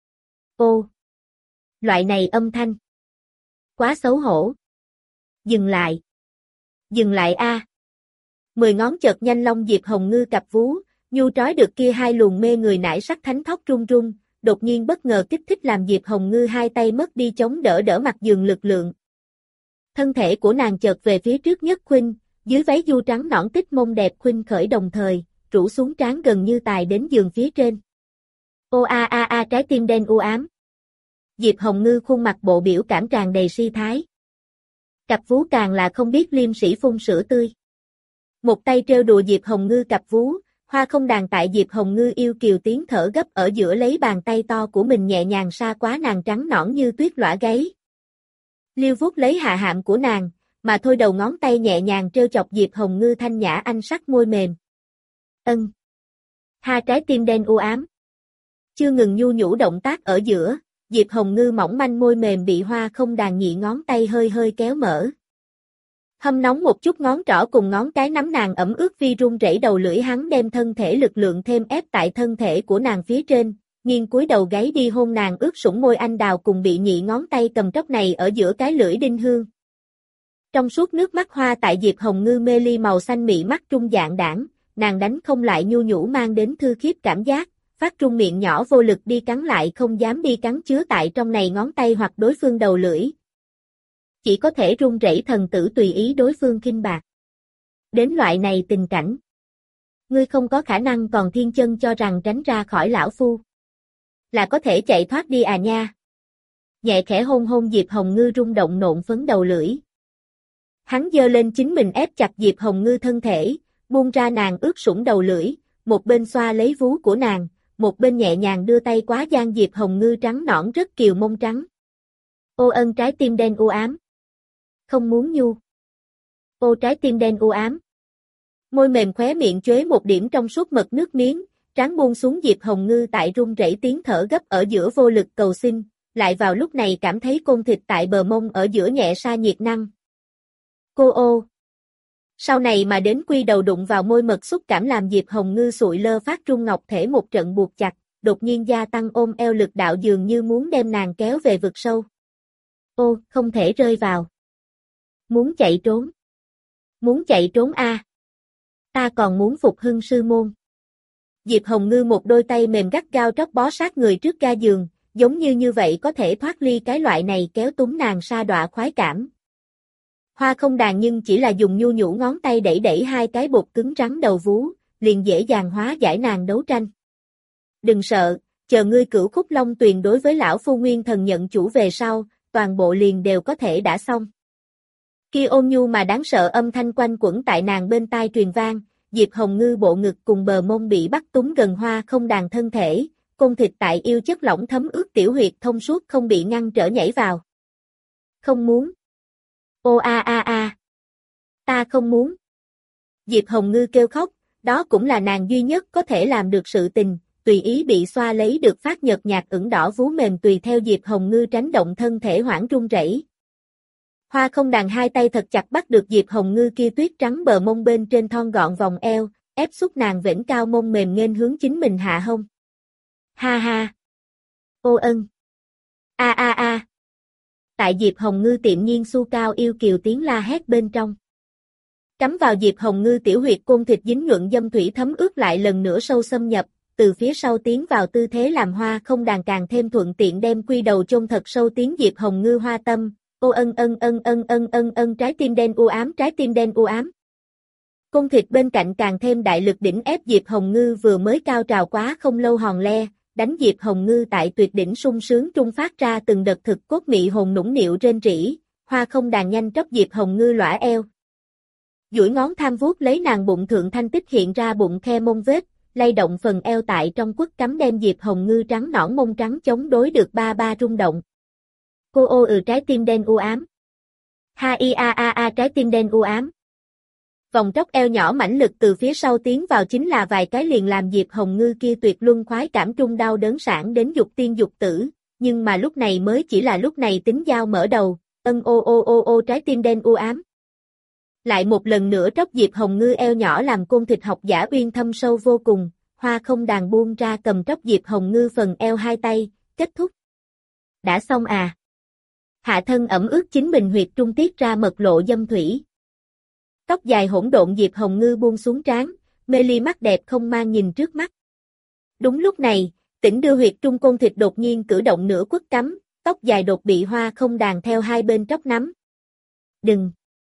Speaker 1: Ô! Loại này âm thanh. Quá xấu hổ. Dừng lại. Dừng lại a. Mười ngón chợt nhanh long Diệp Hồng Ngư cặp vú, nhu trói được kia hai luồng mê người nải sắc thánh thóc run run, đột nhiên bất ngờ kích thích làm Diệp Hồng Ngư hai tay mất đi chống đỡ đỡ mặt giường lực lượng. Thân thể của nàng chợt về phía trước nhất khuynh, dưới váy du trắng nõn tích mông đẹp khuynh khởi đồng thời, rũ xuống trán gần như tài đến giường phía trên. Ô a a a trái tim đen u ám. Diệp Hồng Ngư khuôn mặt bộ biểu cảm tràn đầy si thái. Cặp vú càng là không biết liêm sĩ phun sữa tươi. Một tay trêu đùa Diệp Hồng Ngư cặp vú, Hoa không đàn tại Diệp Hồng Ngư yêu kiều tiếng thở gấp ở giữa lấy bàn tay to của mình nhẹ nhàng sa quá nàng trắng nõn như tuyết lõa gáy. Liêu vuốt lấy hạ hạm của nàng, mà thôi đầu ngón tay nhẹ nhàng trêu chọc Diệp Hồng Ngư thanh nhã anh sắc môi mềm. Ân. Ha trái tim đen u ám. Chưa ngừng nhu nhũ động tác ở giữa, Diệp Hồng Ngư mỏng manh môi mềm bị Hoa không đàn nhị ngón tay hơi hơi kéo mở. Hâm nóng một chút ngón trỏ cùng ngón cái nắm nàng ẩm ướt vi run rẩy đầu lưỡi hắn đem thân thể lực lượng thêm ép tại thân thể của nàng phía trên, nghiêng cúi đầu gáy đi hôn nàng ướt sũng môi anh đào cùng bị nhị ngón tay cầm tróc này ở giữa cái lưỡi đinh hương. Trong suốt nước mắt Hoa tại Diệp Hồng Ngư mê ly màu xanh mị mắt trung dạng đảng, nàng đánh không lại nhu nhũ mang đến thư khiếp cảm giác, phát trung miệng nhỏ vô lực đi cắn lại không dám đi cắn chứa tại trong này ngón tay hoặc đối phương đầu lưỡi. Chỉ có thể run rẩy thần tử tùy ý đối phương khinh bạc. Đến loại này tình cảnh. Ngươi không có khả năng còn thiên chân cho rằng tránh ra khỏi lão phu. Là có thể chạy thoát đi à nha. Nhẹ khẽ hôn hôn Diệp Hồng Ngư rung động nộn phấn đầu lưỡi. Hắn giơ lên chính mình ép chặt Diệp Hồng Ngư thân thể, buông ra nàng ướt sũng đầu lưỡi, một bên xoa lấy vú của nàng, một bên nhẹ nhàng đưa tay quá gian Diệp Hồng Ngư trắng nõn rất kiều mông trắng. Ô ân trái tim đen u ám. Không muốn nhu. Ô trái tim đen u ám. Môi mềm khóe miệng chuế một điểm trong suốt mật nước miếng, trán buông xuống Diệp Hồng Ngư tại run rẩy tiếng thở gấp ở giữa vô lực cầu xin, lại vào lúc này cảm thấy côn thịt tại bờ mông ở giữa nhẹ sa nhiệt năng. Cô ô. Sau này mà đến quy đầu đụng vào môi mật xúc cảm làm Diệp Hồng Ngư sụi lơ phát trung ngọc thể một trận buộc chặt, đột nhiên gia tăng ôm eo lực đạo dường như muốn đem nàng kéo về vực sâu. Ô, không thể rơi vào. Muốn chạy trốn. Muốn chạy trốn a. À. Ta còn muốn phục hưng sư môn. Diệp Hồng Ngư một đôi tay mềm gắt gao trót bó sát người trước ga giường, giống như như vậy có thể thoát ly cái loại này kéo túm nàng sa đọa khoái cảm. Hoa không đàn nhưng chỉ là dùng nhu nhũ ngón tay đẩy đẩy hai cái bột cứng rắn đầu vú, liền dễ dàng hóa giải nàng đấu tranh. Đừng sợ, chờ ngươi cửu khúc long tuyền đối với lão phu nguyên thần nhận chủ về sau, toàn bộ liền đều có thể đã xong. Kia ôn nhu mà đáng sợ âm thanh quanh quẩn tại nàng bên tai truyền vang, Diệp Hồng Ngư bộ ngực cùng bờ mông bị bắt túm gần Hoa không đàn thân thể, côn thịt tại yêu chất lỏng thấm ướt tiểu huyệt thông suốt không bị ngăn trở nhảy vào. Không muốn. Ô a a a. Ta không muốn. Diệp Hồng Ngư kêu khóc, đó cũng là nàng duy nhất có thể làm được sự tình, tùy ý bị xoa lấy được phát nhợt nhạt ửng đỏ vú mềm tùy theo Diệp Hồng Ngư tránh động thân thể hoảng run rẩy. Hoa không đàn hai tay thật chặt bắt được Diệp Hồng Ngư kia tuyết trắng bờ mông bên trên thon gọn vòng eo, ép xúc nàng vểnh cao mông mềm nghênh hướng chính mình hạ hông. Ha ha. Ô ân. A a a. Tại Diệp Hồng Ngư tiệm nhiên su cao yêu kiều tiếng la hét bên trong. Cắm vào Diệp Hồng Ngư tiểu huyệt côn thịt dính nhuận dâm thủy thấm ướt lại lần nữa sâu xâm nhập, từ phía sau tiến vào tư thế làm Hoa không đàn càng thêm thuận tiện đem quy đầu chôn thật sâu tiến Diệp Hồng Ngư hoa tâm. Ô ân ân ân ân ân ân ân trái tim đen u ám trái tim đen u ám. Côn thịt bên cạnh càng thêm đại lực đỉnh ép Diệp Hồng Ngư vừa mới cao trào quá không lâu hòn le, đánh Diệp Hồng Ngư tại tuyệt đỉnh sung sướng trung phát ra từng đợt thực cốt mị hồn nũng nịu rên rỉ, Hoa không đàn nhanh tróc Diệp Hồng Ngư lõa eo. Duỗi ngón tham vuốt lấy nàng bụng thượng thanh tích hiện ra bụng khe mông vết, lay động phần eo tại trong quất cắm đem Diệp Hồng Ngư trắng nõn mông trắng chống đối được ba ba rung động. Cô ô ừ trái tim đen u ám. Ha i a a a trái tim đen u ám. Vòng tróc eo nhỏ mãnh lực từ phía sau tiến vào chính là vài cái liền làm Diệp Hồng Ngư kia tuyệt luân khoái cảm trung đau đớn sản đến dục tiên dục tử, nhưng mà lúc này mới chỉ là lúc này tính dao mở đầu, ân ô ô ô ô trái tim đen u ám. Lại một lần nữa tróc Diệp Hồng Ngư eo nhỏ làm côn thịt học giả uyên thâm sâu vô cùng, Hoa không đàn buông ra cầm tróc Diệp Hồng Ngư phần eo hai tay, kết thúc. Đã xong à? Hạ thân ẩm ướt chính mình huyệt trung tiết ra mật lộ dâm thủy. Tóc dài hỗn độn Diệp Hồng Ngư buông xuống trán, mê ly mắt đẹp không mang nhìn trước mắt. Đúng lúc này, tỉnh đưa huyệt trung côn thịt đột nhiên cử động nửa quất cắm, tóc dài đột bị Hoa không đàn theo hai bên tróc nắm. Đừng!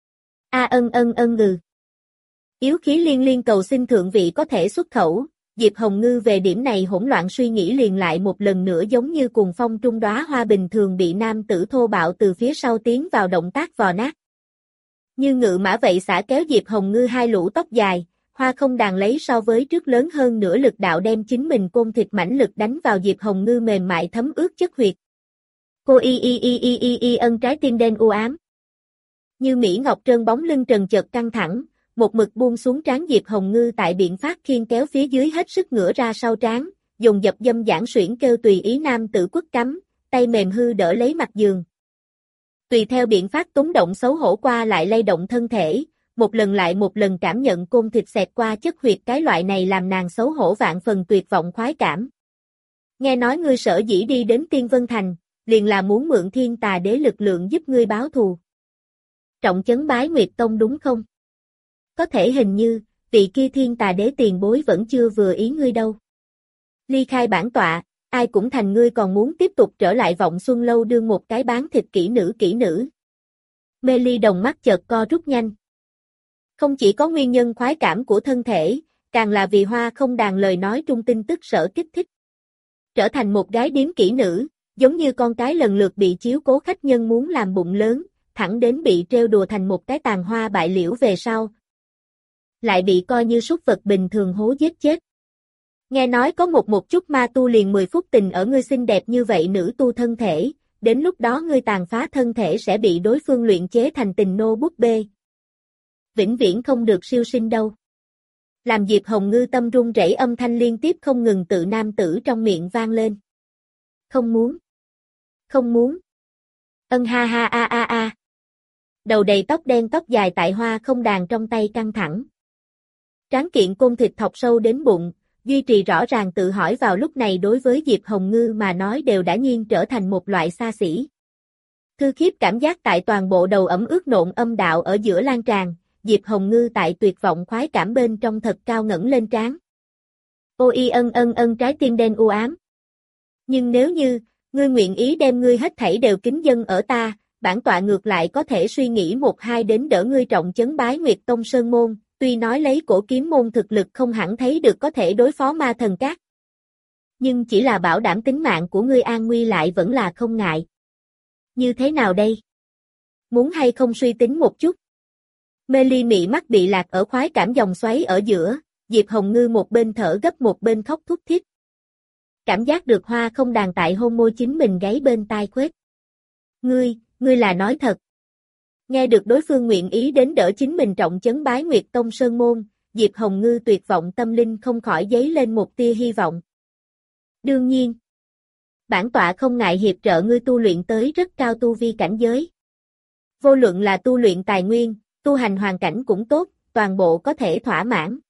Speaker 1: A ân ân ân ngừ. Yếu khí liên liên cầu xin thượng vị có thể xuất khẩu, Diệp Hồng Ngư về điểm này hỗn loạn suy nghĩ liền lại một lần nữa giống như cuồng phong trung đóa hoa bình thường bị nam tử thô bạo từ phía sau tiến vào động tác vò nát. Như ngự mã vậy xả kéo Diệp Hồng Ngư hai lũ tóc dài, Hoa không đàn lấy so với trước lớn hơn nửa lực đạo đem chính mình côn thịt mãnh lực đánh vào Diệp Hồng Ngư mềm mại thấm ướt chất huyệt. Cô y y y y y y ân trái tim đen u ám. Như Mỹ Ngọc trơn bóng lưng trần chợt căng thẳng, một mực buông xuống trán Diệp Hồng Ngư tại biện pháp khiên kéo phía dưới hết sức ngửa ra sau trán, dùng dập dâm giảng xuyển kêu tùy ý nam tử quất cắm, tay mềm hư đỡ lấy mặt giường. Tùy theo biện pháp túng động xấu hổ qua lại lay động thân thể, một lần lại một lần cảm nhận côn thịt xẹt qua chất huyệt cái loại này làm nàng xấu hổ vạn phần tuyệt vọng khoái cảm. Nghe nói ngươi sở dĩ đi đến Tiên Vân Thành, liền là muốn mượn thiên tà đế lực lượng giúp ngươi báo thù. Trọng chấn bái Nguyệt Tông đúng không? Có thể hình như, vị kia thiên tà đế tiền bối vẫn chưa vừa ý ngươi đâu. Ly khai bản tọa, ai cũng thành ngươi còn muốn tiếp tục trở lại Vọng Xuân Lâu đương một cái bán thịt kỹ nữ kỹ nữ. Mê ly đồng mắt chợt co rút nhanh. Không chỉ có nguyên nhân khoái cảm của thân thể, càng là vì Hoa không đàn lời nói trung tin tức sở kích thích. Trở thành một gái điếm kỹ nữ, giống như con cái lần lượt bị chiếu cố khách nhân muốn làm bụng lớn, thẳng đến bị trêu đùa thành một cái tàn hoa bại liễu về sau. Lại bị coi như súc vật bình thường hố giết chết. Nghe nói có một một chút ma tu liền mười phút tình ở ngươi xinh đẹp như vậy nữ tu thân thể, đến lúc đó ngươi tàn phá thân thể sẽ bị đối phương luyện chế thành tình nô búp bê. Vĩnh viễn không được siêu sinh đâu. Làm Diệp Hồng Ngư tâm run rẩy âm thanh liên tiếp không ngừng tự nam tử trong miệng vang lên. Không muốn. Không muốn. Ân ha ha a a a. Đầu đầy tóc đen tóc dài tại Hoa không đàn trong tay căng thẳng. Tráng kiện côn thịt thọc sâu đến bụng, duy trì rõ ràng tự hỏi vào lúc này đối với Diệp Hồng Ngư mà nói đều đã nhiên trở thành một loại xa xỉ. Thư khiếp cảm giác tại toàn bộ đầu ẩm ướt nộn âm đạo ở giữa lan tràn, Diệp Hồng Ngư tại tuyệt vọng khoái cảm bên trong thật cao ngẩng lên trán. Ô y ân ân ân trái tim đen u ám. Nhưng nếu như, ngươi nguyện ý đem ngươi hết thảy đều kính dâng ở ta, bản tọa ngược lại có thể suy nghĩ một hai đến đỡ ngươi trọng trấn Bái Nguyệt Tông Sơn Môn, tuy nói lấy cổ kiếm môn thực lực không hẳn thấy được có thể đối phó ma thần các. Nhưng chỉ là bảo đảm tính mạng của ngươi an nguy lại vẫn là không ngại. Như thế nào đây? Muốn hay không suy tính một chút? Mê ly mị mắt bị lạc ở khoái cảm dòng xoáy ở giữa, Diệp Hồng Ngư một bên thở gấp một bên khóc thút thít. Cảm giác được hoa không đàn tại hôn môi chính mình gáy bên tai khuếch. Ngươi, ngươi là nói thật. Nghe được đối phương nguyện ý đến đỡ chính mình trọng trấn Bái Nguyệt Tông Sơn Môn, Diệp Hồng Ngư tuyệt vọng tâm linh không khỏi dấy lên một tia hy vọng. Đương nhiên, bản tọa không ngại hiệp trợ ngươi tu luyện tới rất cao tu vi cảnh giới. Vô luận là tu luyện tài nguyên, tu hành hoàn cảnh cũng tốt, toàn bộ có thể thỏa mãn.